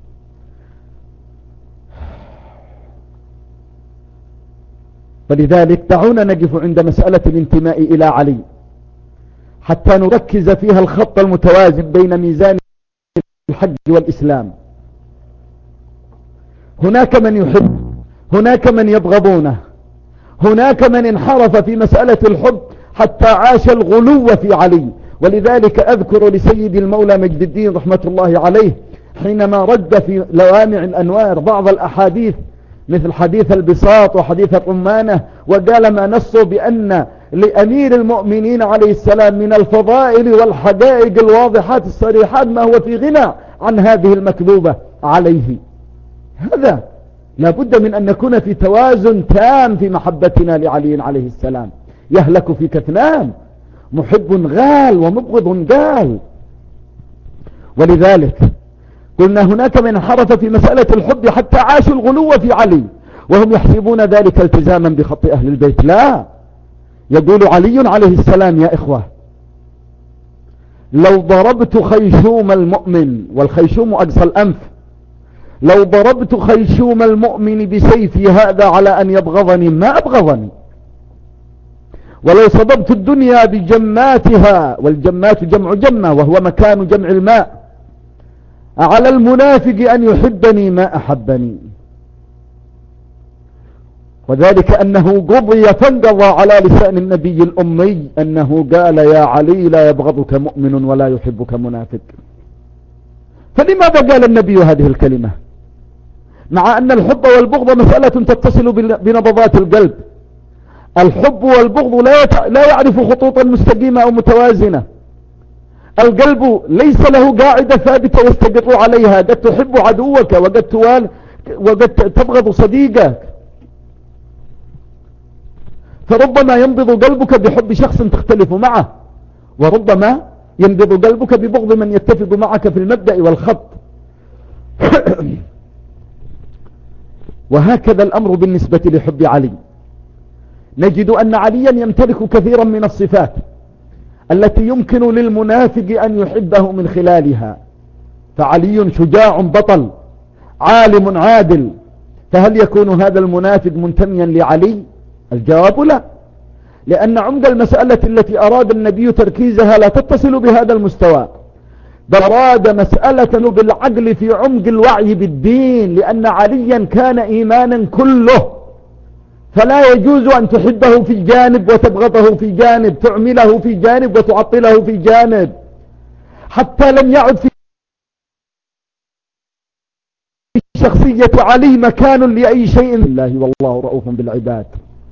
فلذلك دعونا نقف عند مسألة الانتماء إلى علي حتى نركز فيها الخط المتوازن بين ميزان الحق والإسلام. هناك من يحب، هناك من يبغضونه، هناك من انحرف في مسألة الحب حتى عاش الغلو في علي، ولذلك أذكر لسيد المولى مجد الدين رحمة الله عليه حينما رد في لوامع الأنوار بعض الأحاديث مثل حديث البساط وحديث الرمانة، وقال ما نصوا بأن لأمير المؤمنين عليه السلام من الفضائل والحقائق الواضحات الصريحات ما هو في غنى عن هذه المكذوبة عليه. هذا لابد من أن نكون في توازن تام في محبتنا لعلي عليه السلام. يهلك فيك اثنان، محب غال ومبغض قال. ولذلك قلنا هناك من انحرف في مسألة الحب حتى عاشوا الغلو في علي وهم يحسبون ذلك التزاما بخط أهل البيت. لا، يقول علي عليه السلام يا إخوة لو ضربت خيشوم المؤمن، والخيشوم أقصى الأنف، لو ضربت خيشوم المؤمن بسيفي هذا على أن يبغضني ما أبغضني، ولو صببت الدنيا بجماتها، والجمات جمع جمة وهو مكان جمع الماء، على المنافق أن يحبني ما أحبني. وذلك أنه قضي فانقضى على لسان النبي الأمي أنه قال يا علي لا يبغضك مؤمن ولا يحبك منافق. فلماذا قال النبي هذه الكلمة مع أن الحب والبغض مسألة تتصل بنبضات القلب؟ الحب والبغض لا, يت... لا يعرف خطوطا مستقيمة أو متوازنة. القلب ليس له قاعدة ثابتة يستقر عليها، قد تحب عدوك وقد, توال... وقد تبغض صديقك. فربما ينبض قلبك بحب شخص تختلف معه، وربما ينبض قلبك ببغض من يتفق معك في المبدأ والخط. وهكذا الأمر بالنسبة لحب علي. نجد أن عليا يمتلك كثيرا من الصفات التي يمكن للمنافق أن يحبه من خلالها. فعلي شجاع بطل عالم عادل، فهل يكون هذا المنافق منتميا لعلي؟ الجواب لا، لأن عمق المسألة التي أراد النبي تركيزها لا تتصل بهذا المستوى، بل أراد مسألة بالعقل في عمق الوعي بالدين، لأن عليا كان إيمانا كله، فلا يجوز أن تحبه في جانب وتبغضه في جانب، تعمله في جانب وتعطله في جانب. حتى لم يعد في شخصية علي مكان لأي شيء الله، والله رؤوف بالعباد.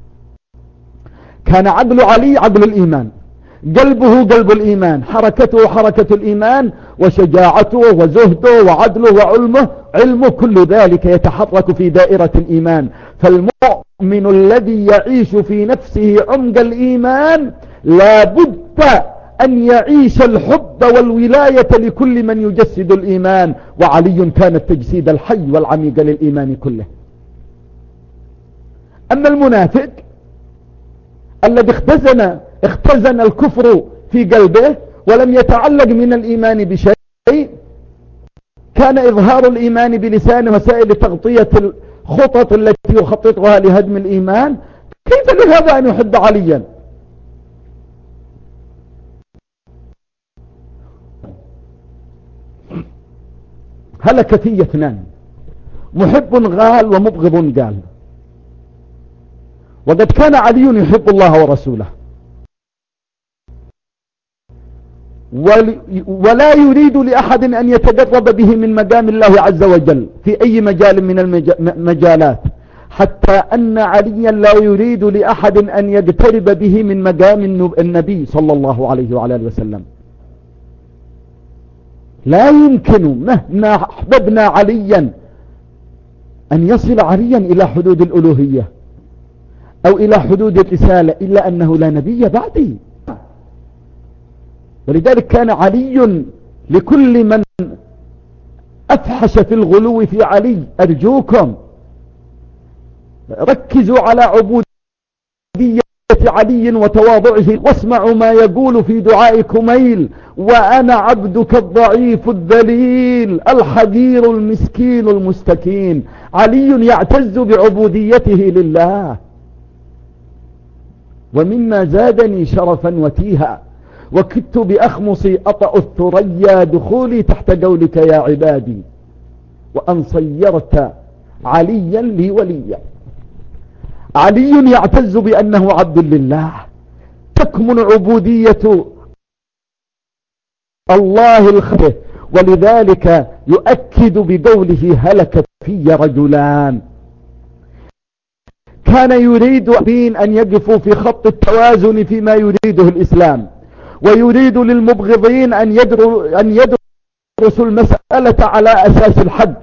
كان عقل علي عقل الإيمان، قلبه قلب الإيمان، حركته حركة الإيمان، وشجاعته وزهده وعدله وعلمه علمه كل ذلك يتحرك في دائرة الإيمان. فالمؤمن الذي يعيش في نفسه عمق الإيمان لا بد أن يعيش الحب والولاية لكل من يجسد الإيمان، وعلي كان التجسيد الحي والعميق للإيمان كله. أما المنافق الذي اختزن اختزن الكفر في قلبه ولم يتعلق من الإيمان بشيء، كان إظهار الإيمان بلسانه وسائل تغطية الخطط التي يخططها لهدم الإيمان. كيف لهذا أن يحب عليا؟ هلك في اثنان، محب غال ومبغض قال. وقد كان علي يحب الله ورسوله ولا يريد لأحد أن يتقرب به من مقام الله عز وجل في أي مجال من المجالات، حتى أن عليا لا يريد لأحد أن يقترب به من مقام النبي صلى الله عليه وعلى آله وسلم. لا يمكن مهما أحببنا عليا أن يصل عليا إلى حدود الألوهية أو إلى حدود الرسالة، إلا أنه لا نبي بعدي. ولذلك كان علي لكل من أفحش في الغلو في علي أرجوكم ركزوا على عبودية علي وتواضعه، واسمعوا ما يقول في دعاء كميل: وأنا عبدك الضعيف الذليل الحقير المسكين المستكين. علي يعتز بعبوديته لله. ومما زادني شرفا وتيها وكدت بأخمصي أطأ الثريا دخولي تحت قولك يا عبادي، وأن صيرت عليا لي وليا. علي يعتز بأنه عبد لله، تكمن عبودية الله الخير. ولذلك يؤكد بقوله هلك في رجلان كان يريد أن يقفوا في خط التوازن فيما يريده الإسلام، ويريد للمبغضين أن يدرسوا أن يدرسوا المسألة على أساس الحد.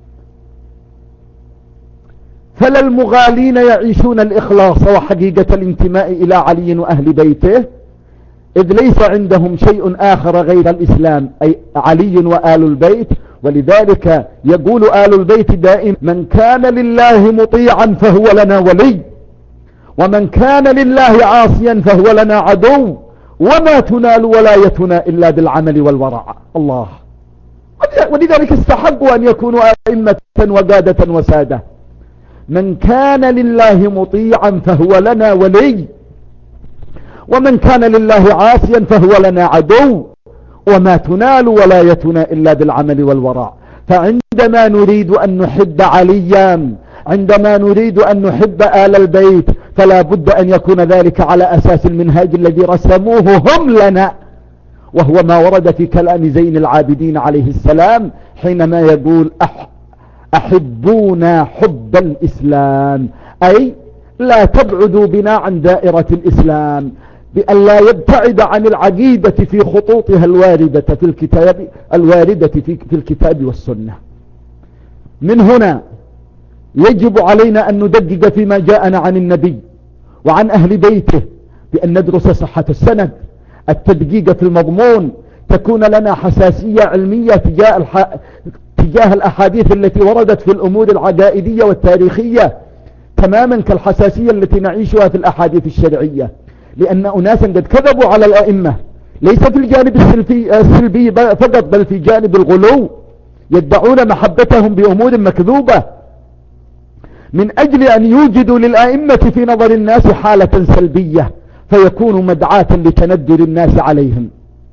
فلا المغالين يعيشون الإخلاص وحقيقة الانتماء إلى علي وأهل بيته، إذ ليس عندهم شيء آخر غير الإسلام، أي علي وآل البيت. ولذلك يقول آل البيت دائما: من كان لله مطيعا فهو لنا ولي، ومن كان لله عاصيا فهو لنا عدو، وما تنال ولايتنا إلا بالعمل والورع. الله. ولذلك استحقوا أن يكونوا أئمة وقادة وسادة. من كان لله مطيعا فهو لنا ولي، ومن كان لله عاصيا فهو لنا عدو، وما تنال ولايتنا إلا بالعمل والورع. فعندما نريد أن نحب عليا، عندما نريد أن نحب آل البيت، فلا بد أن يكون ذلك على أساس المنهاج الذي رسموه هم لنا، وهو ما ورد في كلام زين العابدين عليه السلام حينما يقول: أح أحبونا حب الإسلام، أي لا تبعدوا بنا عن دائرة الإسلام، بأن لا يبتعد عن العقيدة في خطوطها الواردة في الكتاب الواردة في, في الكتاب والسنة. من هنا يجب علينا أن ندقق فيما جاءنا عن النبي وعن أهل بيته، بأن ندرس صحة السند، التدقيق في المضمون، تكون لنا حساسية علمية تجاه, الح... تجاه الأحاديث التي وردت في الأمور العقائدية والتاريخية، تماما كالحساسية التي نعيشها في الأحاديث الشرعية. لأن أناسا قد كذبوا على الأئمة، ليس في الجانب السلبي, السلبي فقط، بل في جانب الغلو، يدعون محبتهم بأمور مكذوبة من أجل أن يوجدوا للأئمة في نظر الناس حالة سلبية، فيكونوا مدعاة لتندر الناس عليهم.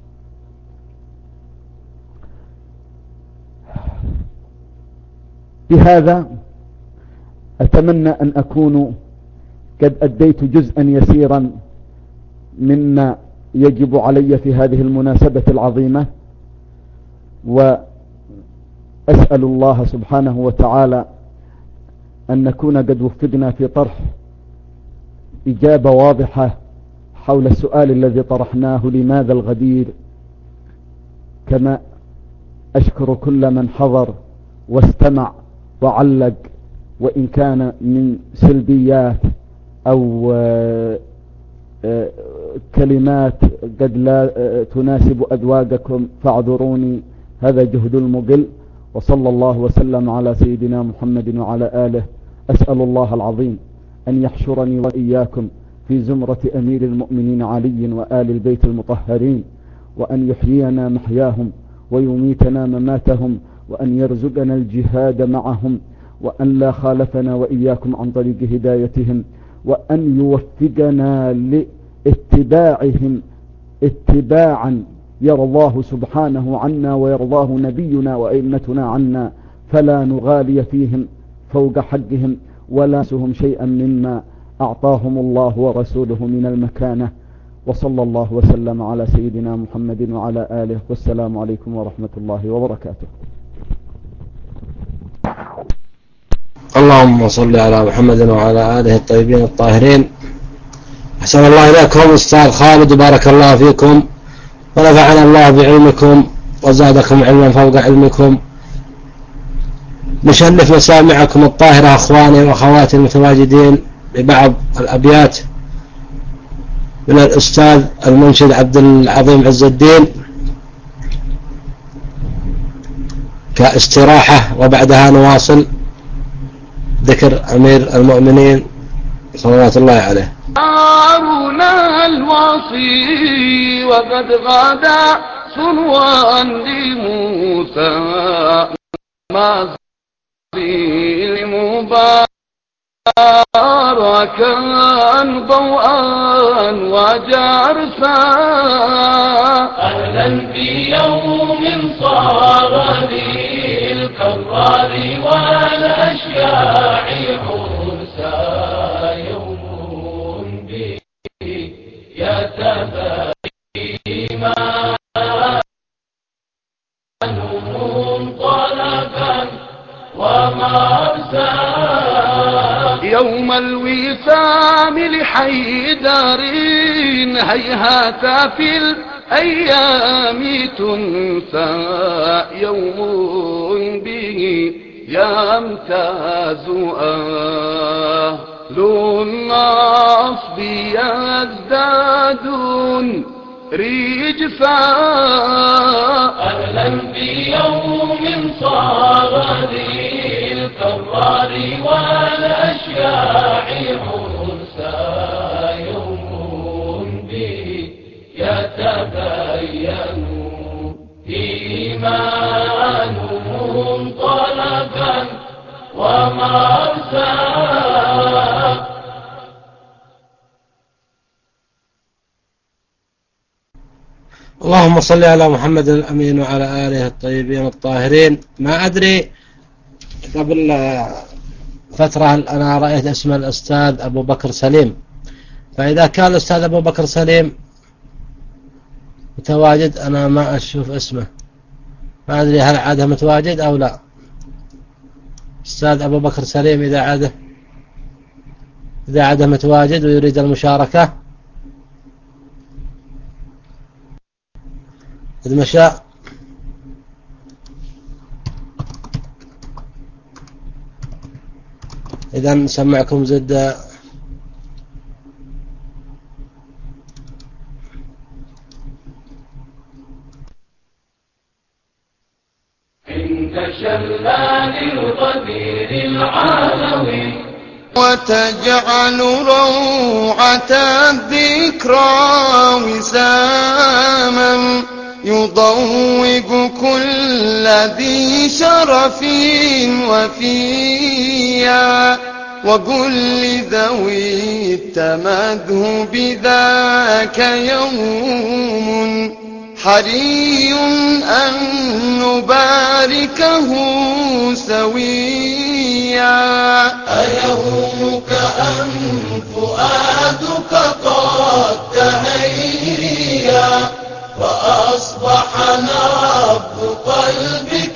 بهذا أتمنى أن أكون قد أديت جزءا يسيرا مما يجب علي في هذه المناسبة العظيمة، وأسأل الله سبحانه وتعالى أن نكون قد وفقنا في طرح إجابة واضحة حول السؤال الذي طرحناه: لماذا الغدير؟ كما أشكر كل من حضر واستمع وعلق، وإن كان من سلبيات أو كلمات قد لا تناسب أذواقكم فاعذروني، هذا جهد المقل. وصلى الله وسلم على سيدنا محمد وعلى آله. أسأل الله العظيم أن يحشرني وإياكم في زمرة أمير المؤمنين علي وآل البيت المطهرين، وأن يحيينا محياهم ويميتنا مماتهم، وأن يرزقنا الجهاد معهم، وأن لا خالفنا وإياكم عن طريق هدايتهم، وأن يوفقنا لاتباعهم اتباعا يرضاه سبحانه عنا ويرضاه نبينا وأئمتنا عنا، فلا نغالي فيهم فوق حقهم ولا نسهم شيئا مما أعطاهم الله ورسوله من المكانة. وصلى الله وسلم على سيدنا محمد وعلى آله، والسلام عليكم ورحمة الله وبركاته. اللهم صل على محمد وعلى آله الطيبين الطاهرين. أحسن الله إليكم أستاذ خالد، وبارك الله فيكم، ونفعنا الله بعلمكم وزادكم علما فوق علمكم. نشرف مسامعكم الطاهرة أخواني وأخواتي المتواجدين ببعض الأبيات من الأستاذ المنشد عبد العظيم عز الدين كاستراحة، وبعدها نواصل ذكر أمير المؤمنين صلوات الله عليه. هارون الواصي وقد غدا صنوا لموسى ما زيل مباركا ضوءا وجرسا، أهلا بيوم صار للكرار والأشياع حرسا، يوم به يتبين يوم الوسام لحيدر هيهات في الأيام تنسى يوم به يمتاز أهل النصب يزدادون رجفا أهلا بيوم صار للكرار والأشياع عرسا يوم به يتبين إيمانهم طلبا ومرسا. اللهم صل على محمد الأمين وعلى آله الطيبين الطاهرين. ما أدري قبل فترة أنا رأيت اسم الأستاذ أبو بكر سليم، فإذا كان الأستاذ أبو بكر سليم متواجد أنا ما أشوف اسمه، ما أدري هل عاده متواجد أو لا. أستاذ أبو بكر سليم إذا عاده إذا عاده متواجد ويريد المشاركة إذا مشى إذا نسمعكم زد. عند شلال القدير العالوي وتجعل روعة الذكرى وساما يضوج كل ذي شرف وفيا. وقل لذوي التمذه بذاك يوم حري أن نباركه سويا. أيهمك أن فؤادك قد تهيا فأصبح نبض قلبك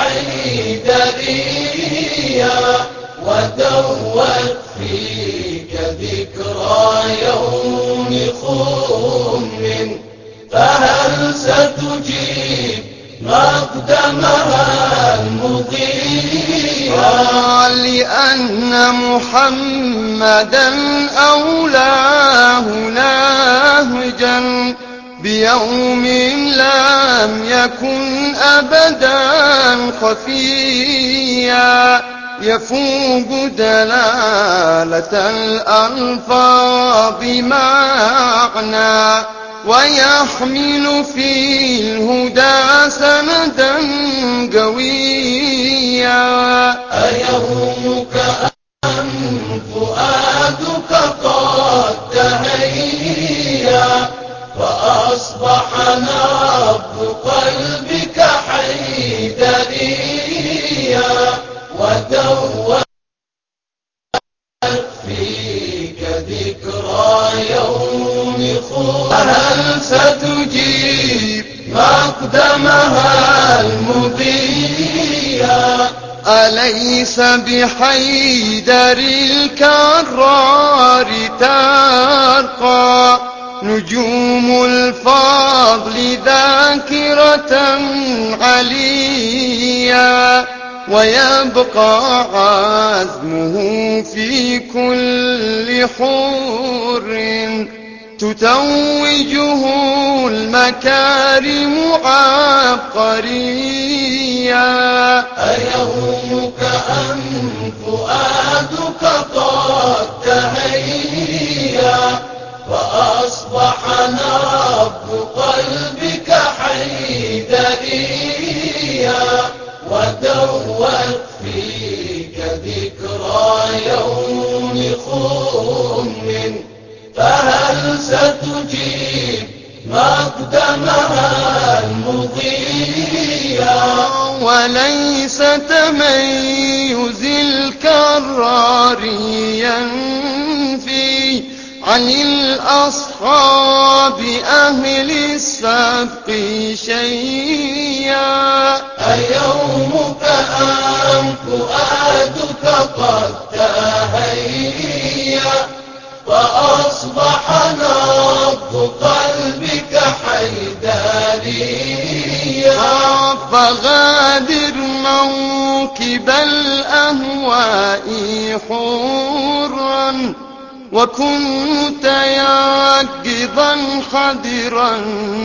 حيدريا ودوت فيك ذكرى يوم خم فهل ستجيب مقدمها المضيا. لأن محمدا أولاه ناهجا بيوم لم يكن أبدا خفيا يفوق دلالة الألفاظ معنى ويحمل في الهدى سندا قويا. أيهمك أن فؤادك قد تهيا فأصبح نبض قلبك حيدريا ودوت فيك ذكرى يوم خم هل ستجيب مقدمها المضيا. أليس بحيدر الكرار ترقى نجوم الفضل ذاكرة عليا ويبقى عزمه في كل حر تتوجه المكارم عبقريا. أيهمك أن فؤادك قد تهيا فأصبح نبض قلبك حيدريا ودوت فيك ذكرى يوم خم فهل ستجيب مقدمها المضيا. وليس تميز الكرار ينفي عن الأصحاب أهل السبق شيئا. أيومك أن فؤادك قد تهيا حورا وكنت يقظا حذرا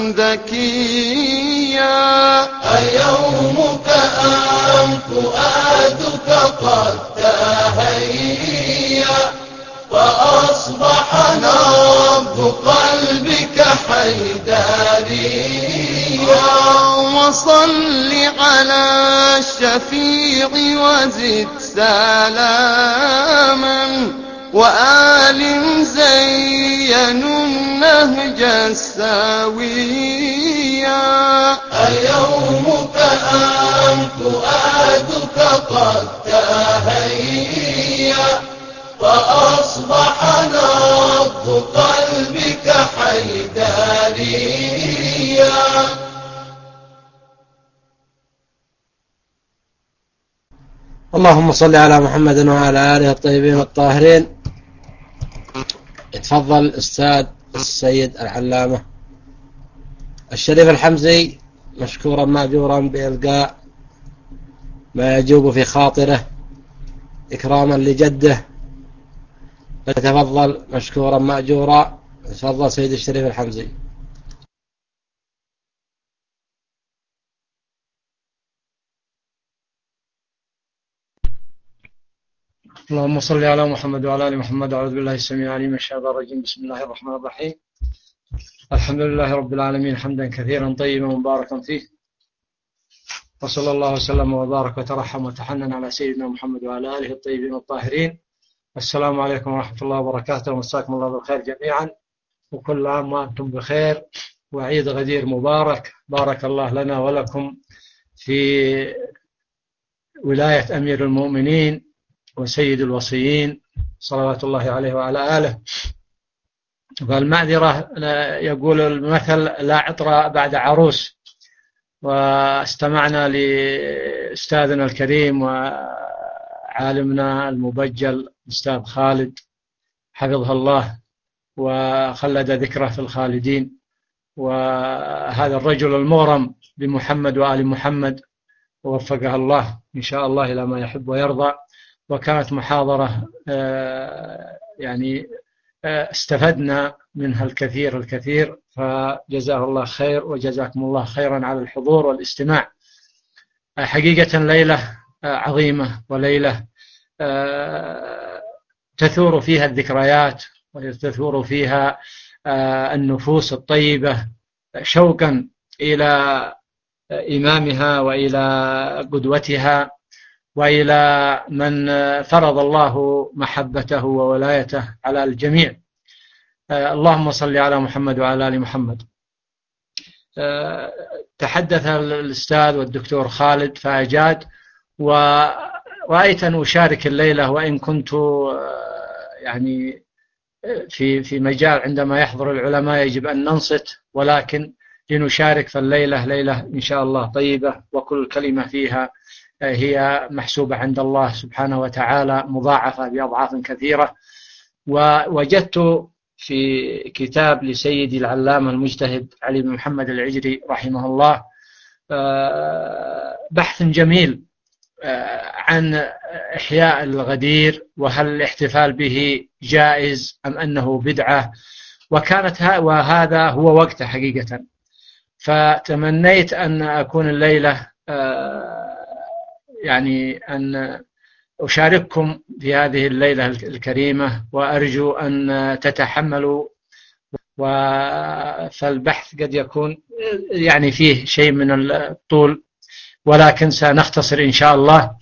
ذكيا أيومك أم فؤادك قد تهيأ فأصبح نبض قلبك حيداريا وصل على الشفيع وزد سلاما وآل زينوا النهج الساويا أيومك أم فؤادك قد تهيأ فأصبح نبض قلبك حيداريا. اللهم صل على محمد وعلى آله الطيبين الطاهرين. يتفضل الأستاذ السيد العلامة الشريف الحمزي مشكورا مأجورا بإلقاء ما يجوب في خاطره إكراما لجده، فتفضل مشكورا مأجورا. تفضل سيد الشريف الحمزي. اللهم صل على محمد وعلى آل محمد. أعوذ بالله السميع العليم من الشيطان الرجيم. بسم الله الرحمن الرحيم. الحمد لله رب العالمين حمدا كثيرا طيبا مباركا فيه، وصلى الله وسلم وبارك وترحم وتحنن على سيدنا محمد وعلى آله الطيبين الطاهرين. السلام عليكم ورحمة الله وبركاته، ومساكم الله بالخير جميعا، وكل عام وأنتم بخير، وعيد غدير مبارك. بارك الله لنا ولكم في ولاية أمير المؤمنين وسيد الوصيين صلوات الله عليه وعلى آله. فالمعذرة يقول المثل لا عطر بعد عروس، واستمعنا لأستاذنا الكريم وعالمنا المبجل أستاذ خالد حفظه الله وخلد ذكره في الخالدين، وهذا الرجل المغرم بمحمد وآل محمد ووفقه الله إن شاء الله إلى ما يحب ويرضى. وكانت محاضرة يعني استفدنا منها الكثير الكثير، فجزاه الله خير وجزاكم الله خيرا على الحضور والاستماع. حقيقة ليلة عظيمة، وليلة تثور فيها الذكريات وتثور فيها النفوس الطيبة شوقا إلى إمامها وإلى قدوتها وإلى من فرض الله محبته وولايته على الجميع. اللهم صل على محمد وعلى آل محمد. تحدث الأستاذ والدكتور خالد فأجاد، ورأيت أن أشارك الليلة، وإن كنت يعني في في مجال عندما يحضر العلماء يجب أن ننصت، ولكن لنشارك. فالليلة ليلة إن شاء الله طيبة، وكل كلمة فيها هي محسوبة عند الله سبحانه وتعالى مضاعفة بأضعاف كثيرة. ووجدت في كتاب لسيدي العلامة المجتهد علي بن محمد العجري رحمه الله بحث جميل عن إحياء الغدير، وهل الاحتفال به جائز أم أنه بدعة، وكانت وهذا هو وقته حقيقة. فتمنيت أن أكون الليلة يعني أن أشارككم في هذه الليلة الكريمة، وأرجو أن تتحملوا. فالبحث قد يكون يعني فيه شيء من الطول، ولكن سنختصر إن شاء الله،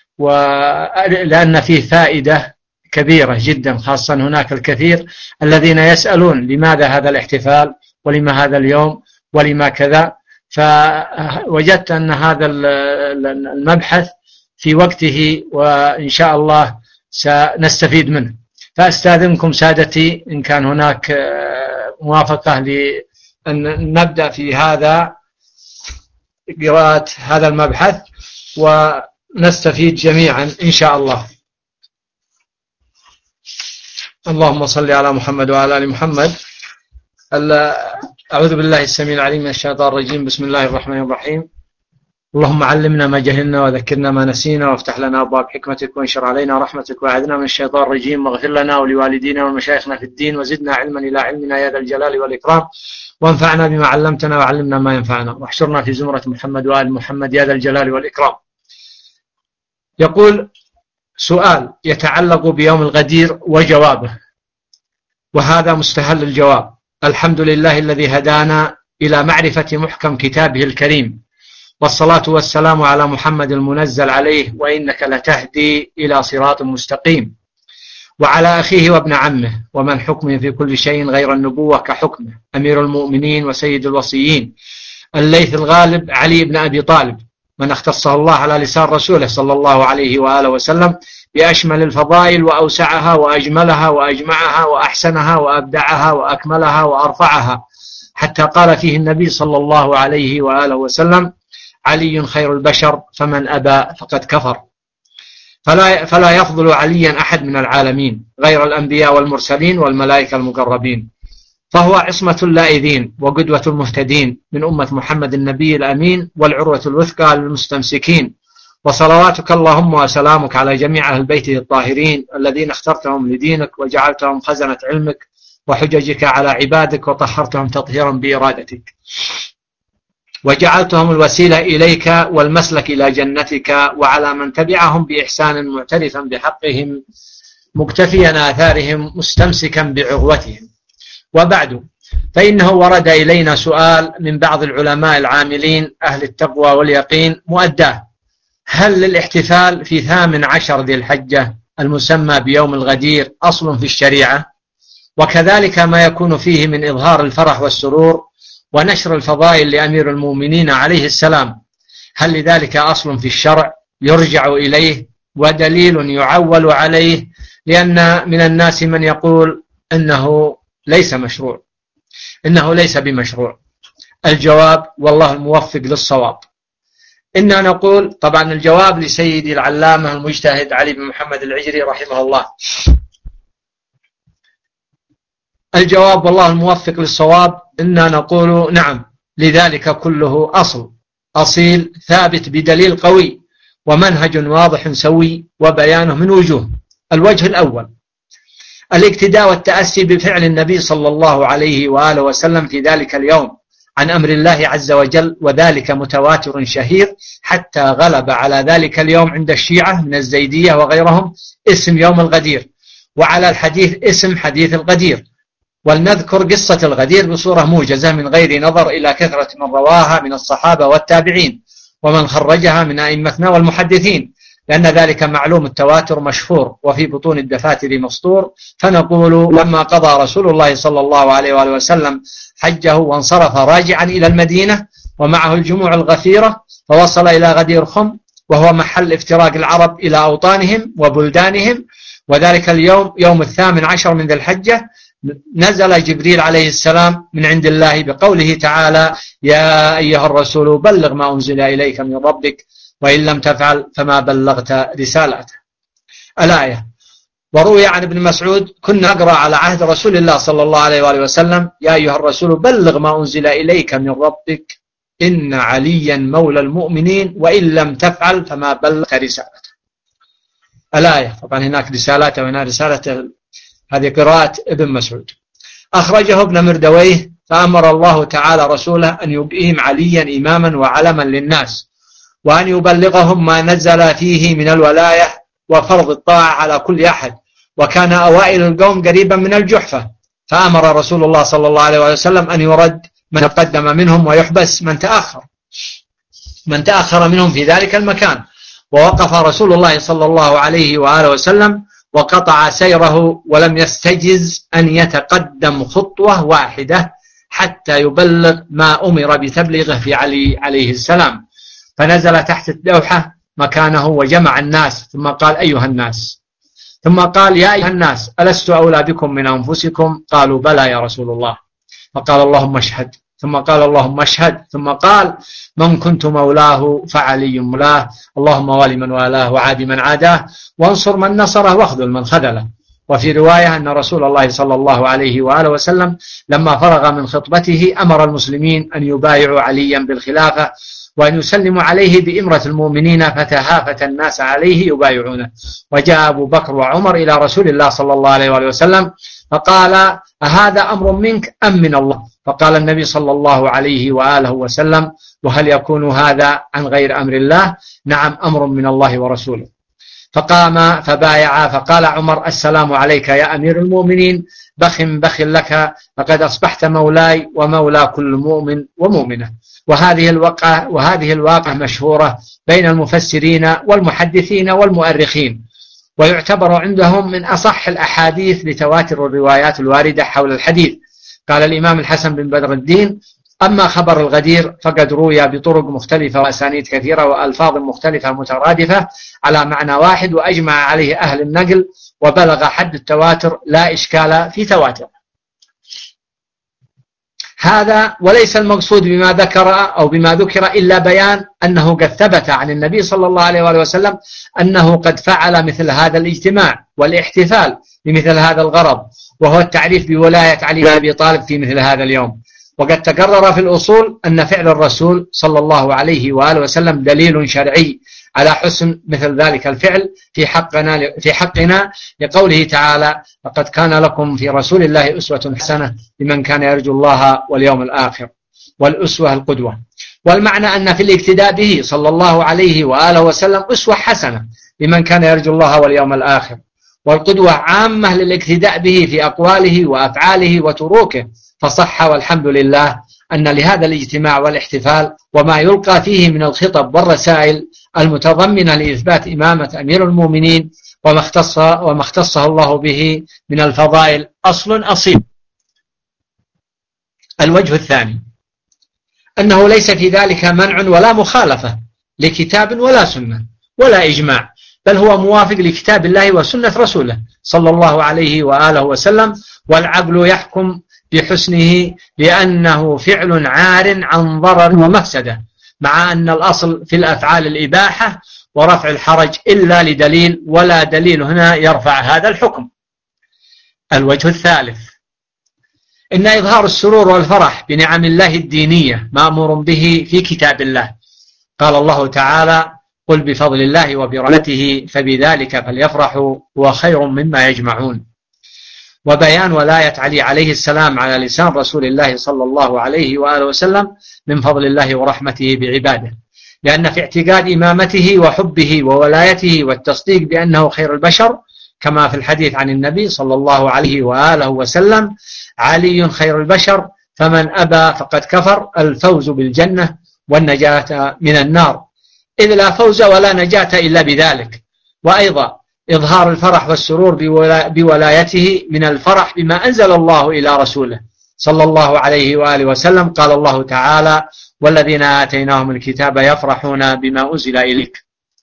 ولأن فيه فائدة كبيرة جدا، خاصة هناك الكثير الذين يسألون لماذا هذا الاحتفال، ولما هذا اليوم، ولما كذا. فوجدت أن هذا المبحث في وقته، وإن شاء الله سنستفيد منه. فأستاذنكم سادتي إن كان هناك موافقة لأن نبدأ في هذا قراءة هذا المبحث ونستفيد جميعا إن شاء الله. اللهم صل على محمد وعلى آل محمد. أعوذ بالله السميع العليم من الشيطان الرجيم. بسم الله الرحمن الرحيم. اللهم علمنا ما جهلنا وذكرنا ما نسينا وافتح لنا أبواب حكمتك وانشر علينا رحمتك وأعذنا من الشيطان الرجيم واغفر لنا ولوالدينا ومشايخنا في الدين وزدنا علما إلى علمنا يا ذا الجلال والإكرام وانفعنا بما علمتنا وعلمنا ما ينفعنا واحشرنا في زمرة محمد وآل محمد يا ذا الجلال والإكرام. يقول سؤال يتعلق بيوم الغدير وجوابه، وهذا مستهل الجواب. الحمد لله الذي هدانا إلى معرفة محكم كتابه الكريم، والصلاة والسلام على محمد المنزل عليه وإنك لتهدي إلى صراط مستقيم، وعلى أخيه وابن عمه ومن حكمه في كل شيء غير النبوة كحكمه أمير المؤمنين وسيد الوصيين الليث الغالب علي بن أبي طالب، من اختصه الله على لسان رسوله صلى الله عليه وآله وسلم بأشمل الفضائل وأوسعها وأجملها وأجمعها وأحسنها وأبدعها وأكملها وأرفعها، حتى قال فيه النبي صلى الله عليه وآله وسلم: علي خير البشر فمن أبى فقد كفر. فلا, فلا يفضل عليا أحد من العالمين غير الأنبياء والمرسلين والملائكة المقربين، فهو عصمة اللائذين وقدوة المهتدين من أمة محمد النبي الأمين والعروة الوثقى للمستمسكين. وصلواتك اللهم وسلامك على جميع أهل بيته الطاهرين الذين اخترتهم لدينك وجعلتهم خزنة علمك وحججك على عبادك وطهرتهم تطهيرا بإرادتك، وجعلتهم الوسيلة إليك والمسلك إلى جنتك، وعلى من تبعهم بإحسان معترفا بحقهم مكتفيا آثارهم مستمسكا بعروتهم. وبعد، فإنه ورد إلينا سؤال من بعض العلماء العاملين أهل التقوى واليقين مؤداه: هل للاحتفال في ثامن عشر ذي الحجة المسمى بيوم الغدير أصل في الشريعة؟ وكذلك ما يكون فيه من إظهار الفرح والسرور ونشر الفضائل لأمير المؤمنين عليه السلام، هل لذلك أصل في الشرع يرجع إليه ودليل يعول عليه؟ لأن من الناس من يقول إنه ليس مشروع، إنه ليس بمشروع. الجواب والله الموفق للصواب. إننا نقول، طبعا الجواب لسيدي العلامة المجتهد علي بن محمد العجري رحمه الله. الجواب والله الموفق للصواب إننا نقول نعم، لذلك كله أصل أصيل ثابت بدليل قوي ومنهج واضح سوي وبيانه من وجوه. الوجه الأول: الاقتداء والتأسي بفعل النبي صلى الله عليه وآله وسلم في ذلك اليوم عن أمر الله عز وجل، وذلك متواتر شهير حتى غلب على ذلك اليوم عند الشيعة من الزيدية وغيرهم اسم يوم الغدير، وعلى الحديث اسم حديث الغدير. ولنذكر قصة الغدير بصورة موجزة من غير نظر إلى كثرة من رواها من الصحابة والتابعين ومن خرجها من أئمتنا والمحدثين، لأن ذلك معلوم التواتر مشهور وفي بطون الدفاتر مسطور. فنقول: لما قضى رسول الله صلى الله عليه وآله وسلم حجه وانصرف راجعا إلى المدينة ومعه الجموع الغفيرة، فوصل إلى غدير خم، وهو محل افتراق العرب إلى أوطانهم وبلدانهم، وذلك اليوم يوم الثامن عشر من ذي الحجة نزل جبريل عليه السلام من عند الله بقوله تعالى: يا أيها الرسول بلغ ما أنزل إليك من ربك وإن لم تفعل فما بلغت رسالته. الآية. وروي عن ابن مسعود: كنا نقرأ على عهد رسول الله صلى الله عليه وآله وسلم: يا أيها الرسول بلغ ما أنزل إليك من ربك إن عليا مولى المؤمنين وإن لم تفعل فما بلغت رسالته. الآية. طبعا هناك رسالته وهنا رسالته، هذه قراءة ابن مسعود. أخرجه ابن مردويه: فأمر الله تعالى رسوله أن يقيم عليا إماما وعلما للناس، وأن يبلغهم ما نزل فيه من الولاية وفرض الطاعة على كل أحد، وكان أوائل القوم قريبا من الجحفة، فأمر رسول الله صلى الله عليه وسلم أن يرد من تقدم منهم ويحبس من تأخر من تأخر منهم في ذلك المكان. ووقف رسول الله صلى الله عليه وآله وسلم وقطع سيره ولم يستجز أن يتقدم خطوة واحدة حتى يبلغ ما أمر بتبليغه في علي عليه السلام، فنزل تحت الدوحة مكانه وجمع الناس، ثم قال: أيها الناس، ثم قال: يا أيها الناس، ألست أولى بكم من أنفسكم؟ قالوا: بلى يا رسول الله. فقال: اللهم اشهد. ثم قال: اللهم اشهد. ثم قال: من كنت مولاه فعلي مولاه، اللهم والي من والاه وعادي من عاداه، وانصر من نصره واخذل من خذله. وفي رواية أن رسول الله صلى الله عليه وآله وسلم لما فرغ من خطبته أمر المسلمين أن يبايعوا عليا بالخلافة، وأن يسلموا عليه بإمرة المؤمنين، فتهافت الناس عليه يبايعونه. وجاء أبو بكر وعمر إلى رسول الله صلى الله عليه وآله وسلم فقال: أهذا أمر منك أم من الله؟ فقال النبي صلى الله عليه وآله وسلم: وهل يكون هذا عن غير أمر الله؟ نعم، أمر من الله ورسوله. فقام فبايع. فقال عمر: السلام عليك يا أمير المؤمنين، بخ بخ لك، فقد أصبحت مولاي ومولى كل مؤمن ومؤمنة. وهذه الواقعة وهذه الواقعة مشهورة بين المفسرين والمحدثين والمؤرخين، ويعتبر عندهم من أصح الأحاديث لتواتر الروايات الواردة حول الحديث. قال الإمام الحسن بن بدر الدين: أما خبر الغدير فقد روي بطرق مختلفة وأسانيد كثيرة وألفاظ مختلفة مترادفة على معنى واحد، وأجمع عليه أهل النقل وبلغ حد التواتر، لا إشكال في تواتر. هذا وليس المقصود بما ذكر أو بما ذكر إلا بيان أنه قد ثبت عن النبي صلى الله عليه وآله وسلم أنه قد فعل مثل هذا الاجتماع والاحتفال بمثل هذا الغرض، وهو التعريف بولاية علي بن أبي طالب في مثل هذا اليوم. وقد تقرر في الأصول أن فعل الرسول صلى الله عليه وآله وسلم دليل شرعي على حسن مثل ذلك الفعل في حقنا في حقنا لقوله تعالى: لقد كان لكم في رسول الله أسوة حسنة لمن كان يرجو الله واليوم الآخر. والأسوة القدوة. والمعنى أن في الاقتداء به صلى الله عليه وآله وسلم أسوة حسنة لمن كان يرجو الله واليوم الآخر. والقدوة عامة للاقتداء به في أقواله وأفعاله وتروكه. فصح والحمد لله أن لهذا الاجتماع والاحتفال وما يلقى فيه من الخطب والرسائل المتضمنة لإثبات إمامة أمير المؤمنين وما اختص وما اختصه الله به من الفضائل أصل أصيل. الوجه الثاني أنه ليس في ذلك منع ولا مخالفة لكتاب ولا سنة ولا إجماع، بل هو موافق لكتاب الله وسنة رسوله صلى الله عليه وآله وسلم. والعقل يحكم بحسنه لأنه فعل عار عن ضرر ومفسدة، مع أن الأصل في الأفعال الإباحة ورفع الحرج إلا لدليل، ولا دليل هنا يرفع هذا الحكم. الوجه الثالث إن إظهار السرور والفرح بنعم الله الدينية مأمور به في كتاب الله. قال الله تعالى: قل بفضل الله وبرحمته فبذلك فليفرحوا هو خير مما يجمعون. وبيان ولاية علي عليه السلام على لسان رسول الله صلى الله عليه وآله وسلم من فضل الله ورحمته بعباده، لأن في اعتقاد إمامته وحبه وولايته والتصديق بأنه خير البشر، كما في الحديث عن النبي صلى الله عليه وآله وسلم: علي خير البشر، فمن أبى فقد كفر، الفوز بالجنة والنجاة من النار، إذ لا فوز ولا نجاة إلا بذلك. وأيضا إظهار الفرح والسرور بولايته من الفرح بما أنزل الله إلى رسوله صلى الله عليه وآله وسلم. قال الله تعالى: والذين آتيناهم الكتاب يفرحون بما أنزل إليك.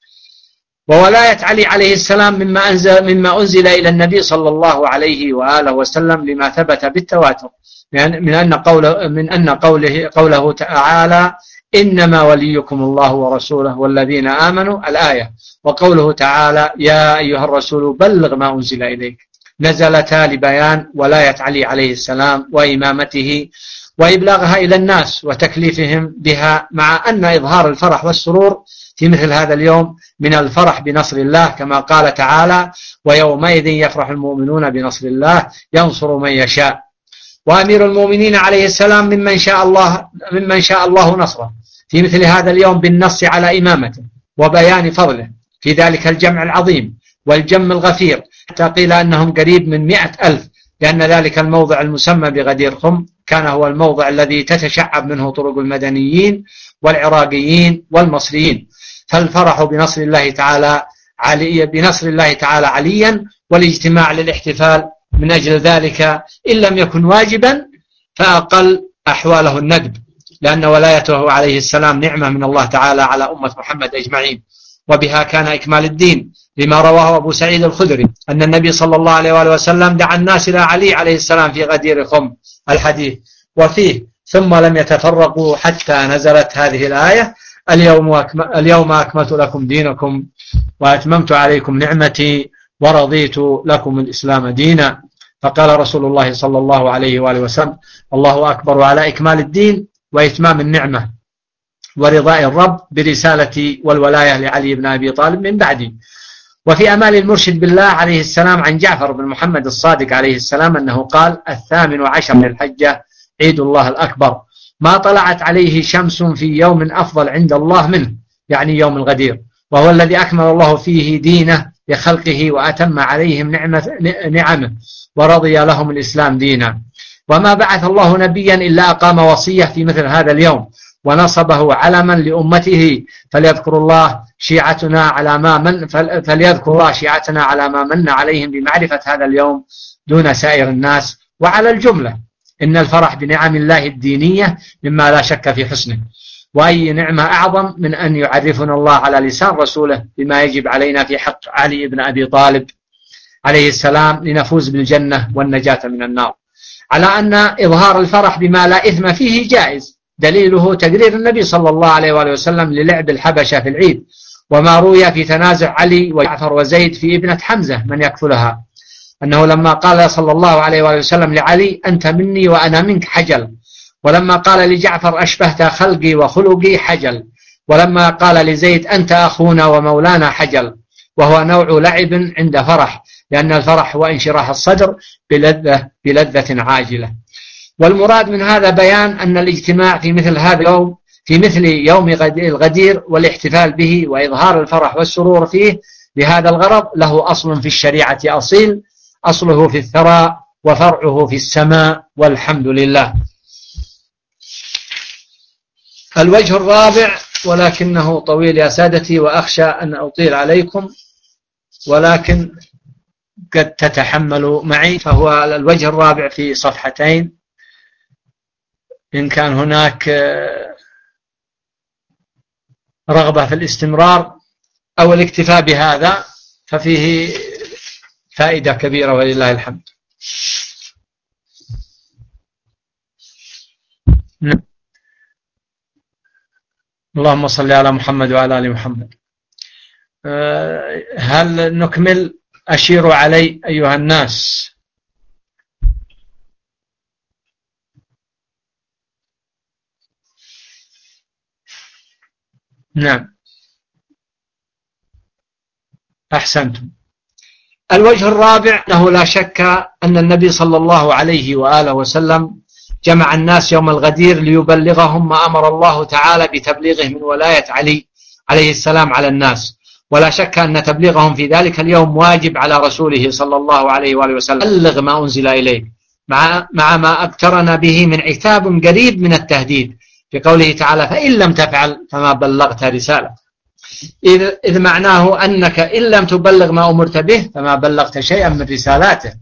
وولاية علي عليه السلام مما أنزل, مما أنزل إلى النبي صلى الله عليه وآله وسلم لما ثبت بالتواتر من أن قوله, من أن قوله, قوله تعالى: إنما وليكم الله ورسوله والذين آمنوا، الآية. وقوله تعالى: يا أيها الرسول بلغ ما أنزل إليك، نزلتا لبيان ولاية علي عليه السلام وإمامته وإبلاغها إلى الناس وتكليفهم بها، مع أن إظهار الفرح والسرور في مثل هذا اليوم من الفرح بنصر الله، كما قال تعالى: ويومئذ يفرح المؤمنون بنصر الله ينصر من يشاء. وأمير المؤمنين عليه السلام ممن شاء الله ممن شاء الله نصره في مثل هذا اليوم بالنص على إمامته وبيان فضله في ذلك الجمع العظيم والجم الغفير، حتى قيل أنهم قريب من مئة ألف، لأن ذلك الموضع المسمى بغدير خم كان هو الموضع الذي تتشعب منه طرق المدنيين والعراقيين والمصريين. فالفرح بنصر الله تعالى علي بنصر الله تعالى عليا، والاجتماع للاحتفال من أجل ذلك إن لم يكن واجبا فأقل أحواله الندب، لأن ولايته عليه السلام نعمة من الله تعالى على أمة محمد أجمعين، وبها كان إكمال الدين، لما رواه أبو سعيد الخدري أن النبي صلى الله عليه وآله وسلم دعا الناس إلى علي عليه السلام في غدير خم، الحديث. وفيه: ثم لم يتفرقوا حتى نزلت هذه الآية: اليوم, أكم... اليوم أكملت لكم دينكم وأتممت عليكم نعمتي ورضيت لكم الإسلام دينا. فقال رسول الله صلى الله عليه وآله وسلم: الله أكبر على إكمال الدين وإتمام النعمة. ورضاء الرب برسالة والولاية لعلي بن أبي طالب من بعدي. وفي أمال المرشد بالله عليه السلام عن جعفر بن محمد الصادق عليه السلام أنه قال: الثامن عشر من الحجة عيد الله الأكبر، ما طلعت عليه شمس في يوم أفضل عند الله منه، يعني يوم الغدير، وهو الذي أكمل الله فيه دينه لخلقه وأتم عليهم نعمة نعمه ورضي لهم الإسلام دينا. وما بعث الله نبيا إلا أقام وصية في مثل هذا اليوم ونصبه علما لأمته، فليذكر الله شيعتنا على ما من فليذكر الله شيعتنا على ما من عليهم بمعرفة هذا اليوم دون سائر الناس. وعلى الجملة إن الفرح بنعم الله الدينية مما لا شك في حسنه، وأي نعمة أعظم من أن يعرفنا الله على لسان رسوله بما يجب علينا في حق علي بن أبي طالب عليه السلام لنفوز بالجنة والنجاة من النار. على أن إظهار الفرح بما لا إثم فيه جائز، دليله تقرير النبي صلى الله عليه وآله وسلم للعب الحبشة في العيد، وما روي في تنازع علي وجعفر وزيد في ابنة حمزة من يكفلها، أنه لما قال صلى الله عليه وآله وسلم لعلي: أنت مني وأنا منك حجل، ولما قال لجعفر: أشبهت خلقي وخلقي حجل، ولما قال لزيد: أنت أخونا ومولانا حجل، وهو نوع لعب عند فرح، لأن الفرح هو انشراح الصدر بلذة, بلذة عاجلة. والمراد من هذا بيان أن الاجتماع في مثل هذا اليوم في مثل يوم الغدير والاحتفال به وإظهار الفرح والسرور فيه بهذا الغرض له أصل في الشريعة أصيل، أصله في الثراء وفرعه في السماء، والحمد لله. الوجه الرابع، ولكنه طويل يا سادتي وأخشى أن أطيل عليكم، ولكن قد تتحملوا معي، فهو الوجه الرابع في صفحتين، إن كان هناك رغبة في الاستمرار أو الاكتفاء بهذا ففيه فائدة كبيرة ولله الحمد. اللهم صل على محمد وعلى آل محمد. هل نكمل؟ أشيروا علي أيها الناس. نعم، أحسنتم. الوجه الرابع أنه لا شك أن النبي صلى الله عليه وآله وسلم جمع الناس يوم الغدير ليبلغهم ما أمر الله تعالى بتبليغه من ولاية علي عليه السلام على الناس، ولا شك أن تبليغهم في ذلك اليوم واجب على رسوله صلى الله عليه وآله وسلم بلغ ما أنزل إليه، مع, مع ما أبترنا به من عتاب قريب من التهديد في قوله تعالى: فإن لم تفعل فما بلغت رسالة، إذ, إذ معناه أنك إن لم تبلغ ما أمرت به فما بلغت شيئا من رسالاته،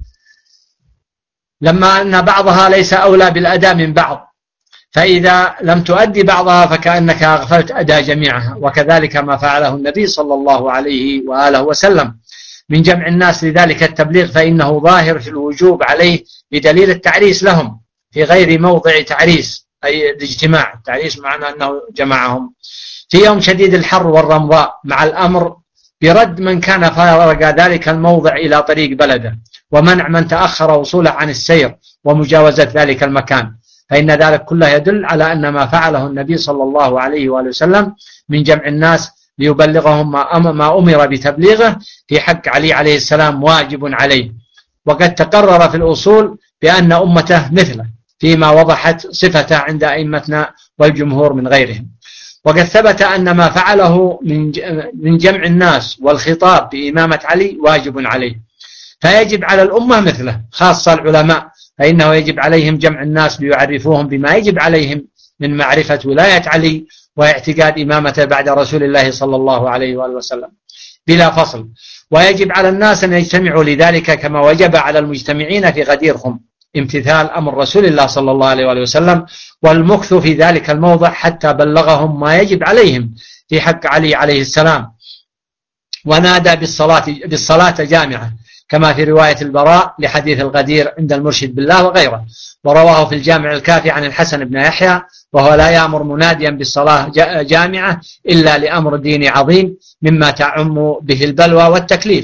لما أن بعضها ليس أولى بالأداء من بعض، فإذا لم تؤدي بعضها فكأنك أغفلت أداء جميعها. وكذلك ما فعله النبي صلى الله عليه وآله وسلم من جمع الناس لذلك التبليغ، فإنه ظاهر في الوجوب عليه بدليل التعريس لهم في غير موضع تعريس، أي الاجتماع. التعريس معنى أنه جمعهم في يوم شديد الحر والرمضاء، مع الأمر برد من كان فارق ذلك الموضع إلى طريق بلده، ومنع من تأخر وصوله عن السير ومجاوزة ذلك المكان، فإن ذلك كله يدل على أن ما فعله النبي صلى الله عليه وآله وسلم من جمع الناس ليبلغهم ما أمر بتبليغه في حق علي عليه السلام واجب عليه. وقد تقرر في الأصول بأن أمته مثله فيما وضحت صفته عند أئمتنا والجمهور من غيرهم. وقد ثبت أن ما فعله من جمع الناس والخطاب بإمامة علي واجب عليه، فيجب على الأمة مثله، خاصة العلماء، فإنه يجب عليهم جمع الناس ليعرفوهم بما يجب عليهم من معرفة ولاية علي واعتقاد إمامته بعد رسول الله صلى الله عليه وآله وسلم بلا فصل. ويجب على الناس أن يجتمعوا لذلك كما وجب على المجتمعين في غدير خم امتثال أمر رسول الله صلى الله عليه وآله وسلم والمكث في ذلك الموضع حتى بلغهم ما يجب عليهم في حق علي عليه السلام. ونادى بالصلاة, بالصلاة جامعة كما في رواية البراء لحديث الغدير عند المرشد بالله وغيره، ورواه في الجامع الكافي عن الحسن بن يحيى، وهو لا يأمر مناديا بالصلاة جامعة إلا لأمر ديني عظيم مما تعم به البلوى والتكليف،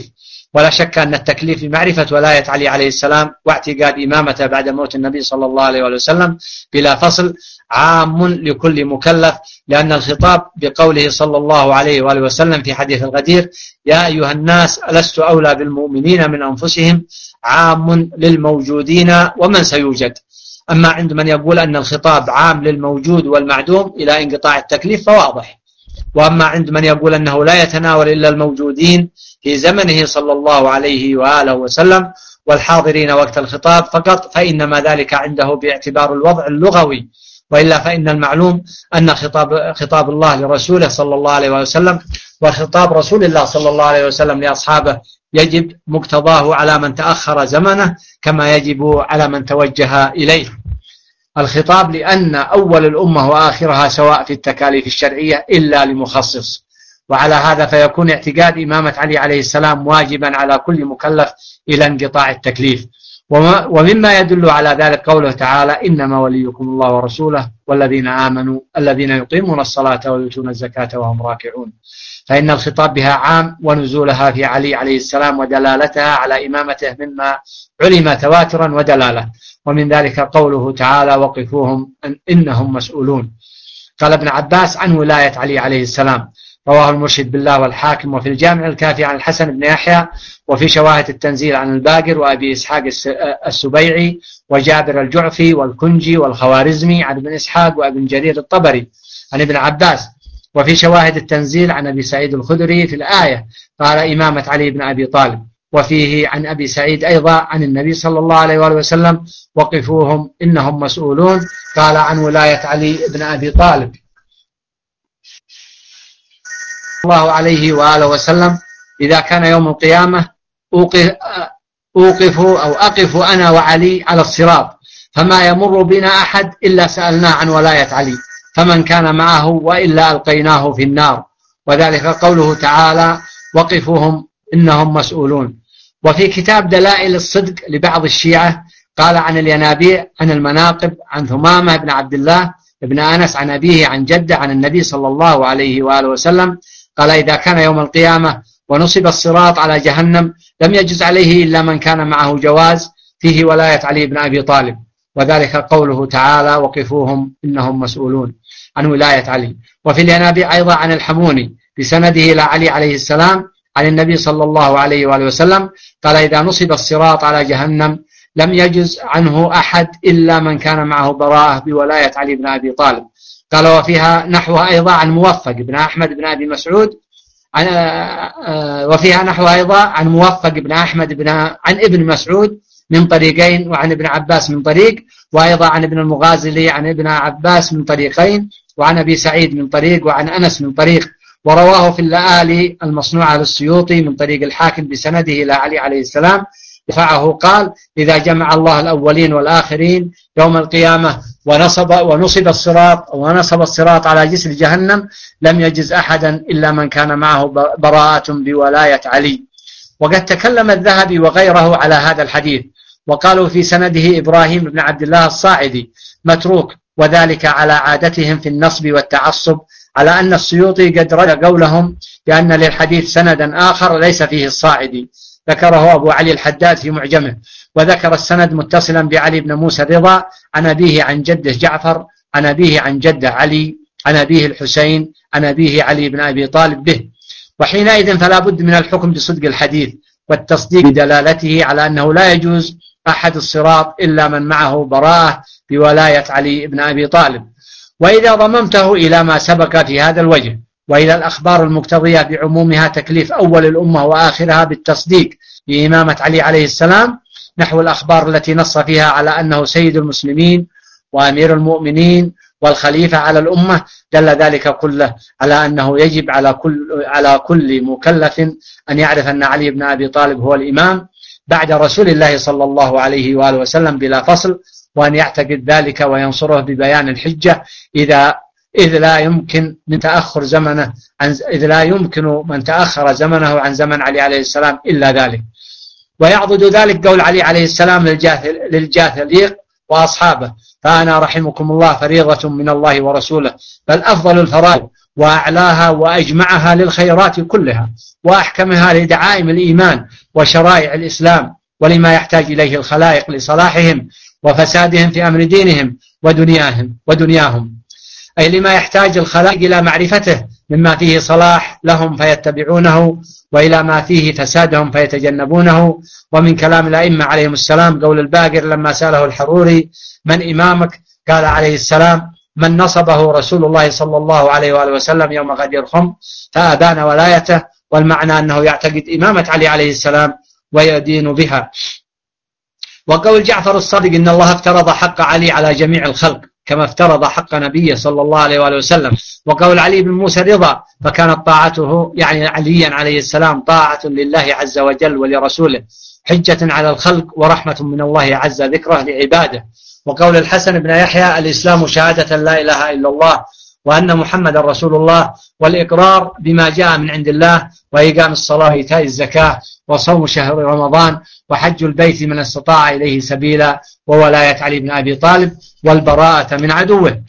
ولا شك أن التكليف بمعرفة ولاية علي عليه السلام واعتقاد إمامته بعد موت النبي صلى الله عليه وسلم بلا فصل عام لكل مكلف، لأن الخطاب بقوله صلى الله عليه وآله وسلم في حديث الغدير: يا أيها الناس ألست أولى بالمؤمنين من أنفسهم، عام للموجودين ومن سيوجد. أما عند من يقول أن الخطاب عام للموجود والمعدوم إلى انقطاع التكليف فواضح. وأما عند من يقول أنه لا يتناول إلا الموجودين في زمنه صلى الله عليه وآله وسلم والحاضرين وقت الخطاب فقط، فإنما ذلك عنده باعتبار الوضع اللغوي، وإلا فإن المعلوم أن خطاب, خطاب الله لرسوله صلى الله عليه وسلم وخطاب رسول الله صلى الله عليه وسلم لأصحابه يجب مقتضاه على من تأخر زمنه كما يجب على من توجه إليه. الخطاب لأن أول الأمة وآخرها سواء في التكاليف الشرعية إلا لمخصص، وعلى هذا فيكون اعتقاد إمامة علي عليه السلام واجبا على كل مكلف إلى انقطاع التكليف. ومما يدل على ذلك قوله تعالى: إنما وليكم الله ورسوله والذين آمنوا الذين يقيمون الصلاة ويؤتون الزكاة وهم راكعون. فإن الخطاب بها عام، ونزولها في علي عليه السلام ودلالتها على إمامته مما علم تواترا ودلالة. ومن ذلك قوله تعالى: وقفوهم إنهم مسؤولون. قال ابن عباس عن ولاية علي عليه السلام، رواه المرشد بالله والحاكم، وفي الجامع الكافي عن الحسن بن يحيى، وفي شواهد التنزيل عن الباقر وأبي إسحاق السبيعي وجابر الجعفي والكنجي والخوارزمي عن ابن إسحاق وابن جرير الطبري عن ابن عباس، وفي شواهد التنزيل عن أبي سعيد الخدري في الآية قال إمامة علي بن أبي طالب، وفيه عن أبي سعيد أيضا عن النبي صلى الله عليه وآله وسلم: وقفوهم إنهم مسؤولون. قال عن ولاية علي بن أبي طالب الله عليه وآله وسلم: إذا كان يوم القيامة أوقف أو أقف أنا وعلي على الصراط، فما يمر بنا أحد إلا سألناه عن ولاية علي، فمن كان معه وإلا ألقيناه في النار. وذلك قوله تعالى: وقفوهم إنهم مسؤولون. وفي كتاب دلائل الصدق لبعض الشيعة قال عن الينابيع عن المناقب عن ثمامة بن عبد الله بن أنس عن أبيه عن جده عن النبي صلى الله عليه وآله وسلم قال: إذا كان يوم القيامة ونصب الصراط على جهنم لم يجز عليه إلا من كان معه جواز فيه ولاية علي بن أبي طالب. وذلك قوله تعالى: وقفوهم إنهم مسؤولون عن ولاية علي. وفي الينابيع أيضا عن الحموني بسنده إلى علي عليه السلام عن النبي صلى الله عليه وآله وسلم قال: إذا نصب الصراط على جهنم لم يجز عنه أحد إلا من كان معه براءة بولاية علي بن أبي طالب. قال: وفيها نحوها أيضا عن موفق بن أحمد بن أبي مسعود عن وفيها نحوها أيضا عن موفق بن أحمد بن عن ابن مسعود من طريقين، وعن ابن عباس من طريق، وأيضا عن ابن المغازلي عن ابن عباس من طريقين، وعن أبي سعيد من طريق، وعن أنس من طريق. ورواه في اللآلي المصنوعة للسيوطي من طريق الحاكم بسنده إلى علي عليه السلام رفعه قال: إذا جمع الله الأولين والآخرين يوم القيامة ونصب ونصب الصراط ونصب الصراط على جسر جهنم لم يجز أحدا إلا من كان معه براءة بولاية علي. وقد تكلم الذهبي وغيره على هذا الحديث، وقالوا في سنده إبراهيم بن عبد الله الصاعدي متروك، وذلك على عادتهم في النصب والتعصب، على أن السيوطي قد رد قولهم بأن للحديث سندا آخر ليس فيه الصاعدي، ذكره أبو علي الحداد في معجمه، وذكر السند متصلا بعلي بن موسى الرضا عن أبيه عن جده جعفر عن أبيه عن جده علي عن أبيه الحسين عن أبيه علي بن أبي طالب به. وحينئذ فلا بد من الحكم بصدق الحديث والتصديق بدلالته على أنه لا يجوز أحد الصراط إلا من معه براءة بولاية علي بن أبي طالب. وإذا ضممته إلى ما سبق في هذا الوجه وإلى الأخبار المقتضية بعمومها تكليف أول الأمة وآخرها بالتصديق بإمامة علي عليه السلام، نحو الأخبار التي نص فيها على أنه سيد المسلمين وأمير المؤمنين والخليفة على الأمة، دل ذلك كله على أنه يجب على كل, على كل مكلف أن يعرف أن علي بن أبي طالب هو الإمام بعد رسول الله صلى الله عليه وآله وسلم بلا فصل، وأن يعتقد ذلك وينصره ببيان الحجة إذا إذ لا يمكن من تأخر زمنه عن إذ لا يمكن من تأخر زمنه عن زمن علي عليه السلام إلا ذلك. ويعضد ذلك قول علي عليه السلام للجاثليق وأصحابه: فأنا رحمكم الله فريضة من الله ورسوله، بل أفضل الفرائض وأعلاها وأجمعها للخيرات كلها وأحكمها لدعائم الإيمان وشرائع الإسلام ولما يحتاج إليه الخلائق لصلاحهم وفسادهم في أمر دينهم ودنياهم ودنياهم، أي لما يحتاج الخلائق إلى معرفته مما فيه صلاح لهم فيتبعونه، وإلى ما فيه فسادهم فيتجنبونه. ومن كلام الأئمة عليهم السلام قول الباقر لما سأله الحروري من إمامك؟ قال عليه السلام من نصبه رسول الله صلى الله عليه وآله وسلم يوم غدير خم فأبان ولايته، والمعنى أنه يعتقد إمامة علي عليه السلام ويدين بها. وقول جعفر الصادق إن الله افترض حق علي على جميع الخلق كما افترض حق نبيه صلى الله عليه وآله وسلم. وقول علي بن موسى الرضا فكانت طاعته يعني عليا عليه السلام طاعة لله عز وجل ولرسوله حجة على الخلق ورحمة من الله عز ذكره لعباده. وقول الحسن بن يحيى الإسلام شهادة لا إله إلا الله وأن محمد رسول الله والإقرار بما جاء من عند الله وإقام الصلاة وإيتاء الزكاة وصوم شهر رمضان وحج البيت من استطاع إليه سبيلا وولاية علي بن أبي طالب والبراءة من عدوه.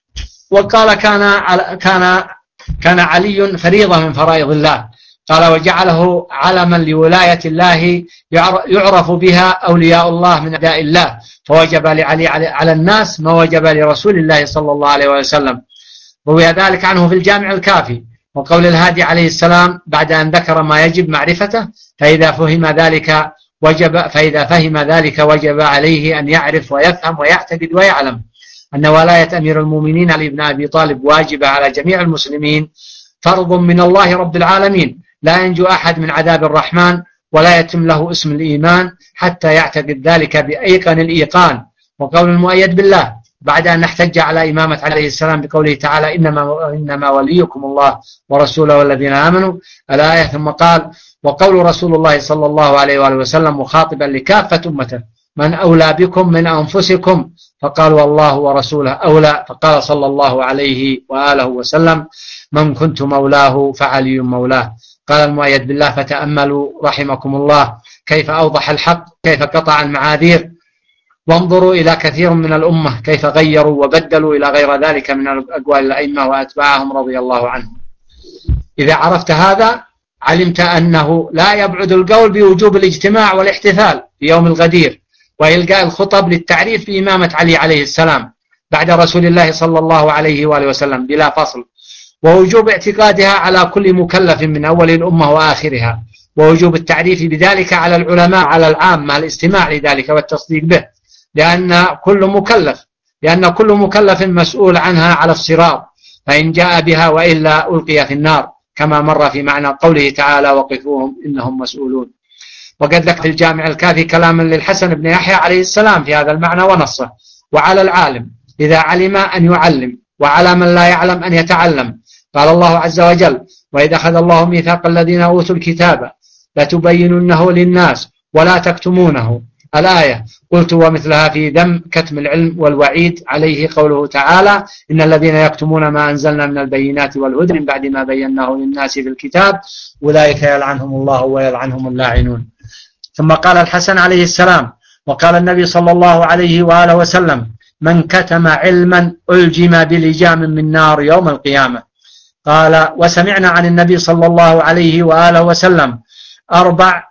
وقال كان كان كان علي فريضة من فرائض الله، قال وجعله علما لولاية الله يعرف بها أولياء الله من أعداء الله، فوجب لعلي على الناس ما وجب لرسول الله صلى الله عليه وسلم. روي ذلك عنه في الجامع الكافي. وقول الهادي عليه السلام بعد أن ذكر ما يجب معرفته فإذا فهم ذلك وجب فإذا فهم ذلك وجب عليه أن يعرف ويفهم ويعتقد ويعلم أن ولاية أمير المؤمنين علي بن أبي طالب واجبة على جميع المسلمين، فرض من الله رب العالمين، لا ينجو أحد من عذاب الرحمن ولا يتم له اسم الإيمان حتى يعتقد ذلك بأيقن الإيقان. وقول المؤيد بالله بعد أن احتج على إمامة عليه السلام بقوله تعالى إنما, إنما وليكم الله ورسوله والذين آمنوا الآية، ثم قال وقول رسول الله صلى الله عليه وآله وسلم مخاطبا لكافة أمته من أولى بكم من أنفسكم، فقالوا الله ورسوله أولى، فقال صلى الله عليه وآله وسلم من كنت مولاه فعلي مولاه. قال المؤيد بالله فتأملوا رحمكم الله كيف أوضح الحق كيف قطع المعاذير، وانظروا إلى كثير من الأمة كيف غيروا وبدلوا إلى غير ذلك من أقوال الأئمة وأتباعهم رضي الله عنهم. إذا عرفت هذا علمت أنه لا يبعد القول بوجوب الاجتماع والاحتفال في يوم الغدير وإلقاء الخطب للتعريف بإمامة علي عليه السلام بعد رسول الله صلى الله عليه وآله وسلم بلا فصل، ووجوب اعتقادها على كل مكلف من أول الأمة وآخرها، ووجوب التعريف بذلك على العلماء على العامة الاستماع لذلك والتصديق به، لأن كل مكلف لأن كل مكلف مسؤول عنها على الصراط، فإن جاء بها وإلا ألقي في النار، كما مر في معنى قوله تعالى وقفوهم إنهم مسؤولون. وقد ذكر في الجامع الكافي كلاما للحسن بن يحيى عليه السلام في هذا المعنى ونصه وعلى العالم إذا علم أن يعلم وعلى من لا يعلم أن يتعلم. قال الله عز وجل وإذا أخذ الله ميثاق الذين أوتوا الكتاب لتبيننه للناس ولا تكتمونه الآية. قلت ومثلها في ذم كتم العلم والوعيد عليه قوله تعالى إن الذين يكتمون ما أنزلنا من البينات والهدى من بعد ما بيناه للناس في الكتاب أولئك يلعنهم الله ويلعنهم اللاعنون. ثم قال الحسن عليه السلام وقال النبي صلى الله عليه وآله وسلم من كتم علما ألجم بلجام من نار يوم القيامة. قال وسمعنا عن النبي صلى الله عليه وآله وسلم أربع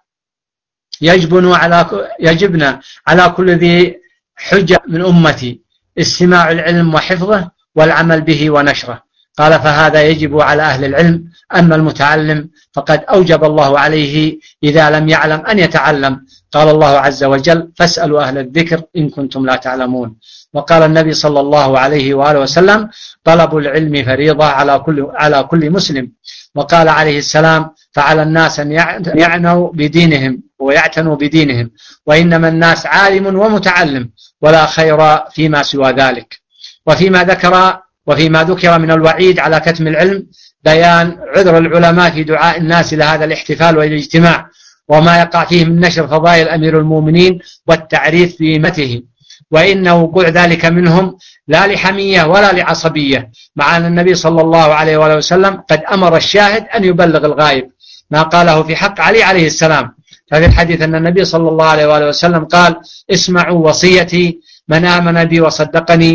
يجبن على يجبن على كل ذي حجة من أمتي استماع العلم وحفظه والعمل به ونشره. قال فهذا يجب على أهل العلم، أما المتعلم فقد أوجب الله عليه إذا لم يعلم أن يتعلم. قال الله عز وجل فاسألوا أهل الذكر إن كنتم لا تعلمون. وقال النبي صلى الله عليه وآله وسلم طلب العلم فريضة على كل على كل مسلم. وقال عليه السلام فعلى الناس أن يعنوا بدينهم ويعتنوا بدينهم، وإنما الناس عالم ومتعلم ولا خير فيما سوى ذلك. وفيما ذكر وفيما ذكر من الوعيد على كتم العلم بيان عذر العلماء في دعاء الناس لهذا الاحتفال والاجتماع وما يقع فيه من نشر فضائل أمير المؤمنين والتعريف بقيمته، وإن وقوع ذلك منهم لا لحمية ولا لعصبية، مع أن النبي صلى الله عليه وآله وسلم قد أمر الشاهد أن يبلغ الغائب ما قاله في حق علي عليه السلام. ففي الحديث أن النبي صلى الله عليه وآله وسلم قال اسمعوا وصيتي من آمن بي وصدقني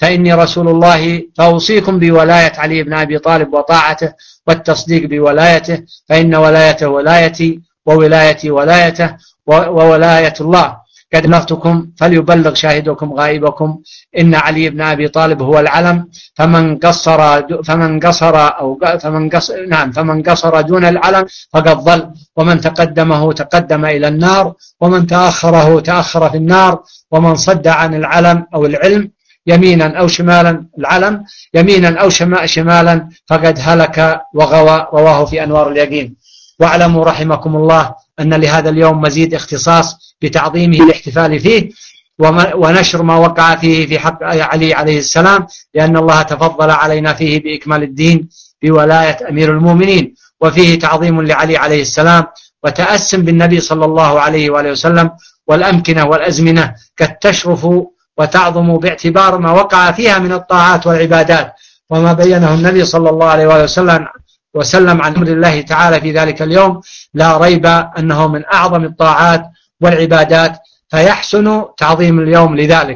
فإني رسول الله فأوصيكم بولاية علي بن أبي طالب وطاعته والتصديق بولايته، فإن ولايته ولايتي وولايتي ولايته وولاية الله. قد بلغتكم فليبلغ شاهدكم غائبكم، إن علي بن أبي طالب هو العلم، فمن قصر فمن قصر أو فمن قصر نعم فمن قصر دون العلم فقد ضل، ومن تقدمه تقدم إلى النار، ومن تأخره تأخر في النار، ومن صد عن العلم أو العلم يمينا أو شمالا العلم يمينا أو شمالا فقد هلك وغوى. رواه في أنوار اليقين. واعلموا رحمكم الله أن لهذا اليوم مزيد اختصاص بتعظيمه الاحتفال فيه ونشر ما وقع فيه في حق علي عليه السلام، لأن الله تفضل علينا فيه بإكمال الدين بولاية أمير المؤمنين، وفيه تعظيم لعلي عليه السلام وتأسم بالنبي صلى الله عليه وآله وسلم، والأمكنة والأزمنة قد تشرف وتعظم باعتبار ما وقع فيها من الطاعات والعبادات، وما بينه النبي صلى الله عليه وآله وسلم وسلم عن أمر الله تعالى في ذلك اليوم، لا ريب أنه من أعظم الطاعات والعبادات، فيحسن تعظيم اليوم لذلك.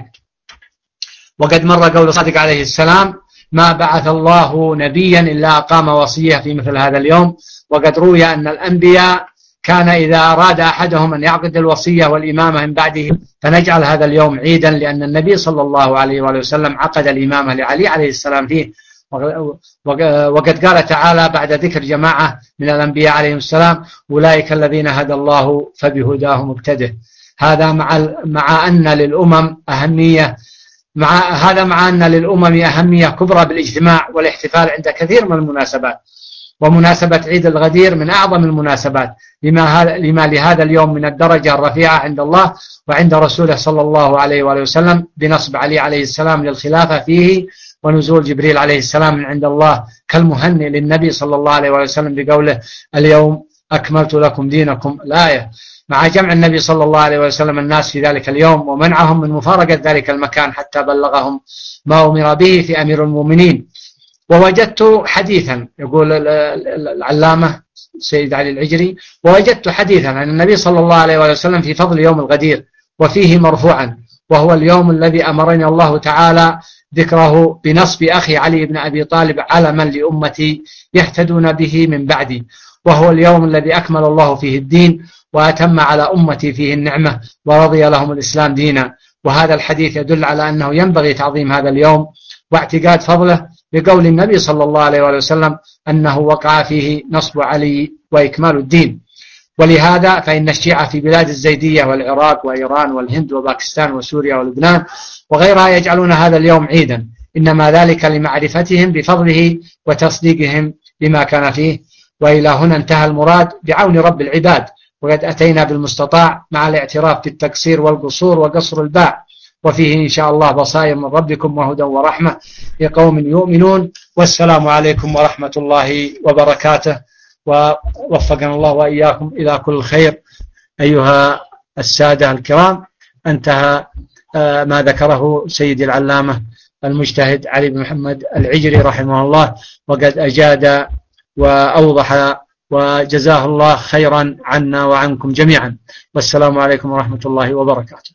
وقد مر قول الصادق عليه السلام: ما بعث الله نبيا إلا أقام وصية في مثل هذا اليوم. وقد روي أن الأنبياء كان إذا أراد أحدهم أن يعقد الوصية والإمامة من بعده فنجعل هذا اليوم عيدا، لأن النبي صلى الله عليه وآله وسلم عقد الإمامة لعلي عليه السلام فيه. وقد قال تعالى بعد ذكر جماعة من الأنبياء عليهم السلام: أولئك الذين هدى الله فبهداه مقتده. هذا مع مع أن للأمم أهمية مع هذا مع أن للأمم أهمية كبرى بالاجتماع والاحتفال عند كثير من المناسبات، ومناسبة عيد الغدير من أعظم المناسبات لما, لما لهذا اليوم من الدرجة الرفيعة عند الله وعند رسوله صلى الله عليه وآله وسلم، بنصب علي عليه السلام للخلافة فيه، ونزول جبريل عليه السلام من عند الله كالمهنئ للنبي صلى الله عليه وآله وسلم بقوله: اليوم أكملت لكم دينكم، الآية، مع جمع النبي صلى الله عليه وسلم الناس في ذلك اليوم ومنعهم من مفارقة ذلك المكان حتى بلغهم ما أمر به في أمير المؤمنين. ووجدت حديثا، يقول العلامة سيد علي العجري: ووجدت حديثا عن النبي صلى الله عليه وسلم في فضل يوم الغدير، وفيه مرفوعا: وهو اليوم الذي أمرني الله تعالى ذكره بنصب أخي علي بن أبي طالب علما لأمتي يهتدون به من بعدي، وهو اليوم الذي أكمل الله فيه الدين وأتم على أمتي فيه النعمة ورضي لهم الإسلام دينا. وهذا الحديث يدل على أنه ينبغي تعظيم هذا اليوم واعتقاد فضله، بقول النبي صلى الله عليه وسلم أنه وقع فيه نصب علي وإكمال الدين. ولهذا فإن الشيعة في بلاد الزيدية والعراق وإيران والهند وباكستان وسوريا ولبنان وغيرها يجعلون هذا اليوم عيدا، إنما ذلك لمعرفتهم بفضله وتصديقهم لما كان فيه. وإلى هنا انتهى المراد بعون رب العباد، وقد أتينا بالمستطاع مع الاعتراف بالتقصير والقصور وقصر الباع، وفيه إن شاء الله بصائر من ربكم وهدى ورحمة لقوم يؤمنون. والسلام عليكم ورحمة الله وبركاته، ووفقنا الله وإياكم إلى كل خير. أيها السادة الكرام، انتهى ما ذكره سيدي العلامة المجتهد علي بن محمد العجري رحمه الله، وقد أجاد وأوضح، وجزاه الله خيرا عنا وعنكم جميعا. والسلام عليكم ورحمة الله وبركاته.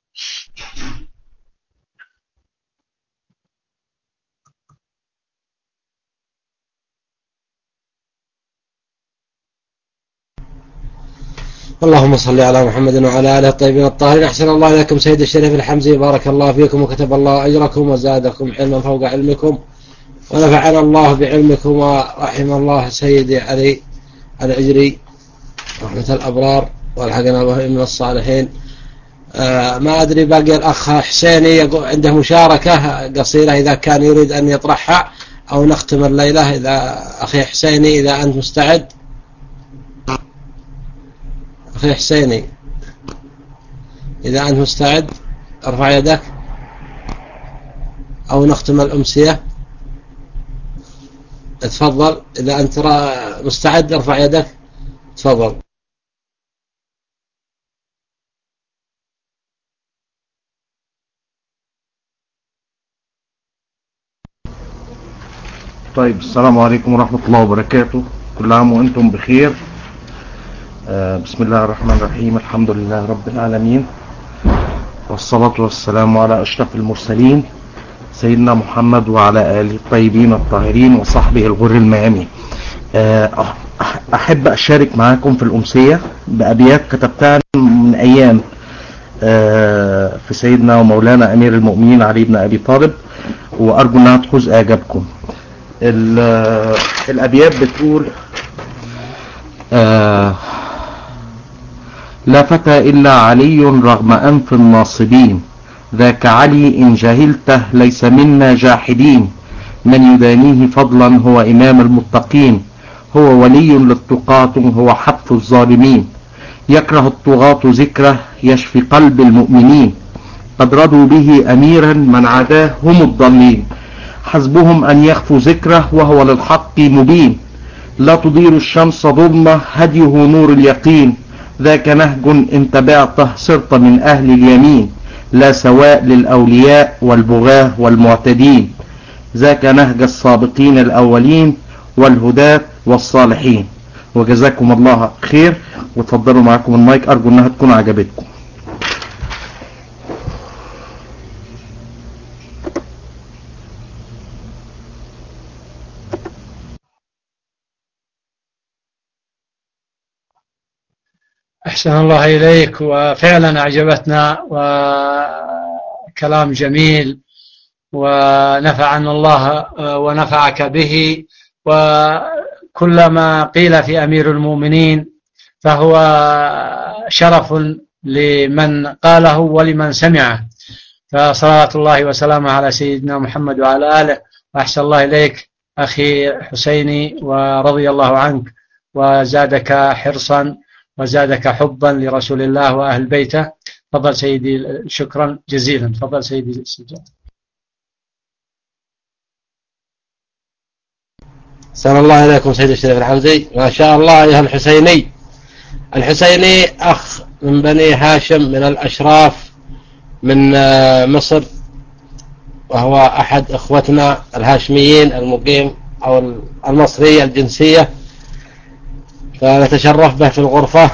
اللهم صل على محمد وعلى آله الطيبين الطاهرين. أحسن الله إليكم سيد الشريف الحمزي، بارك الله فيكم وكتب الله أجركم وزادكم علما فوق علمكم، ونفعنا الله بعلمكم، ورحم الله سيدي علي العجري رحمة الأبرار والحقنا به من الصالحين. آه ما أدري باقي الأخ حسيني عنده مشاركة قصيرة إذا كان يريد أن يطرحها، أو نختم الليلة. إذا أخي حسيني إذا أنت مستعد. أخي حسيني إذا أنت مستعد ارفع يدك، أو نختم الأمسية. تفضل إذا أنت مستعد ارفع يدك، تفضل. طيب، السلام عليكم ورحمة الله وبركاته. كل عام وأنتم بخير. آه بسم الله الرحمن الرحيم. الحمد لله رب العالمين، والصلاة والسلام على أشرف المرسلين سيدنا محمد وعلى آله الطيبين الطاهرين وصحبه الغر الميامين. أحب أشارك معاكم في الأمسية بأبيات كتبتها من أيام في سيدنا ومولانا أمير المؤمنين علي بن أبي طالب، وأرجو أنها تحوز إعجابكم. الأبيات بتقول: لا فتى إلا علي رغم أنف الناصبين، ذاك علي إن جهلته ليس منا جاحدين، من يدانيه فضلا هو إمام المتقين، هو ولي للتقاة هو حبث الظالمين، يكره الطغاة ذكره يشفي قلب المؤمنين، قد رضوا به أميرا من عداه هم الضالين، حسبهم أن يخفوا ذكره وهو للحق مبين، لا تضير الشمس ظلمة هديه نور اليقين، ذاك نهج إن تبعته صرت من أهل اليمين، لا سواء للأولياء والبغاة والمعتدين، ذاك نهج السابقين الأولين والهداة والصالحين. وجزاكم الله خير، وتفضلوا معكم المايك، أرجو أنها تكون عجبتكم. أحسن الله إليك، وفعلا أعجبتنا وكلام جميل، ونفعنا الله ونفعك به، وكلما قيل في أمير المؤمنين فهو شرف لمن قاله ولمن سمعه، فصلوات الله وسلامه على سيدنا محمد وعلى آله. وأحسن الله إليك أخي حسيني، ورضي الله عنك وزادك حرصا وزادك حبا لرسول الله وأهل بيته. تفضل سيدي، شكرا جزيلا. تفضل سيدي السجاد. سلام الله عليكم سيدي الشريف الحمدي. ما شاء الله أيها الحسيني. الحسيني أخ من بني هاشم من الأشراف من مصر، وهو أحد إخوتنا الهاشميين المقيم أو المصرية الجنسية، فنتشرف به في الغرفة.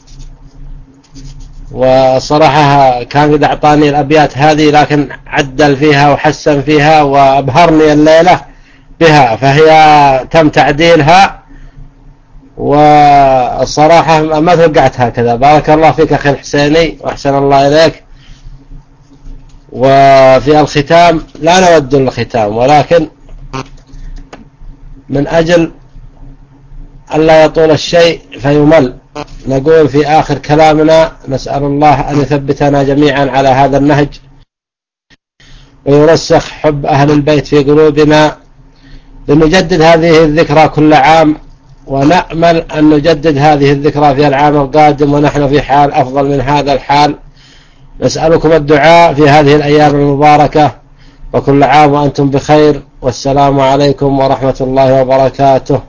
وصراحة كان قد أعطاني الأبيات هذه، لكن عدل فيها وحسن فيها وأبهرني الليلة بها، فهي تم تعديلها، والصراحة ما توقعت هكذا. بارك الله فيك أخي الحسيني، وأحسن الله إليك. وفي الختام لا نود الختام، ولكن من أجل ألا يطول الشيء فيمل، نقول في آخر كلامنا: نسأل الله أن يثبتنا جميعا على هذا النهج، ويرسخ حب أهل البيت في قلوبنا، لنجدد هذه الذكرى كل عام، ونأمل أن نجدد هذه الذكرى في العام القادم ونحن في حال أفضل من هذا الحال. نسألكم الدعاء في هذه الأيام المباركة، وكل عام وأنتم بخير، والسلام عليكم ورحمة الله وبركاته.